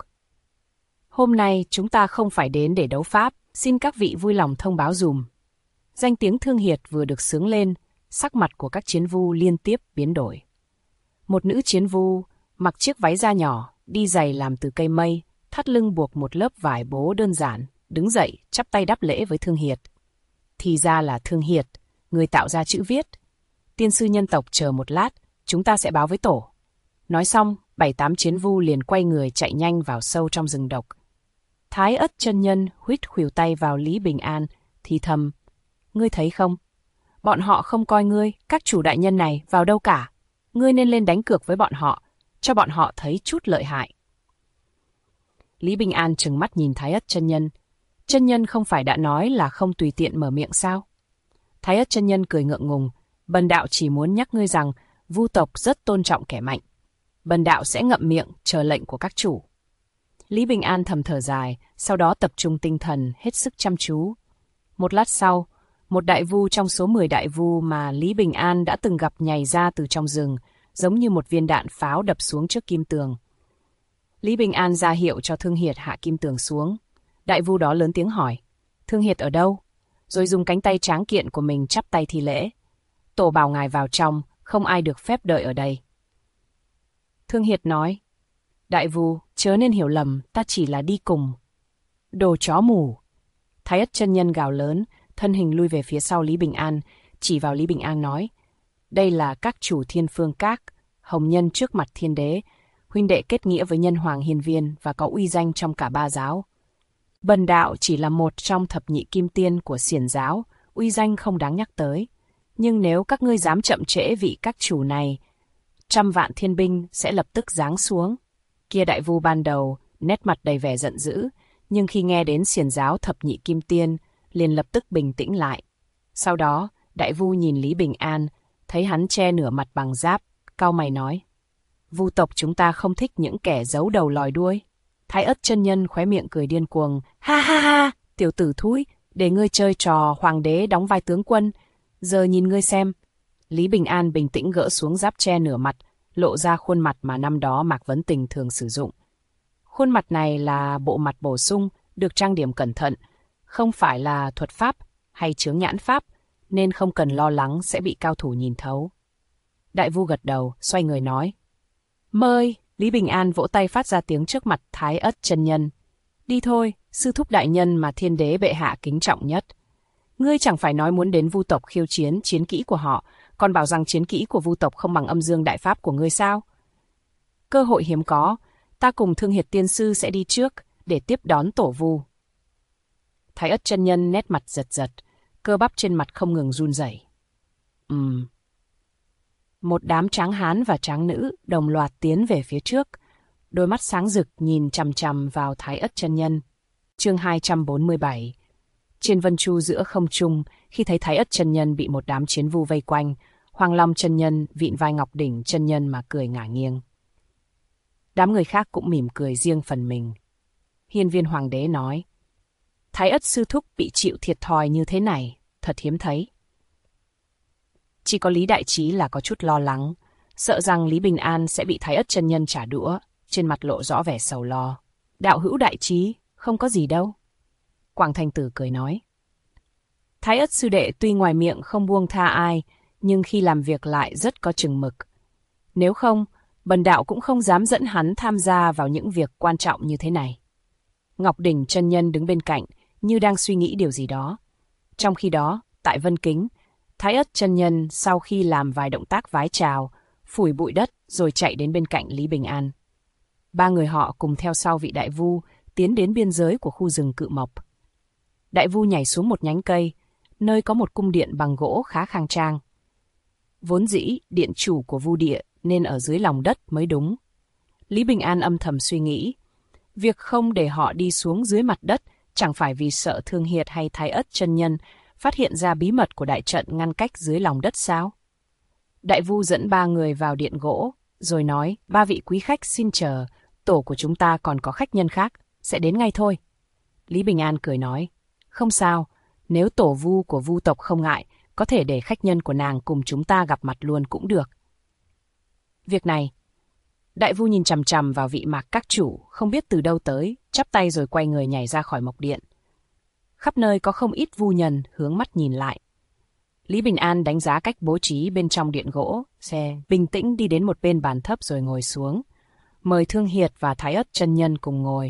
Hôm nay chúng ta không phải đến để đấu pháp, xin các vị vui lòng thông báo dùm. Danh tiếng Thương Hiệt vừa được xướng lên, sắc mặt của các chiến vu liên tiếp biến đổi. Một nữ chiến vu, mặc chiếc váy da nhỏ, đi giày làm từ cây mây, thắt lưng buộc một lớp vải bố đơn giản, đứng dậy, chắp tay đáp lễ với Thương Hiệt. Thì ra là Thương Hiệt, người tạo ra chữ viết. Tiên sư nhân tộc chờ một lát, chúng ta sẽ báo với tổ. Nói xong, 7-8 chiến vu liền quay người chạy nhanh vào sâu trong rừng độc. Thái Ất chân nhân huýt khuỷu tay vào Lý Bình An, thì thầm. Ngươi thấy không? Bọn họ không coi ngươi, các chủ đại nhân này, vào đâu cả. Ngươi nên lên đánh cược với bọn họ, cho bọn họ thấy chút lợi hại. Lý Bình An trừng mắt nhìn Thái Ất chân nhân. Chân nhân không phải đã nói là không tùy tiện mở miệng sao? Thái Ất chân nhân cười ngượng ngùng. Bần đạo chỉ muốn nhắc ngươi rằng Vu tộc rất tôn trọng kẻ mạnh. Bần đạo sẽ ngậm miệng chờ lệnh của các chủ. Lý Bình An thầm thở dài, sau đó tập trung tinh thần, hết sức chăm chú. Một lát sau, một đại vu trong số 10 đại vu mà Lý Bình An đã từng gặp nhảy ra từ trong rừng, giống như một viên đạn pháo đập xuống trước kim tường. Lý Bình An ra hiệu cho Thương Hiệt hạ kim tường xuống. Đại vu đó lớn tiếng hỏi, Thương Hiệt ở đâu? Rồi dùng cánh tay tráng kiện của mình chắp tay thi lễ. Tổ bảo ngài vào trong, không ai được phép đợi ở đây. Thương Hiệt nói, đại vu, chớ nên hiểu lầm, ta chỉ là đi cùng. Đồ chó mù. Thái Ất chân nhân gào lớn, thân hình lui về phía sau Lý Bình An, chỉ vào Lý Bình An nói, đây là các chủ Thiên Phương Các, hồng nhân trước mặt Thiên Đế, huynh đệ kết nghĩa với nhân hoàng hiền viên và có uy danh trong cả ba giáo. Bần đạo chỉ là một trong thập nhị kim tiên của Xiển giáo, uy danh không đáng nhắc tới. Nhưng nếu các ngươi dám chậm trễ vị các chủ này, 100 vạn thiên binh sẽ lập tức giáng xuống. Kia đại vu ban đầu, nét mặt đầy vẻ giận dữ, nhưng khi nghe đến Xiển giáo thập nhị kim tiên, liền lập tức bình tĩnh lại. Sau đó, đại vu nhìn Lý Bình An, thấy hắn che nửa mặt bằng giáp, cau mày nói. Vu tộc chúng ta không thích những kẻ giấu đầu lòi đuôi. Thái Ất chân nhân khóe miệng cười điên cuồng. Ha ha ha, tiểu tử thúi, để ngươi chơi trò hoàng đế đóng vai tướng quân. Giờ nhìn ngươi xem. Lý Bình An bình tĩnh gỡ xuống giáp che nửa mặt, lộ ra khuôn mặt mà năm đó Mạc Vấn Tình thường sử dụng. Khuôn mặt này là bộ mặt bổ sung, được trang điểm cẩn thận, không phải là thuật pháp hay chướng nhãn pháp, nên không cần lo lắng sẽ bị cao thủ nhìn thấu. Đại vu gật đầu, xoay người nói. Mời! Lý Bình An vỗ tay phát ra tiếng trước mặt Thái Ất chân nhân. Đi thôi, sư thúc đại nhân mà Thiên Đế bệ hạ kính trọng nhất. Ngươi chẳng phải nói muốn đến Vu tộc khiêu chiến chiến kỹ của họ, còn bảo rằng chiến kỹ của Vu tộc không bằng âm dương đại pháp của ngươi sao? Cơ hội hiếm có, ta cùng Thương Hiệt tiên sư sẽ đi trước để tiếp đón tổ Vu. Thái Ất chân nhân nét mặt giật giật, cơ bắp trên mặt không ngừng run rẩy. Một đám tráng hán và tráng nữ đồng loạt tiến về phía trước, đôi mắt sáng rực nhìn chằm chằm vào Thái Ất chân nhân. Chương 247. Trên vân chu giữa không trung, khi thấy Thái Ất chân nhân bị một đám chiến vu vây quanh, Hoàng Long chân nhân vịn vai Ngọc Đỉnh chân nhân mà cười ngả nghiêng. Đám người khác cũng mỉm cười riêng phần mình. Hiên Viên Hoàng đế nói: Thái Ất sư thúc bị chịu thiệt thòi như thế này, thật hiếm thấy. Chỉ có Lý Đại Trí là có chút lo lắng, sợ rằng Lý Bình An sẽ bị Thái Ất chân nhân trả đũa, trên mặt lộ rõ vẻ sầu lo. Đạo hữu Đại Trí, không có gì đâu. Quảng Thành Tử cười nói: Thái Ất sư đệ tuy ngoài miệng không buông tha ai, nhưng khi làm việc lại rất có chừng mực. Nếu không, bần đạo cũng không dám dẫn hắn tham gia vào những việc quan trọng như thế này. Ngọc Đỉnh chân nhân đứng bên cạnh, như đang suy nghĩ điều gì đó. Trong khi đó, tại Vân Kính, Thái Ất chân nhân sau khi làm vài động tác vái chào, phủi bụi đất rồi chạy đến bên cạnh Lý Bình An. Ba người họ cùng theo sau vị đại vu tiến đến biên giới của khu rừng Cự Mộc. Đại vu nhảy xuống một nhánh cây, nơi có một cung điện bằng gỗ khá khang trang. Vốn dĩ, điện chủ của vu địa nên ở dưới lòng đất mới đúng. Lý Bình An âm thầm suy nghĩ, việc không để họ đi xuống dưới mặt đất chẳng phải vì sợ Thương Hiệt hay Thái Ất chân nhân phát hiện ra bí mật của đại trận ngăn cách dưới lòng đất sao? Đại vu dẫn ba người vào điện gỗ, rồi nói: Ba vị quý khách xin chờ, tổ của chúng ta còn có khách nhân khác, sẽ đến ngay thôi. Lý Bình An cười nói: Không sao, nếu tổ vu của vu tộc không ngại, có thể để khách nhân của nàng cùng chúng ta gặp mặt luôn cũng được. Việc này, đại vu nhìn chằm chằm vào vị Mạc các chủ, không biết từ đâu tới, chắp tay rồi quay người nhảy ra khỏi mộc điện. Khắp nơi có không ít vu nhân hướng mắt nhìn lại. Lý Bình An đánh giá cách bố trí bên trong điện gỗ, xe bình tĩnh đi đến một bên bàn thấp rồi ngồi xuống, mời Thương Hiệt và Thái Ất chân nhân cùng ngồi.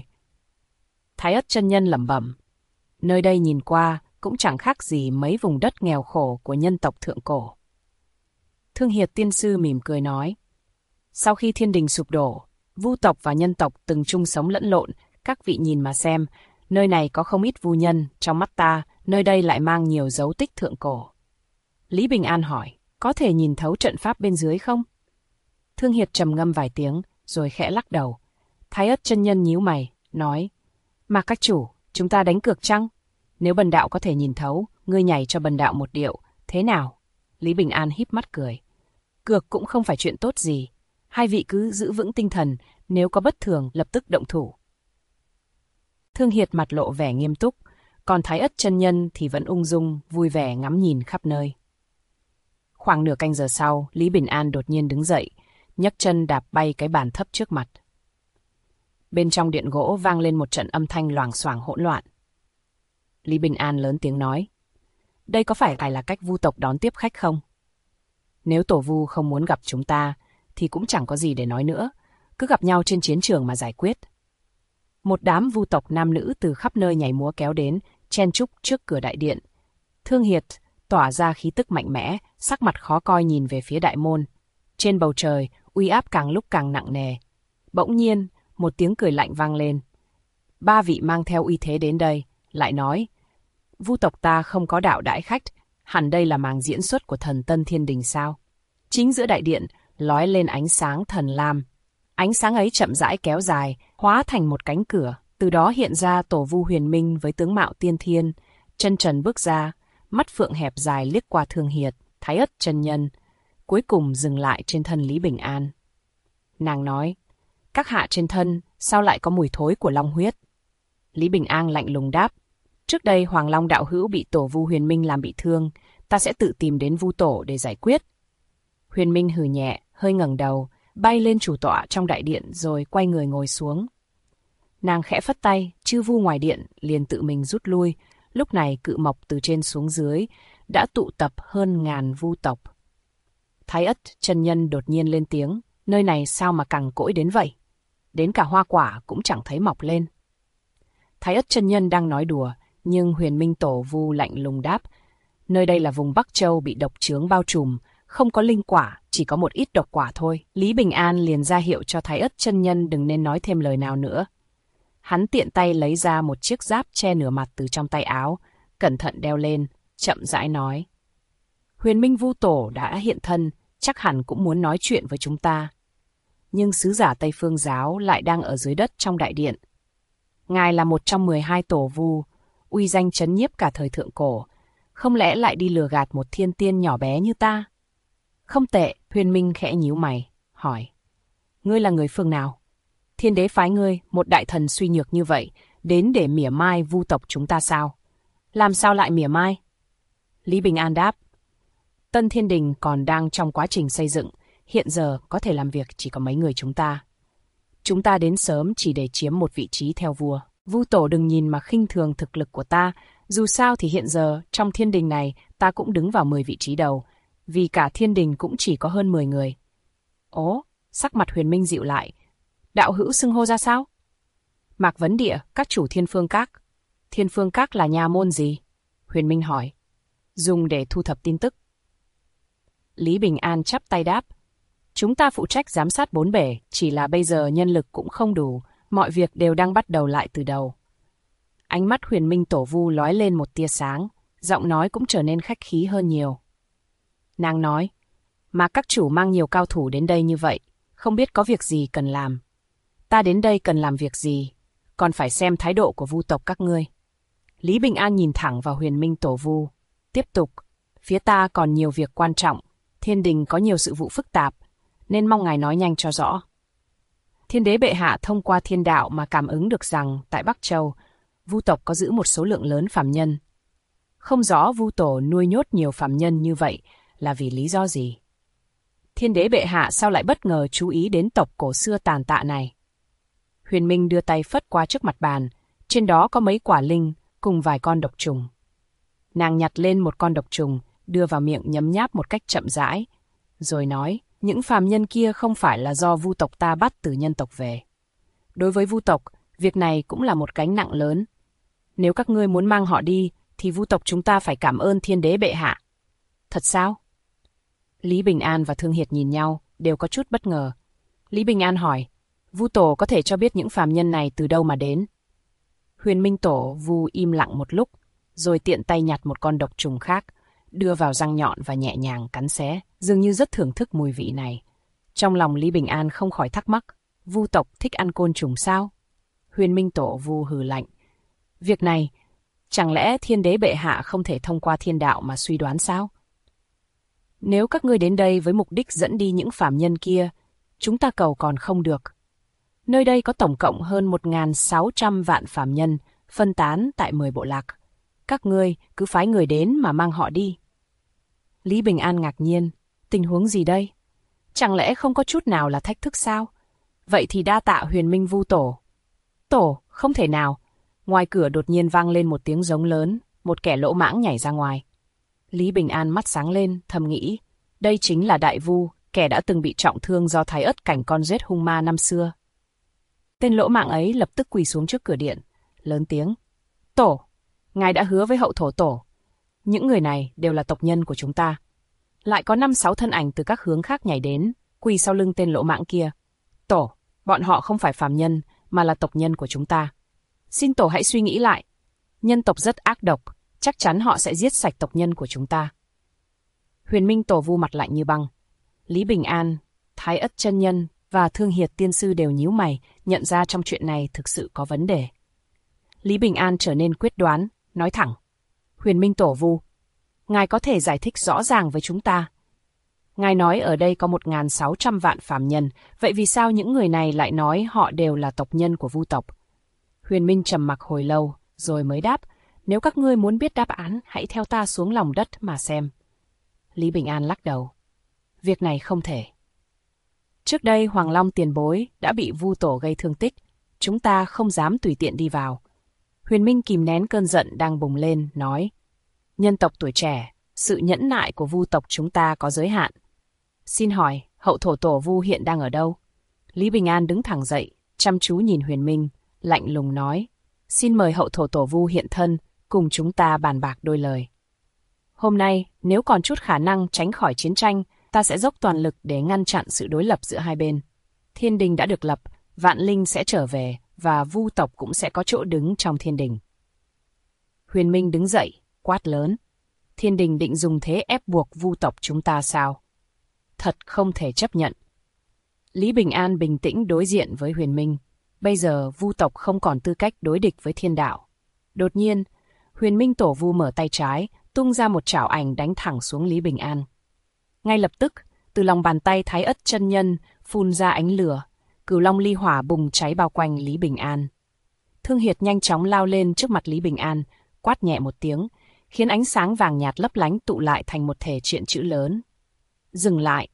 Thái Ất chân nhân lẩm bẩm: Nơi đây nhìn qua cũng chẳng khác gì mấy vùng đất nghèo khổ của nhân tộc thượng cổ. Thương Hiệt tiên sư mỉm cười nói: Sau khi thiên đình sụp đổ, vu tộc và nhân tộc từng chung sống lẫn lộn, các vị nhìn mà xem, nơi này có không ít vu nhân, trong mắt ta, nơi đây lại mang nhiều dấu tích thượng cổ. Lý Bình An hỏi: Có thể nhìn thấu trận pháp bên dưới không? Thương Hiệt trầm ngâm vài tiếng, rồi khẽ lắc đầu. Thái Ất chân nhân nhíu mày, nói: Mà các chủ, chúng ta đánh cược chăng? Nếu bần đạo có thể nhìn thấu, ngươi nhảy cho bần đạo một điệu, thế nào? Lý Bình An híp mắt cười. Cược cũng không phải chuyện tốt gì. Hai vị cứ giữ vững tinh thần, nếu có bất thường lập tức động thủ. Thương Hiệt mặt lộ vẻ nghiêm túc, còn Thái Ất chân nhân thì vẫn ung dung, vui vẻ ngắm nhìn khắp nơi. Khoảng nửa canh giờ sau, Lý Bình An đột nhiên đứng dậy, nhấc chân đạp bay cái bàn thấp trước mặt. Bên trong điện gỗ vang lên một trận âm thanh loảng xoảng hỗn loạn. Lý Bình An lớn tiếng nói: Đây có phải là cách vu tộc đón tiếp khách không? Nếu tổ vu không muốn gặp chúng ta, thì cũng chẳng có gì để nói nữa, cứ gặp nhau trên chiến trường mà giải quyết. Một đám vu tộc nam nữ từ khắp nơi nhảy múa kéo đến, chen chúc trước cửa đại điện. Thương Hiệt tỏa ra khí tức mạnh mẽ, sắc mặt khó coi nhìn về phía đại môn. Trên bầu trời, uy áp càng lúc càng nặng nề. Bỗng nhiên, một tiếng cười lạnh vang lên. Ba vị mang theo uy thế đến đây, lại nói: Vu tộc ta không có đạo đãi khách, hẳn đây là màn diễn xuất của thần Tân Thiên Đình sao? Chính giữa đại điện, lóe lên ánh sáng thần lam. Ánh sáng ấy chậm rãi kéo dài, hóa thành một cánh cửa, từ đó hiện ra tổ vu Huyền Minh với tướng mạo tiên thiên, chân trần bước ra, mắt phượng hẹp dài liếc qua Thương Hiệt, Thái Ất chân nhân, cuối cùng dừng lại trên thân Lý Bình An. Nàng nói: Các hạ trên thân, sao lại có mùi thối của long huyết? Lý Bình An lạnh lùng đáp: Trước đây Hoàng Long đạo hữu bị tổ vu Huyền Minh làm bị thương, ta sẽ tự tìm đến vu tổ để giải quyết. Huyền Minh hừ nhẹ, hơi ngẩng đầu, bay lên chủ tọa trong đại điện rồi quay người ngồi xuống. Nàng khẽ phất tay, chư vu ngoài điện liền tự mình rút lui. Lúc này Cự Mộc từ trên xuống dưới đã tụ tập hơn ngàn vu tộc. Thái Ất chân nhân đột nhiên lên tiếng: Nơi này sao mà cằn cỗi đến vậy? Đến cả hoa quả cũng chẳng thấy mọc lên. Thái Ất chân nhân đang nói đùa, nhưng Huyền Minh tổ vu lạnh lùng đáp: Nơi đây là vùng Bắc Châu bị độc chướng bao trùm, không có linh quả, chỉ có một ít độc quả thôi. Lý Bình An liền ra hiệu cho Thái Ất chân nhân đừng nên nói thêm lời nào nữa. Hắn tiện tay lấy ra một chiếc giáp che nửa mặt từ trong tay áo, cẩn thận đeo lên, chậm rãi nói: Huyền Minh vu tổ đã hiện thân, chắc hẳn cũng muốn nói chuyện với chúng ta. Nhưng sứ giả Tây Phương giáo lại đang ở dưới đất trong đại điện. Ngài là một trong 12 tổ vu, uy danh trấn nhiếp cả thời thượng cổ. Không lẽ lại đi lừa gạt một thiên tiên nhỏ bé như ta? Không tệ, Huyền Minh khẽ nhíu mày, hỏi. Ngươi là người phương nào? Thiên đế phái ngươi, một đại thần suy nhược như vậy, đến để mỉa mai vu tộc chúng ta sao? Làm sao lại mỉa mai? Lý Bình An đáp. Tân Thiên Đình còn đang trong quá trình xây dựng, hiện giờ có thể làm việc chỉ có mấy người chúng ta. Chúng ta đến sớm chỉ để chiếm một vị trí theo vua. Vu tổ đừng nhìn mà khinh thường thực lực của ta, dù sao thì hiện giờ trong thiên đình này ta cũng đứng vào 10 vị trí đầu, vì cả thiên đình cũng chỉ có hơn 10 người. Ố, sắc mặt Huyền Minh dịu lại. Đạo hữu xưng hô ra sao? Mạc Vấn Địa, các chủ Thiên Phương Các. Thiên Phương Các là nhà môn gì? Huyền Minh hỏi. Dùng để thu thập tin tức. Lý Bình An chắp tay đáp. Chúng ta phụ trách giám sát 4 bể, chỉ là bây giờ nhân lực cũng không đủ, mọi việc đều đang bắt đầu lại từ đầu. Ánh mắt Huyền Minh tổ vu lóe lên một tia sáng, giọng nói cũng trở nên khách khí hơn nhiều. Nàng nói, mà các chủ mang nhiều cao thủ đến đây như vậy, không biết có việc gì cần làm. Ta đến đây cần làm việc gì, còn phải xem thái độ của vu tộc các ngươi. Lý Bình An nhìn thẳng vào Huyền Minh tổ vu, tiếp tục, phía ta còn nhiều việc quan trọng, thiên đình có nhiều sự vụ phức tạp, nên mong ngài nói nhanh cho rõ. Thiên đế bệ hạ thông qua thiên đạo mà cảm ứng được rằng tại Bắc Châu, vu tộc có giữ một số lượng lớn phàm nhân. Không rõ vu tổ nuôi nhốt nhiều phàm nhân như vậy là vì lý do gì. Thiên đế bệ hạ sao lại bất ngờ chú ý đến tộc cổ xưa tàn tạ này. Huyền Minh đưa tay phất qua trước mặt bàn, trên đó có mấy quả linh cùng vài con độc trùng. Nàng nhặt lên một con độc trùng, đưa vào miệng nhấm nháp một cách chậm rãi, rồi nói, những phàm nhân kia không phải là do vu tộc ta bắt từ nhân tộc về. Đối với vu tộc, việc này cũng là một gánh nặng lớn. Nếu các ngươi muốn mang họ đi, thì vu tộc chúng ta phải cảm ơn thiên đế bệ hạ. Thật sao? Lý Bình An và Thương Hiệt nhìn nhau, đều có chút bất ngờ. Lý Bình An hỏi, vu tổ có thể cho biết những phàm nhân này từ đâu mà đến? Huyền Minh tổ vu im lặng một lúc, rồi tiện tay nhặt một con độc trùng khác, đưa vào răng nhọn và nhẹ nhàng cắn xé, dường như rất thưởng thức mùi vị này. Trong lòng Lý Bình An không khỏi thắc mắc, vu tộc thích ăn côn trùng sao? Huyền Minh tổ vu hừ lạnh. Việc này, chẳng lẽ thiên đế bệ hạ không thể thông qua thiên đạo mà suy đoán sao? Nếu các ngươi đến đây với mục đích dẫn đi những phàm nhân kia, chúng ta cầu còn không được. Nơi đây có tổng cộng hơn 1.600 vạn phàm nhân, phân tán tại 10 bộ lạc. Các ngươi cứ phái người đến mà mang họ đi. Lý Bình An ngạc nhiên, tình huống gì đây? Chẳng lẽ không có chút nào là thách thức sao? Vậy thì đa tạ Huyền Minh vu tổ. Tổ, không thể nào. Ngoài cửa đột nhiên vang lên một tiếng giống lớn, một kẻ lỗ mãng nhảy ra ngoài. Lý Bình An mắt sáng lên, thầm nghĩ, đây chính là Đại Vu, kẻ đã từng bị trọng thương do Thái Ất cảnh con rết hung ma năm xưa. Tên lỗ mãng ấy lập tức quỳ xuống trước cửa điện, lớn tiếng. Tổ, ngài đã hứa với hậu thổ tổ. Những người này đều là tộc nhân của chúng ta. Lại có 5-6 thân ảnh từ các hướng khác nhảy đến, quỳ sau lưng tên lỗ mãng kia. Tổ, bọn họ không phải phàm nhân, mà là tộc nhân của chúng ta. Xin tổ hãy suy nghĩ lại. Nhân tộc rất ác độc, chắc chắn họ sẽ giết sạch tộc nhân của chúng ta. Huyền Minh tổ vu mặt lạnh như băng. Lý Bình An, Thái Ất chân nhân và Thương Hiệt tiên sư đều nhíu mày, nhận ra trong chuyện này thực sự có vấn đề. Lý Bình An trở nên quyết đoán, nói thẳng. Huyền Minh tổ vu, ngài có thể giải thích rõ ràng với chúng ta. Ngài nói ở đây có 1.600 vạn phàm nhân, vậy vì sao những người này lại nói họ đều là tộc nhân của vu tộc? Huyền Minh trầm mặc hồi lâu, rồi mới đáp, nếu các ngươi muốn biết đáp án, hãy theo ta xuống lòng đất mà xem. Lý Bình An lắc đầu. Việc này không thể. Trước đây Hoàng Long tiền bối đã bị vu tổ gây thương tích, chúng ta không dám tùy tiện đi vào. Huyền Minh kìm nén cơn giận đang bùng lên, nói, nhân tộc tuổi trẻ, sự nhẫn nại của vu tộc chúng ta có giới hạn. Xin hỏi, hậu thổ tổ vu hiện đang ở đâu? Lý Bình An đứng thẳng dậy, chăm chú nhìn Huyền Minh, lạnh lùng nói, xin mời hậu thổ tổ vu hiện thân, cùng chúng ta bàn bạc đôi lời. Hôm nay, nếu còn chút khả năng tránh khỏi chiến tranh, ta sẽ dốc toàn lực để ngăn chặn sự đối lập giữa hai bên. Thiên đình đã được lập, vạn linh sẽ trở về, và vu tộc cũng sẽ có chỗ đứng trong thiên đình. Huyền Minh đứng dậy, quát lớn. Thiên đình định dùng thế ép buộc vu tộc chúng ta sao? thật không thể chấp nhận. Lý Bình An bình tĩnh đối diện với Huyền Minh. Bây giờ Vu tộc không còn tư cách đối địch với thiên đạo. Đột nhiên, Huyền Minh Tổ Vu mở tay trái, tung ra một chảo ảnh đánh thẳng xuống Lý Bình An. Ngay lập tức, từ lòng bàn tay Thái Ất chân nhân phun ra ánh lửa, cửu long ly hỏa bùng cháy bao quanh Lý Bình An. Thương Hiệt nhanh chóng lao lên trước mặt Lý Bình An, quát nhẹ một tiếng, khiến ánh sáng vàng nhạt lấp lánh tụ lại thành một thể triện chữ lớn. Dừng lại.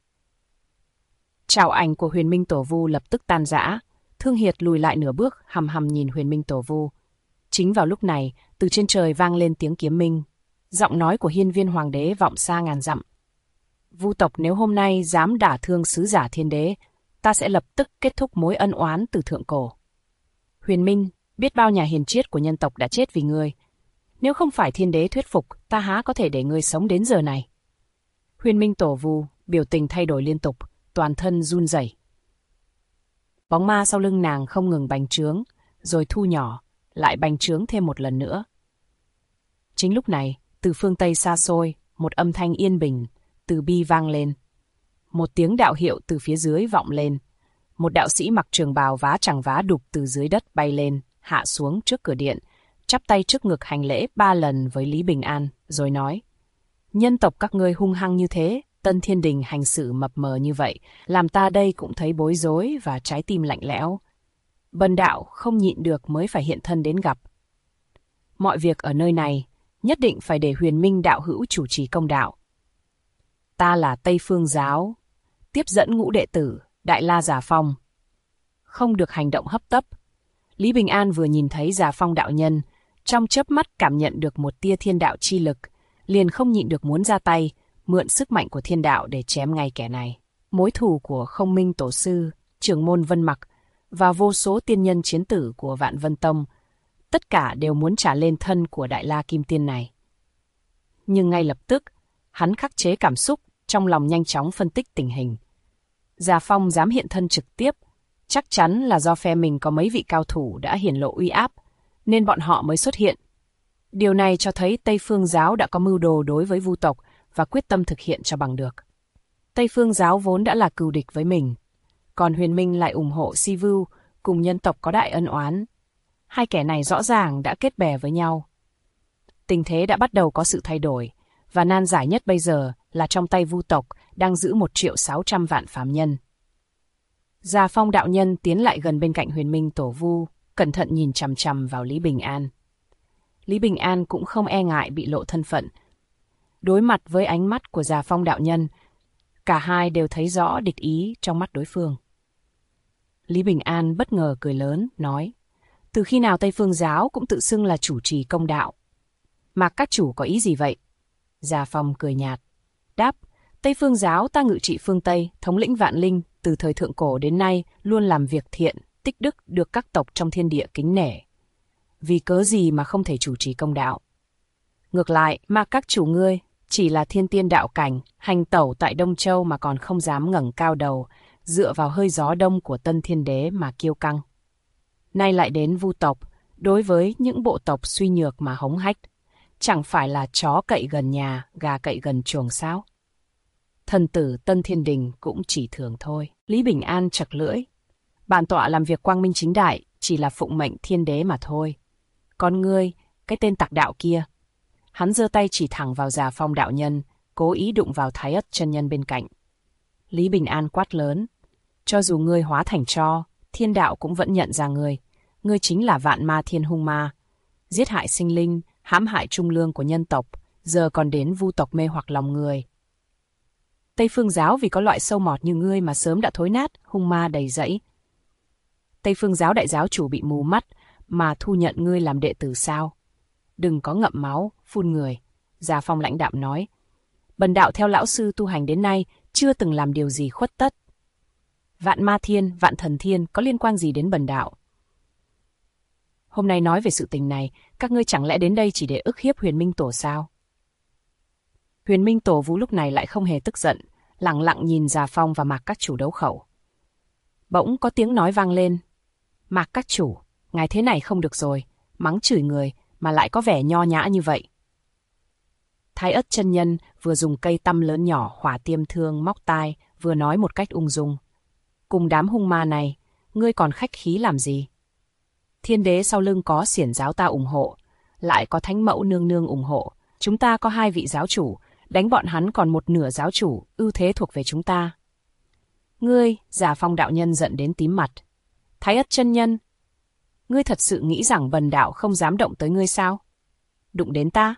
Chảo ảnh của Huyền Minh Tổ Vu lập tức tan rã, Thương Hiệt lùi lại nửa bước, hằm hằm nhìn Huyền Minh Tổ Vu. Chính vào lúc này, từ trên trời vang lên tiếng kiếm minh. Giọng nói của Hiên Viên Hoàng đế vọng xa ngàn dặm. Vu tộc nếu hôm nay dám đả thương sứ giả thiên đế, ta sẽ lập tức kết thúc mối ân oán từ thượng cổ. Huyền Minh, biết bao nhà hiền triết của nhân tộc đã chết vì ngươi. Nếu không phải thiên đế thuyết phục, ta há có thể để ngươi sống đến giờ này. Huyền Minh Tổ Vu biểu tình thay đổi liên tục, toàn thân run rẩy. Bóng ma sau lưng nàng không ngừng bành trướng, rồi thu nhỏ, lại bành trướng thêm một lần nữa. Chính lúc này, từ phương Tây xa xôi, một âm thanh yên bình, từ bi vang lên. Một tiếng đạo hiệu từ phía dưới vọng lên. Một đạo sĩ mặc trường bào vá chẳng vá đục từ dưới đất bay lên, hạ xuống trước cửa điện, chắp tay trước ngực hành lễ 3 lần với Lý Bình An, rồi nói: nhân tộc các ngươi hung hăng như thế, Tân Thiên Đình hành xử mập mờ như vậy, làm ta đây cũng thấy bối rối và trái tim lạnh lẽo. Bần đạo không nhịn được mới phải hiện thân đến gặp. Mọi việc ở nơi này, nhất định phải để Huyền Minh đạo hữu chủ trì công đạo. Ta là Tây Phương Giáo, tiếp dẫn ngũ đệ tử, Đại La Già Phong. Không được hành động hấp tấp. Lý Bình An vừa nhìn thấy Già Phong đạo nhân, trong chớp mắt cảm nhận được một tia thiên đạo chi lực, liền không nhịn được muốn ra tay, mượn sức mạnh của thiên đạo để chém ngay kẻ này. Mối thù của Không Minh Tổ Sư, Trưởng môn Vân Mặc và vô số tiên nhân chiến tử của Vạn Vân Tông, tất cả đều muốn trả lên thân của Đại La Kim Tiên này. Nhưng ngay lập tức, hắn khắc chế cảm xúc, trong lòng nhanh chóng phân tích tình hình. Già Phong dám hiện thân trực tiếp, chắc chắn là do phe mình có mấy vị cao thủ đã hiển lộ uy áp, nên bọn họ mới xuất hiện. Điều này cho thấy Tây Phương Giáo đã có mưu đồ đối với Vu tộc và quyết tâm thực hiện cho bằng được. Tây Phương Giáo vốn đã là cừu địch với mình, còn Huyền Minh lại ủng hộ Si Vu cùng nhân tộc có đại ân oán. Hai kẻ này rõ ràng đã kết bè với nhau. Tình thế đã bắt đầu có sự thay đổi, và nan giải nhất bây giờ là trong tay Vu tộc đang giữ 1.600.000 phàm nhân. Già Phong đạo nhân tiến lại gần bên cạnh Huyền Minh Tổ Vu, cẩn thận nhìn chằm chằm vào Lý Bình An. Lý Bình An cũng không e ngại bị lộ thân phận. Đối mặt với ánh mắt của Già Phong đạo nhân, cả hai đều thấy rõ địch ý trong mắt đối phương. Lý Bình An bất ngờ cười lớn, nói: từ khi nào Tây Phương Giáo cũng tự xưng là chủ trì công đạo? Mà các chủ có ý gì vậy? Già Phong cười nhạt, đáp: Tây Phương Giáo ta ngự trị phương Tây, thống lĩnh vạn linh, từ thời thượng cổ đến nay luôn làm việc thiện, tích đức được các tộc trong thiên địa kính nể. Vì cớ gì mà không thể chủ trì công đạo? Ngược lại, mà các chủ ngươi chỉ là thiên tiên đạo cảnh, hành tẩu tại Đông Châu mà còn không dám ngẩng cao đầu, dựa vào hơi gió đông của Tân Thiên Đế mà kiêu căng. Nay lại đến Vu tộc, đối với những bộ tộc suy nhược mà hống hách, chẳng phải là chó cậy gần nhà, gà cậy gần chuồng sao? Thần tử Tân Thiên Đình cũng chỉ thường thôi. Lý Bình An chặt lưỡi. Bản tọa làm việc quang minh chính đại, chỉ là phụng mệnh thiên đế mà thôi. Còn ngươi, cái tên tặc đạo kia. Hắn giơ tay chỉ thẳng vào Già Phong đạo nhân, cố ý đụng vào Thái Ất chân nhân bên cạnh. Lý Bình An quát lớn: cho dù ngươi hóa thành tro, thiên đạo cũng vẫn nhận ra ngươi. Ngươi chính là vạn ma thiên hung ma, giết hại sinh linh, hãm hại trung lương của nhân tộc, giờ còn đến Vu tộc mê hoặc lòng người. Tây Phương Giáo vì có loại sâu mọt như ngươi mà sớm đã thối nát, hung ma đầy rẫy. Tây Phương Giáo đại giáo chủ bị mù mắt mà thu nhận ngươi làm đệ tử sao? Đừng có ngậm máu, phun người. Già Phong lãnh đạm nói: bần đạo theo lão sư tu hành đến nay chưa từng làm điều gì khuất tất. Vạn ma thiên, vạn thần thiên có liên quan gì đến bần đạo? Hôm nay nói về sự tình này, các ngươi chẳng lẽ đến đây chỉ để ức hiếp Huyền Minh Tổ sao? Huyền Minh Tổ Vu lúc này lại không hề tức giận, lặng lặng nhìn Già Phong và Mạc Các Chủ đấu khẩu. Bỗng có tiếng nói vang lên: Mạc Các Chủ, ngài thế này không được rồi, mắng chửi người mà lại có vẻ nho nhã như vậy. Thái Ất chân nhân vừa dùng cây tăm lớn nhỏ hỏa tiêm thương móc tai, vừa nói một cách ung dung. Cùng đám hung ma này, ngươi còn khách khí làm gì? Thiên đế sau lưng có xiển giáo ta ủng hộ, lại có thánh mẫu nương nương ủng hộ. Chúng ta có 2 vị giáo chủ, đánh bọn hắn còn một nửa giáo chủ, ưu thế thuộc về chúng ta. Ngươi, Giả Phong đạo nhân giận đến tím mặt. Thái Ất chân nhân, ngươi thật sự nghĩ rằng bần đạo không dám động tới ngươi sao? Đụng đến ta?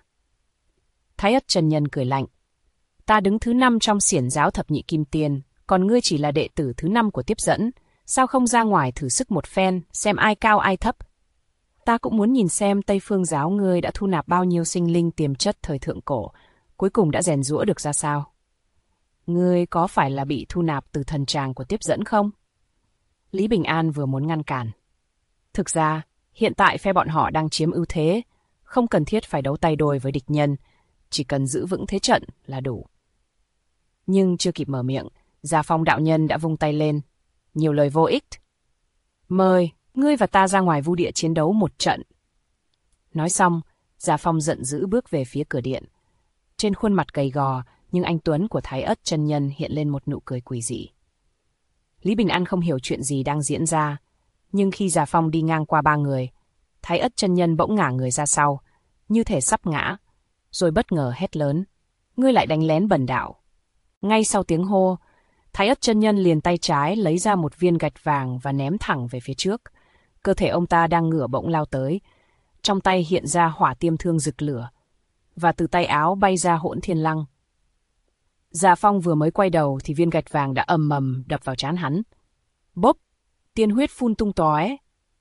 Thái Ất chân nhân cười lạnh. Ta đứng thứ 5 trong xiển giáo thập nhị kim tiên, còn ngươi chỉ là đệ tử thứ 5 của tiếp dẫn. Sao không ra ngoài thử sức một phen, xem ai cao ai thấp? Ta cũng muốn nhìn xem Tây Phương giáo ngươi đã thu nạp bao nhiêu sinh linh tiềm chất thời thượng cổ, cuối cùng đã rèn giũa được ra sao? Ngươi có phải là bị thu nạp từ thần tràng của tiếp dẫn không? Lý Bình An vừa muốn ngăn cản. Thực ra, hiện tại phe bọn họ đang chiếm ưu thế, không cần thiết phải đấu tay đôi với địch nhân, chỉ cần giữ vững thế trận là đủ. Nhưng chưa kịp mở miệng, Giả Phong đạo nhân đã vung tay lên. Nhiều lời vô ích. Mời, ngươi và ta ra ngoài vu địa chiến đấu một trận. Nói xong, Giả Phong giận dữ bước về phía cửa điện. Trên khuôn mặt gầy gò, nhưng anh tuấn của Thái Ất chân nhân hiện lên một nụ cười quỷ dị. Lý Bình An không hiểu chuyện gì đang diễn ra, nhưng khi Giả Phong đi ngang qua 3 người, Thái Ất chân nhân bỗng ngả người ra sau, như thể sắp ngã, rồi bất ngờ hét lớn. Ngươi lại đánh lén bần đạo. Ngay sau tiếng hô, Thái Ất chân nhân liền tay trái lấy ra một viên gạch vàng và ném thẳng về phía trước. Cơ thể ông ta đang ngửa bỗng lao tới. Trong tay hiện ra hỏa tiêm thương rực lửa. Và từ tay áo bay ra Hỗn Thiên Lăng. Giả Phong vừa mới quay đầu thì viên gạch vàng đã ầm ầm đập vào trán hắn. Bốp! Tiên huyết phun tung tóe.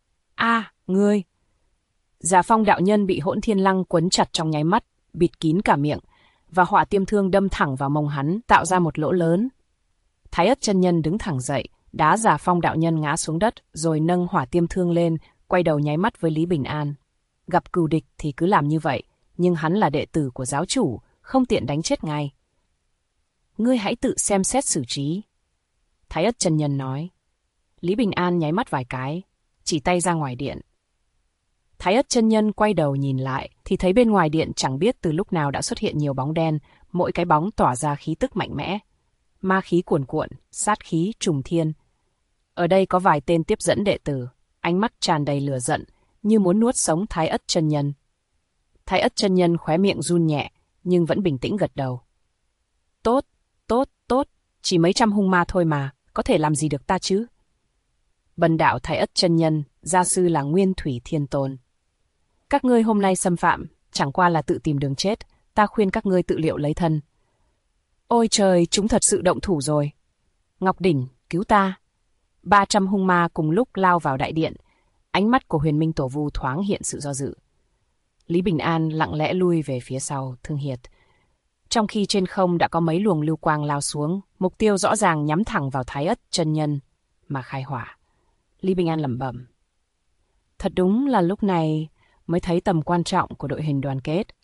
Ngươi! Giả Phong đạo nhân bị Hỗn Thiên Lăng quấn chặt trong nháy mắt, bịt kín cả miệng, và hỏa tiêm thương đâm thẳng vào mông hắn, tạo ra một lỗ lớn. Thái Ất chân nhân đứng thẳng dậy, đá Giả Phong đạo nhân ngã xuống đất, rồi nâng hỏa tiêm thương lên, quay đầu nháy mắt với Lý Bình An. Gặp cừu địch thì cứ làm như vậy, nhưng hắn là đệ tử của giáo chủ, không tiện đánh chết ngay. Ngươi hãy tự xem xét xử trí. Thái Ất chân nhân nói. Lý Bình An nháy mắt vài cái, chỉ tay ra ngoài điện. Thái Ất chân nhân quay đầu nhìn lại, thì thấy bên ngoài điện chẳng biết từ lúc nào đã xuất hiện nhiều bóng đen, mỗi cái bóng tỏa ra khí tức mạnh mẽ. Ma khí cuồn cuộn, sát khí trùng thiên. Ở đây có vài tên tiếp dẫn đệ tử, ánh mắt tràn đầy lửa giận, như muốn nuốt sống Thái Ất chân nhân. Thái Ất chân nhân khóe miệng run nhẹ, nhưng vẫn bình tĩnh gật đầu. Tốt, chỉ mấy trăm hung ma thôi mà, có thể làm gì được ta chứ? Bần đạo Thái Ất chân nhân, gia sư là Nguyên Thủy Thiên Tôn. Các ngươi hôm nay xâm phạm, chẳng qua là tự tìm đường chết, ta khuyên các ngươi tự liệu lấy thân. Ôi trời, chúng thật sự động thủ rồi. Ngọc Đỉnh, cứu ta. 300 hung ma cùng lúc lao vào đại điện, ánh mắt của Huyền Minh Tổ Vu thoáng hiện sự do dự. Lý Bình An lặng lẽ lui về phía sau Thương Hiệt. Trong khi trên không đã có mấy luồng lưu quang lao xuống, mục tiêu rõ ràng nhắm thẳng vào Thái Ất chân nhân mà khai hỏa. Lý Bình An lẩm bẩm. Thật đúng là lúc này mới thấy tầm quan trọng của đội hình đoàn kết.